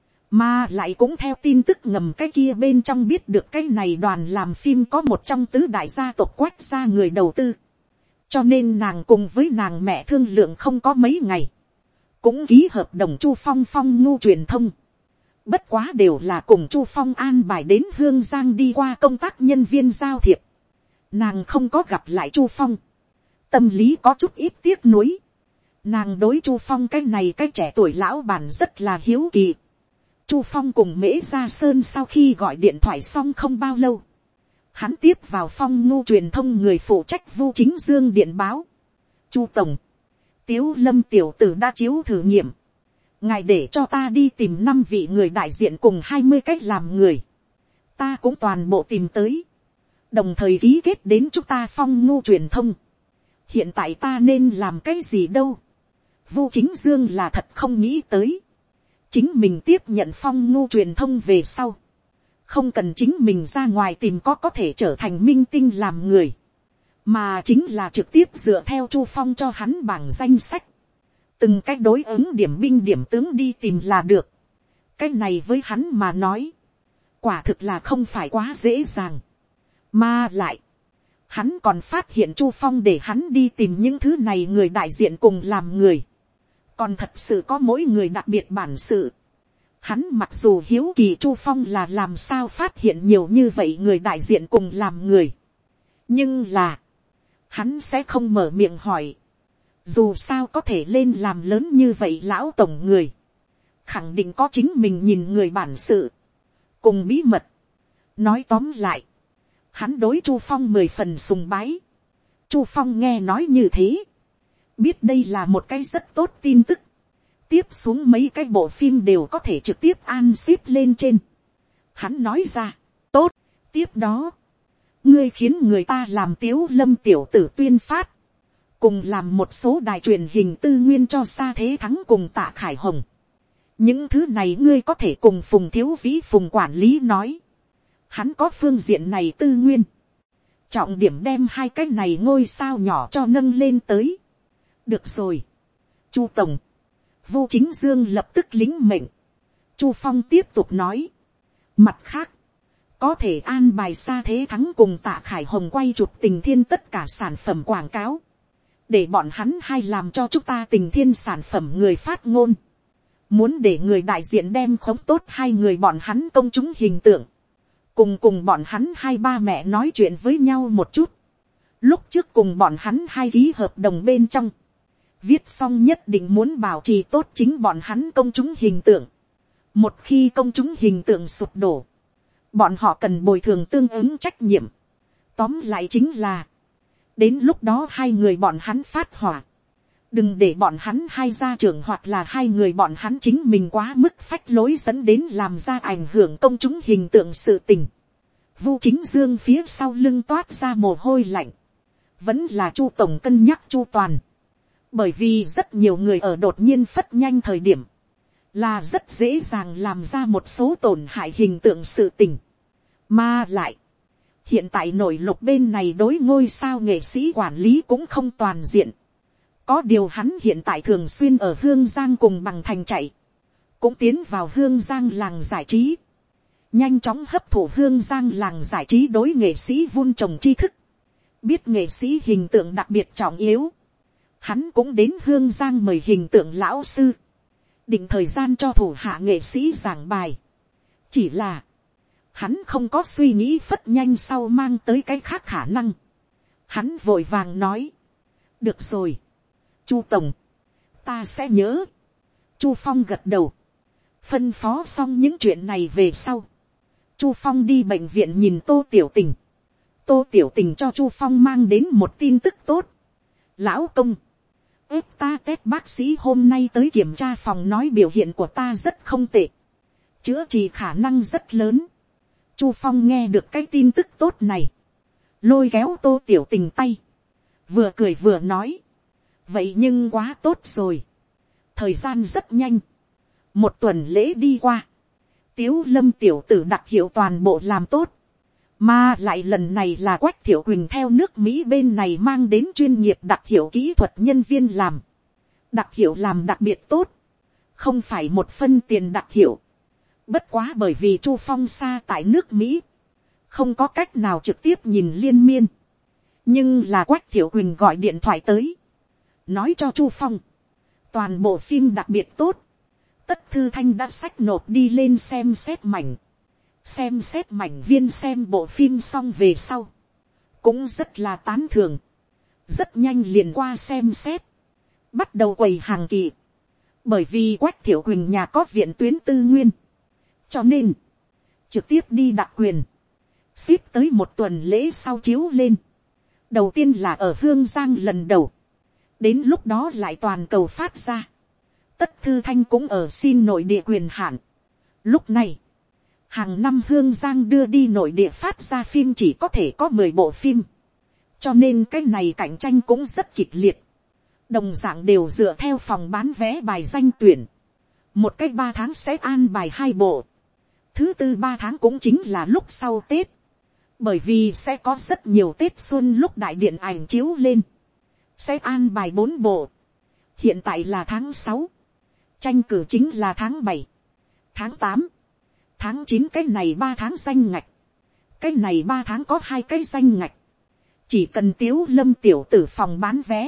mà lại cũng theo tin tức ngầm cái kia bên trong biết được cái này đoàn làm phim có một trong tứ đại gia tộc Quách gia người đầu tư. Cho nên nàng cùng với nàng mẹ thương lượng không có mấy ngày, cũng ký hợp đồng Chu Phong Phong Ngu truyền thông. Bất quá đều là cùng Chu Phong an bài đến Hương Giang đi qua công tác nhân viên giao thiệp. Nàng không có gặp lại Chu Phong, tâm lý có chút ít tiếc nuối. Nàng đối Chu Phong cái này cái trẻ tuổi lão bản rất là hiếu kỳ. Chu Phong cùng Mễ Gia Sơn sau khi gọi điện thoại xong không bao lâu, hắn tiếp vào Phong Ngu truyền thông người phụ trách Vu Chính Dương điện báo. Chu tổng, Tiếu Lâm tiểu tử đã chiếu thử nghiệm, ngài để cho ta đi tìm 5 vị người đại diện cùng 20 cách làm người, ta cũng toàn bộ tìm tới, đồng thời ký kết đến chúng ta Phong Ngu truyền thông. Hiện tại ta nên làm cái gì đâu? Vu Chính Dương là thật không nghĩ tới, chính mình tiếp nhận Phong Ngu truyền thông về sau, không cần chính mình ra ngoài tìm có thể trở thành minh tinh làm người, mà chính là trực tiếp dựa theo Chu Phong cho hắn bảng danh sách, từng cách đối ứng điểm binh điểm tướng đi tìm là được. Cái này với hắn mà nói, quả thực là không phải quá dễ dàng, mà lại hắn còn phát hiện Chu Phong để hắn đi tìm những thứ này người đại diện cùng làm người, còn thật sự có mỗi người đặc biệt bản sự. Hắn mặc dù hiếu kỳ Chu Phong là làm sao phát hiện nhiều như vậy người đại diện cùng làm người, nhưng là hắn sẽ không mở miệng hỏi. Dù sao có thể lên làm lớn như vậy lão tổng người, khẳng định có chính mình nhìn người bản sự cùng bí mật. Nói tóm lại, hắn đối Chu Phong 10 phần sùng bái. Chu Phong nghe nói như thế, biết đây là một cái rất tốt tin tức, tiếp xuống mấy cái bộ phim đều có thể trực tiếp an ship lên trên. Hắn nói ra, tốt, tiếp đó, ngươi khiến người ta làm Tiếu Lâm tiểu tử tuyên phát, cùng làm một số đài truyền hình tư nguyên cho Sa Thế Thắng cùng Tạ Khải Hồng. Những thứ này ngươi có thể cùng Phùng Thiếu Vĩ Phùng quản lý nói, hắn có phương diện này tư nguyên, trọng điểm đem 2 cái này ngôi sao nhỏ cho nâng lên tới. Được rồi, Chu tổng. Vu Chính Dương lập tức lính mệnh. Chu Phong tiếp tục nói, mặt khác, có thể an bài Sa Thế Thắng cùng Tạ Khải Hồng quay chụp Tình Thiên tất cả sản phẩm quảng cáo, để bọn hắn hay làm cho chúng ta Tình Thiên sản phẩm người phát ngôn. Muốn để người đại diện đem khống tốt 2 người bọn hắn công chúng hình tượng, cùng bọn hắn 2 ba mẹ nói chuyện với nhau một chút. Lúc trước cùng bọn hắn 2 ký hợp đồng bên trong, viết xong nhất định muốn bảo trì tốt chính bọn hắn công chúng hình tượng. Một khi công chúng hình tượng sụp đổ, bọn họ cần bồi thường tương ứng trách nhiệm. Tóm lại chính là, đến lúc đó 2 người bọn hắn phát hỏa, đừng để bọn hắn 2 gia trưởng hoặc là 2 người bọn hắn chính mình quá mức phách lối dẫn đến làm ra ảnh hưởng công chúng hình tượng sự tình. Vu Chính Dương phía sau lưng toát ra mồ hôi lạnh, vẫn là Chu tổng cân nhắc chu toàn, bởi vì rất nhiều người ở đột nhiên phất nhanh thời điểm, là rất dễ dàng làm ra một số tổn hại hình tượng sự tình. Mà lại, hiện tại nội lục bên này đối ngôi sao nghệ sĩ quản lý cũng không toàn diện. Có điều hắn hiện tại thường xuyên ở Hương Giang cùng Bằng Thành chạy, cũng tiến vào Hương Giang làng giải trí, nhanh chóng hấp thụ Hương Giang làng giải trí đối nghệ sĩ vun trồng tri thức, biết nghệ sĩ hình tượng đặc biệt trọng yếu. Hắn cũng đến Hương Giang mời hình tượng lão sư, định thời gian cho thủ hạ nghệ sĩ giảng bài. Chỉ là, hắn không có suy nghĩ phất nhanh sau mang tới cái khác khả năng. Hắn vội vàng nói, được rồi, Chu tổng, ta sẽ nhớ. Chu Phong gật đầu, phân phó xong những chuyện này về sau, Chu Phong đi bệnh viện nhìn Tô Tiểu Tình. Tô Tiểu Tình cho Chu Phong mang đến một tin tức tốt. Lão công, ép ta test bác sĩ hôm nay tới kiểm tra phòng nói biểu hiện của ta rất không tệ, chữa trị khả năng rất lớn. Chu Phong nghe được cái tin tức tốt này, lôi kéo Tô Tiểu Tình tay, vừa cười vừa nói, vậy nhưng quá tốt rồi. Thời gian rất nhanh, 1 tuần lễ đi qua, Tiếu Lâm tiểu tử đặc hiệu toàn bộ làm tốt. Mà lại lần này là Quách Thiệu Quỳnh theo nước Mỹ bên này mang đến chuyên nghiệp đặc hiệu kỹ thuật nhân viên làm. Đặc hiệu làm đặc biệt tốt. Không phải một phân tiền đặc hiệu. Bất quá bởi vì Chu Phong xa tại nước Mỹ. Không có cách nào trực tiếp nhìn liên miên. Nhưng là Quách Thiệu Quỳnh gọi điện thoại tới. Nói cho Chu Phong. Toàn bộ phim đặc biệt tốt. Tất Thư Thanh đã xách nộp đi lên xem xét mảnh. Xem xét mảnh viên xem bộ phim xong về sau. Cũng rất là tán thưởng. Rất nhanh liền qua xem xét. Bắt đầu quầy hàng kỳ. Bởi vì Quách Thiệu Quỳnh nhà có viện tuyến tư nguyên. Cho nên. Trực tiếp đi đặc quyền. Ship tới một tuần lễ sau chiếu lên. Đầu tiên là ở Hương Giang lần đầu. Đến lúc đó lại toàn cầu phát ra. Tất Thư Thanh cũng ở xin nội địa quyền hạn. Lúc này. Hàng năm Hương Giang đưa đi nội địa phát ra phim chỉ có thể có 10 bộ phim. Cho nên cái này cạnh tranh cũng rất kịch liệt. Đồng dạng đều dựa theo phòng bán vé bài danh tuyển. Một cách 3 tháng sẽ an bài 2 bộ. Thứ tư 3 tháng cũng chính là lúc sau Tết. Bởi vì sẽ có rất nhiều Tết xuân lúc đại điện ảnh chiếu lên. Sẽ an bài 4 bộ. Hiện tại là tháng 6. Tranh cử chính là tháng 7. Tháng 8. Tháng 9 cái này 3 tháng danh ngạch. Cái này 3 tháng có 2 cái danh ngạch. Chỉ cần Tiếu Lâm tiểu tử phòng bán vé.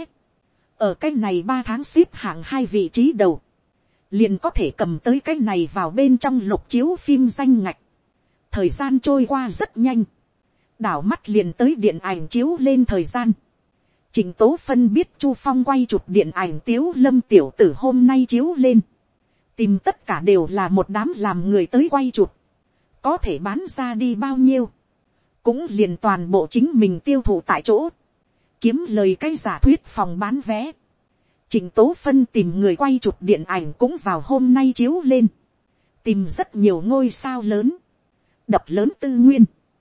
Ở cái này 3 tháng xếp hạng 2 vị trí đầu. Liền có thể cầm tới cái này vào bên trong lục chiếu phim danh ngạch. Thời gian trôi qua rất nhanh. Đảo mắt liền tới điện ảnh chiếu lên thời gian. Trịnh Tố Phân biết Chu Phong quay chụp điện ảnh Tiếu Lâm tiểu tử hôm nay chiếu lên. Tìm tất cả đều là một đám làm người tới quay chụp. Có thể bán ra đi bao nhiêu. Cũng liền toàn bộ chính mình tiêu thụ tại chỗ. Kiếm lời cái giả thuyết phòng bán vé. Trịnh Tố Phân tìm người quay chụp điện ảnh cũng vào hôm nay chiếu lên. Tìm rất nhiều ngôi sao lớn. Đập lớn tư nguyên.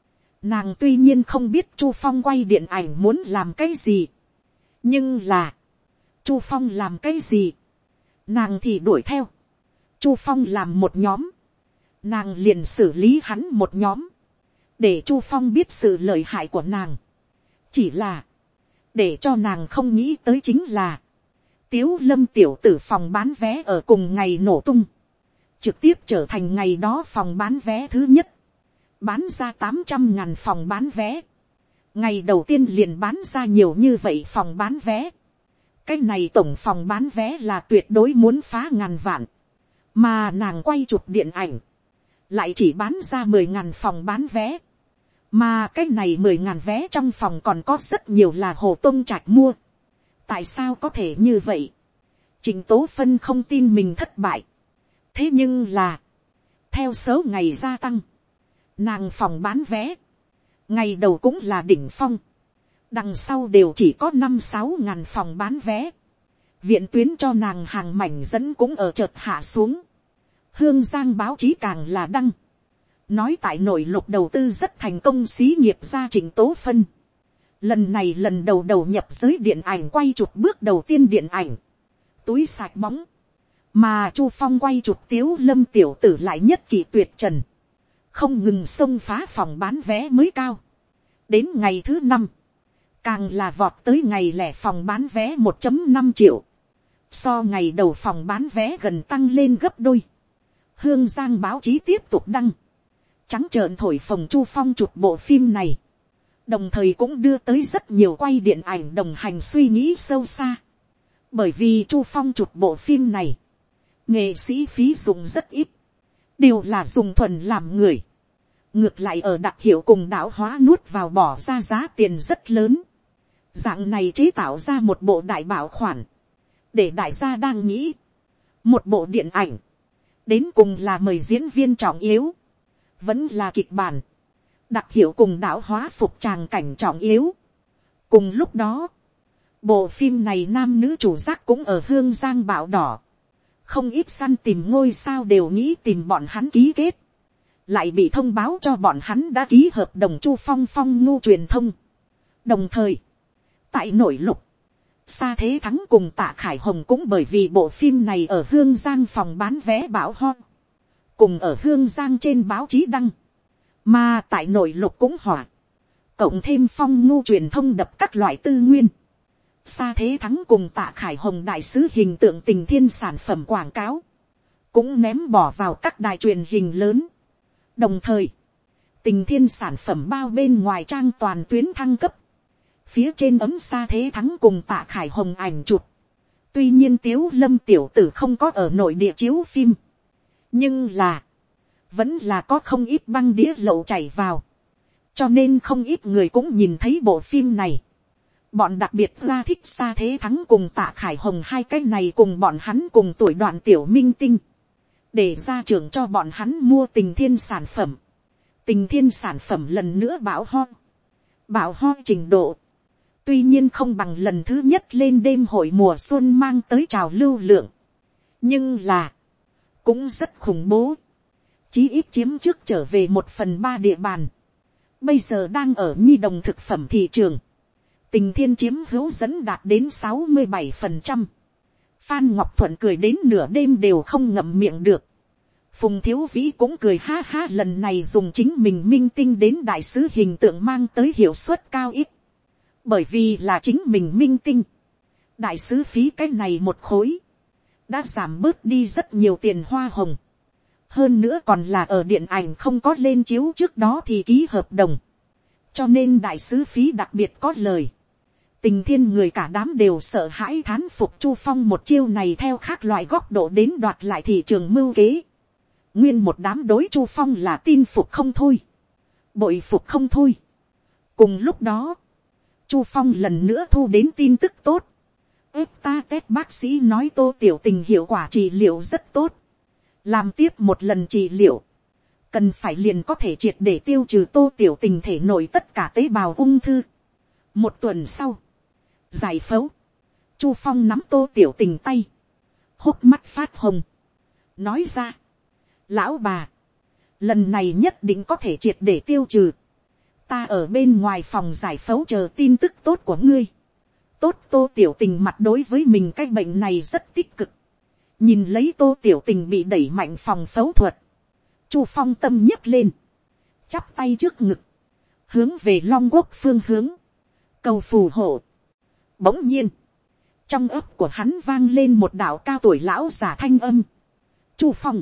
Nàng tuy nhiên không biết Chu Phong quay điện ảnh muốn làm cái gì. Nhưng là. Chu Phong làm cái gì. Nàng thì đuổi theo. Chu Phong làm một nhóm. Nàng liền xử lý hắn một nhóm. Để Chu Phong biết sự lợi hại của nàng. Chỉ là. Để cho nàng không nghĩ tới chính là. Tiếu Lâm tiểu tử phòng bán vé ở cùng ngày nổ tung. Trực tiếp trở thành ngày đó phòng bán vé thứ nhất. Bán ra 800.000 phòng bán vé. Ngày đầu tiên liền bán ra nhiều như vậy phòng bán vé. Cái này tổng phòng bán vé là tuyệt đối muốn phá ngàn vạn. Mà nàng quay chụp điện ảnh. Lại chỉ bán ra 10.000 phòng bán vé. Mà cái này 10.000 vé trong phòng còn có rất nhiều là Hồ Tông Trạch mua. Tại sao có thể như vậy? Trịnh Tố Phân không tin mình thất bại. Thế nhưng là. Theo số ngày gia tăng. Nàng phòng bán vé. Ngày đầu cũng là đỉnh phong. Đằng sau đều chỉ có 5-6 ngàn phòng bán vé. Viện tuyến cho nàng hàng mảnh dẫn cũng ở chợt hạ xuống. Hương Giang báo chí càng là đăng. Nói tại nội lục đầu tư rất thành công xí nghiệp gia Trịnh Tố Phân. Lần này lần đầu nhập giới điện ảnh quay chụp bước đầu tiên điện ảnh. Túi sạch bóng. Mà Chu Phong quay chụp Tiếu Lâm tiểu tử lại nhất kỳ tuyệt trần. Không ngừng xông phá phòng bán vé mới cao. Đến ngày thứ 5. Càng là vọt tới ngày lẻ phòng bán vé 1.5 triệu. So ngày đầu phòng bán vé gần tăng lên gấp đôi. Hương Giang báo chí tiếp tục đăng. Trắng trợn thổi phồng Chu Phong chụp bộ phim này. Đồng thời cũng đưa tới rất nhiều quay điện ảnh đồng hành suy nghĩ sâu xa. Bởi vì Chu Phong chụp bộ phim này. Nghệ sĩ phí dùng rất ít. Đều là dùng thuần làm người. Ngược lại ở đặc hiệu cùng đạo hóa nuốt vào bỏ ra giá tiền rất lớn. Dạng này chế tạo ra một bộ đại bảo khoản. Để đại gia đang nghĩ. Một bộ điện ảnh. Đến cùng là mời diễn viên trọng yếu. Vẫn là kịch bản. Đặc hiệu cùng đạo hóa phục tràng cảnh trọng yếu. Cùng lúc đó. Bộ phim này nam nữ chủ giác cũng ở Hương Giang bão đỏ. Không ít săn tìm ngôi sao đều nghĩ tìm bọn hắn ký kết. Lại bị thông báo cho bọn hắn đã ký hợp đồng Chu Phong Phong ngu truyền thông. Đồng thời. Tại nội lục. Sa Thế Thắng cùng Tạ Khải Hồng cũng bởi vì bộ phim này ở Hương Giang phòng bán vé bão ho. cùng ở Hương Giang trên báo chí đăng, mà tại nội lục cũng hỏa, cộng thêm Phong Ngu truyền thông đập các loại tư nguyên, Sa Thế Thắng cùng Tạ Khải Hồng đại sứ hình tượng Tình Thiên sản phẩm quảng cáo, cũng ném bỏ vào các đài truyền hình lớn. Đồng thời, Tình Thiên sản phẩm bao bên ngoài trang toàn tuyến thăng cấp, phía trên ấm Sa Thế Thắng cùng Tạ Khải Hồng ảnh chụp. Tuy nhiên Tiếu Lâm tiểu tử không có ở nội địa chiếu phim, nhưng là vẫn là có không ít băng đĩa lậu chảy vào, cho nên không ít người cũng nhìn thấy bộ phim này. Bọn đặc biệt ra thích Sa Thế Thắng cùng Tạ Khải Hồng hai cái này cùng bọn hắn cùng tuổi đoạn tiểu minh tinh, để ra trưởng cho bọn hắn mua Tình Thiên sản phẩm. Tình Thiên sản phẩm lần nữa bão ho trình độ, tuy nhiên không bằng lần thứ nhất lên đêm hội mùa xuân mang tới trào lưu lượng, nhưng là cũng rất khủng bố, chí ít chiếm trước trở về 1/3 địa bàn. Bây giờ đang ở nhi đồng thực phẩm thị trường, Tình Thiên chiếm hữu dẫn đạt đến 67%. Phan Ngọc Thuận cười đến nửa đêm đều không ngậm miệng được. Phùng Thiếu Vĩ cũng cười ha ha, lần này dùng chính mình minh tinh đến đại sứ hình tượng mang tới hiệu suất cao ít. Bởi vì là chính mình minh tinh, đại sứ phí cái này một khối đã giảm bớt đi rất nhiều tiền hoa hồng. Hơn nữa còn là ở điện ảnh không có lên chiếu trước đó thì ký hợp đồng, cho nên đại sứ phí đặc biệt có lời. Tình Thiên người cả đám đều sợ hãi thán phục Chu Phong một chiêu này theo khác loại góc độ đến đoạt lại thị trường mưu kế. Nguyên một đám đối Chu Phong là tin phục không thôi, bội phục không thôi. Cùng lúc đó, Chu Phong lần nữa thu đến tin tức tốt. Ta test bác sĩ nói Tô Tiểu Tình hiệu quả trị liệu rất tốt. Làm tiếp một lần trị liệu, cần phải liền có thể triệt để tiêu trừ Tô Tiểu Tình thể nội tất cả tế bào ung thư. Một tuần sau, giải phẫu, Chu Phong nắm Tô Tiểu Tình tay, hốc mắt phát hồng, nói ra: lão bà, lần này nhất định có thể triệt để tiêu trừ. Ta ở bên ngoài phòng giải phẫu chờ tin tức tốt của ngươi. Tốt. Tô Tiểu Tình mặt đối với mình cái bệnh này rất tích cực. Nhìn lấy Tô Tiểu Tình bị đẩy mạnh phòng phẫu thuật, Chu Phong tâm nhấc lên, chắp tay trước ngực, hướng về Long Quốc phương hướng, cầu phù hộ. Bỗng nhiên, trong ấp của hắn vang lên một đạo cao tuổi lão giả thanh âm: Chu Phong,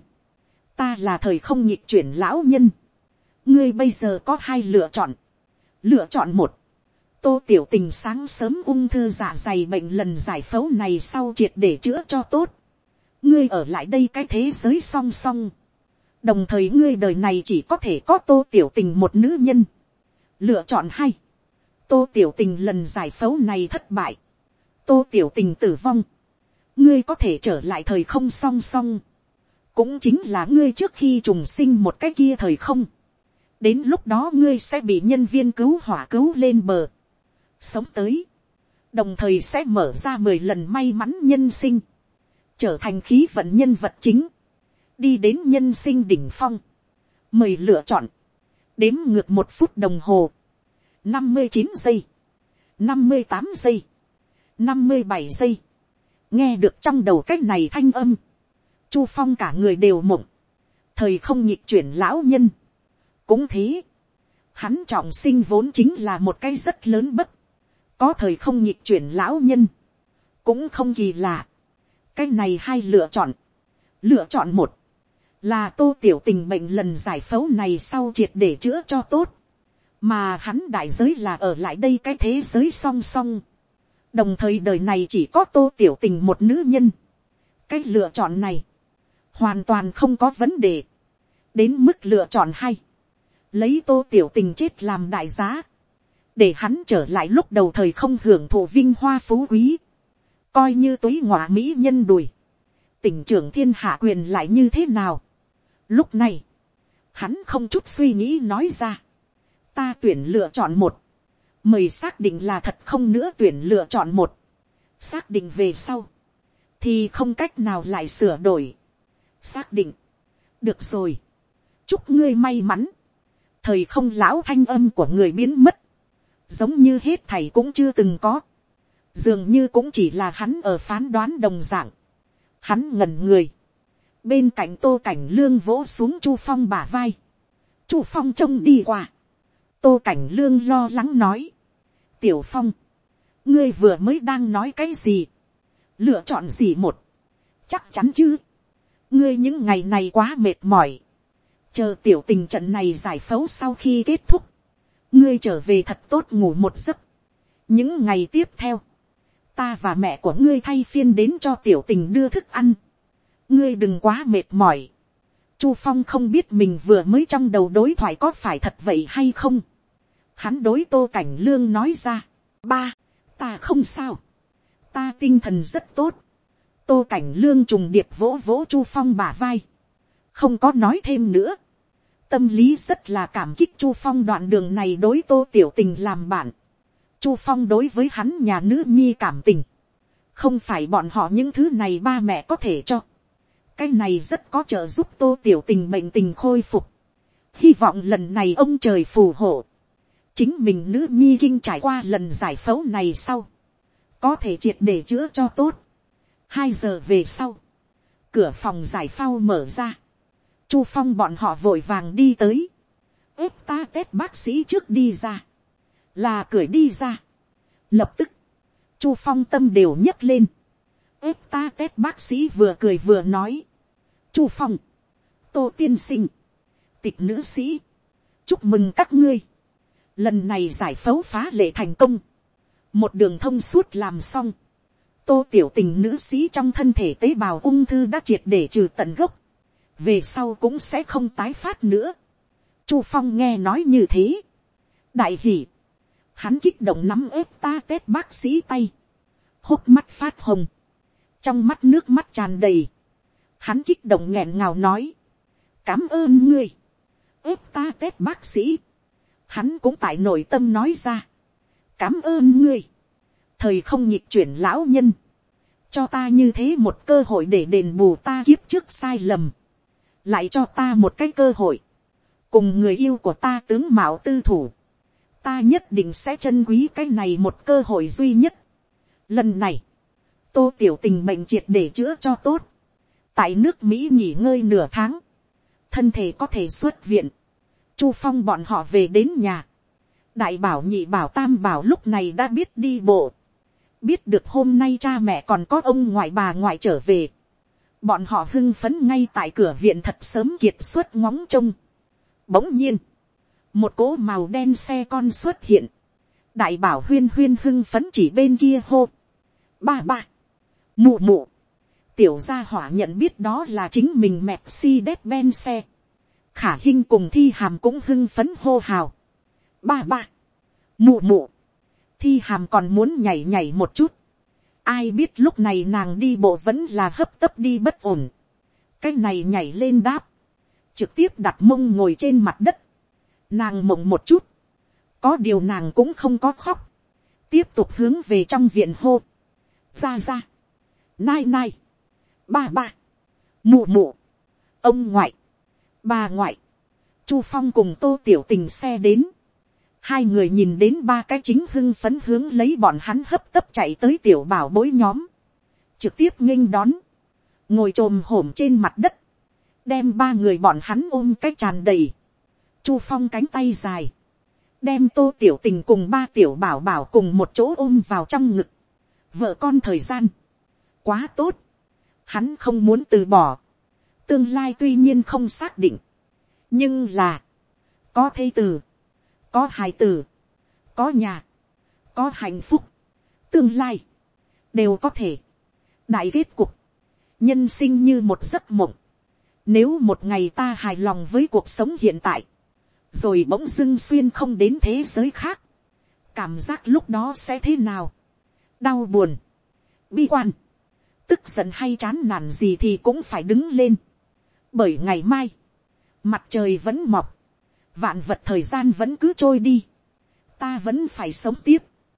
ta là thời không nhịp chuyển lão nhân. Ngươi bây giờ có hai lựa chọn. Lựa chọn một, Tô Tiểu Tình sáng sớm ung thư dạ dày bệnh lần giải phẫu này sau triệt để chữa cho tốt. Ngươi ở lại đây cái thế giới song song. Đồng thời ngươi đời này chỉ có thể có Tô Tiểu Tình một nữ nhân. Lựa chọn hai, Tô Tiểu Tình lần giải phẫu này thất bại, Tô Tiểu Tình tử vong. Ngươi có thể trở lại thời không song song. Cũng chính là ngươi trước khi trùng sinh một cái kia thời không. Đến lúc đó ngươi sẽ bị nhân viên cứu hỏa cứu lên bờ, sống tới, đồng thời sẽ mở ra 10 lần may mắn nhân sinh, trở thành khí vận nhân vật chính, đi đến nhân sinh đỉnh phong. Mời lựa chọn. Đếm ngược 1 phút đồng hồ, 59 giây, 58 giây, 57 giây. Nghe được trong đầu cách này thanh âm, Chu Phong cả người đều mộng. Thời không nhịp chuyển lão nhân. Cũng thế, hắn trọng sinh vốn chính là một cái rất lớn bất. Có thời không nhịp chuyển lão nhân, cũng không kỳ lạ. Cái này hai lựa chọn. Lựa chọn một, là Tô Tiểu Tình bệnh lần giải phẫu này sau triệt để chữa cho tốt. Mà hắn đại giới là ở lại đây cái thế giới song song. Đồng thời đời này chỉ có Tô Tiểu Tình một nữ nhân. Cái lựa chọn này hoàn toàn không có vấn đề. Đến mức lựa chọn hai, lấy Tô Tiểu Tình chết làm đại giá, để hắn trở lại lúc đầu thời không hưởng thụ vinh hoa phú quý, coi như túi ngọa mỹ nhân đùi, tỉnh trưởng thiên hạ quyền lại như thế nào. Lúc này, hắn không chút suy nghĩ nói ra: ta tuyển lựa chọn một. Mời xác định là thật không nữa tuyển lựa chọn một. Xác định về sau, thì không cách nào lại sửa đổi. Xác định. Được rồi. Chúc ngươi may mắn. Thời không lão thanh âm của người biến mất. Giống như hết thầy cũng chưa từng có. Dường như cũng chỉ là hắn ở phán đoán đồng dạng. Hắn ngẩn người. Bên cạnh Tô Cảnh Lương vỗ xuống Chu Phong bả vai. Chu Phong trông đi qua. Tô Cảnh Lương lo lắng nói. Tiểu Phong, ngươi vừa mới đang nói cái gì? Lựa chọn gì một? Chắc chắn chứ. Ngươi những ngày này quá mệt mỏi. Chờ tiểu tình trận này giải phẫu sau khi kết thúc. Ngươi trở về thật tốt ngủ một giấc. Những ngày tiếp theo, ta và mẹ của ngươi thay phiên đến cho tiểu tình đưa thức ăn. Ngươi đừng quá mệt mỏi. Chu Phong không biết mình vừa mới trong đầu đối thoại có phải thật vậy hay không. Hắn đối Tô Cảnh Lương nói ra. Ba, ta không sao. Ta tinh thần rất tốt. Tô Cảnh Lương trùng điệp vỗ vỗ Chu Phong bả vai. Không có nói thêm nữa. Tâm lý rất là cảm kích Chu Phong đoạn đường này đối Tô Tiểu Tình làm bạn. Chu Phong đối với hắn nhà nữ nhi cảm tình. Không phải bọn họ những thứ này ba mẹ có thể cho. Cái này rất có trợ giúp Tô Tiểu Tình bệnh tình khôi phục. Hy vọng lần này ông trời phù hộ. Chính mình nữ nhi kinh trải qua lần giải phẫu này sau. Có thể triệt để chữa cho tốt. 2 giờ về sau. Cửa phòng giải phẫu mở ra. Chu Phong bọn họ vội vàng đi tới. Ép ta tết bác sĩ trước đi ra. Là cười đi ra. Lập tức. Chu Phong tâm đều nhấc lên. Ép ta tết bác sĩ vừa cười vừa nói. Chu Phong. Tô tiên sinh. Tịch nữ sĩ. Chúc mừng các ngươi. Lần này giải phẫu phá lệ thành công. Một đường thông suốt làm xong. Tô Tiểu Tình nữ sĩ trong thân thể tế bào ung thư đã triệt để trừ tận gốc. Về sau cũng sẽ không tái phát nữa. Chu Phong nghe nói như thế. Đại hỉ. Hắn kích động nắm ép ta tết bác sĩ tay. Hốc mắt phát hồng. Trong mắt nước mắt tràn đầy. Hắn kích động nghẹn ngào nói. Cảm ơn ngươi. Ép ta tết bác sĩ. Hắn cũng tại nội tâm nói ra. Cảm ơn ngươi. Thời không nhịp chuyển lão nhân. Cho ta như thế một cơ hội để đền bù ta kiếp trước sai lầm. Lại cho ta một cái cơ hội. Cùng người yêu của ta tướng mạo tư thủ. Ta nhất định sẽ trân quý cái này một cơ hội duy nhất. Lần này. Tô Tiểu Tình bệnh triệt để chữa cho tốt. Tại nước Mỹ nghỉ ngơi nửa tháng. Thân thể có thể xuất viện. Chu Phong bọn họ về đến nhà. Đại bảo nhị bảo tam bảo lúc này đã biết đi bộ. Biết được hôm nay cha mẹ còn có ông ngoại bà ngoại trở về. Bọn họ hưng phấn ngay tại cửa viện thật sớm kiệt xuất ngóng trông. Bỗng nhiên. Một cỗ màu đen xe con xuất hiện. Đại bảo huyên huyên hưng phấn chỉ bên kia hô. Ba ba. Mụ mụ. Tiểu gia hỏa nhận biết đó là chính mình Mercedes-Benz xe. Khả Hinh cùng Thi Hàm cũng hưng phấn hô hào. Ba ba. Mụ mụ. Thi Hàm còn muốn nhảy nhảy một chút. Ai biết lúc này nàng đi bộ vẫn là hấp tấp đi bất ổn. Cái này nhảy lên đáp. Trực tiếp đặt mông ngồi trên mặt đất. Nàng mộng một chút. Có điều nàng cũng không có khóc. Tiếp tục hướng về trong viện hô. Ra ra. Nai nai. Ba ba. Mụ mụ. Ông ngoại. Bà ngoại. Chu Phong cùng Tô Tiểu Tình xe đến. Hai người nhìn đến ba cái chính hưng phấn hướng lấy bọn hắn hấp tấp chạy tới tiểu bảo bối nhóm. Trực tiếp nghênh đón. Ngồi chồm hổm trên mặt đất. Đem ba người bọn hắn ôm cái tràn đầy. Chu Phong cánh tay dài. Đem Tô Tiểu Tình cùng ba tiểu bảo bảo cùng một chỗ ôm vào trong ngực. Vợ con thời gian. Quá tốt. Hắn không muốn từ bỏ. Tương lai tuy nhiên không xác định. Nhưng là. Có thê tử. Có hài tử. Có nhà. Có hạnh phúc. Tương lai. Đều có thể. Đại kết cục. Nhân sinh như một giấc mộng. Nếu một ngày ta hài lòng với cuộc sống hiện tại. Rồi bỗng dưng xuyên không đến thế giới khác. Cảm giác lúc đó sẽ thế nào? Đau buồn. Bi quan. Tức giận hay chán nản gì thì cũng phải đứng lên. Bởi ngày mai. Mặt trời vẫn mọc. Vạn vật thời gian vẫn cứ trôi đi. Ta vẫn phải sống tiếp.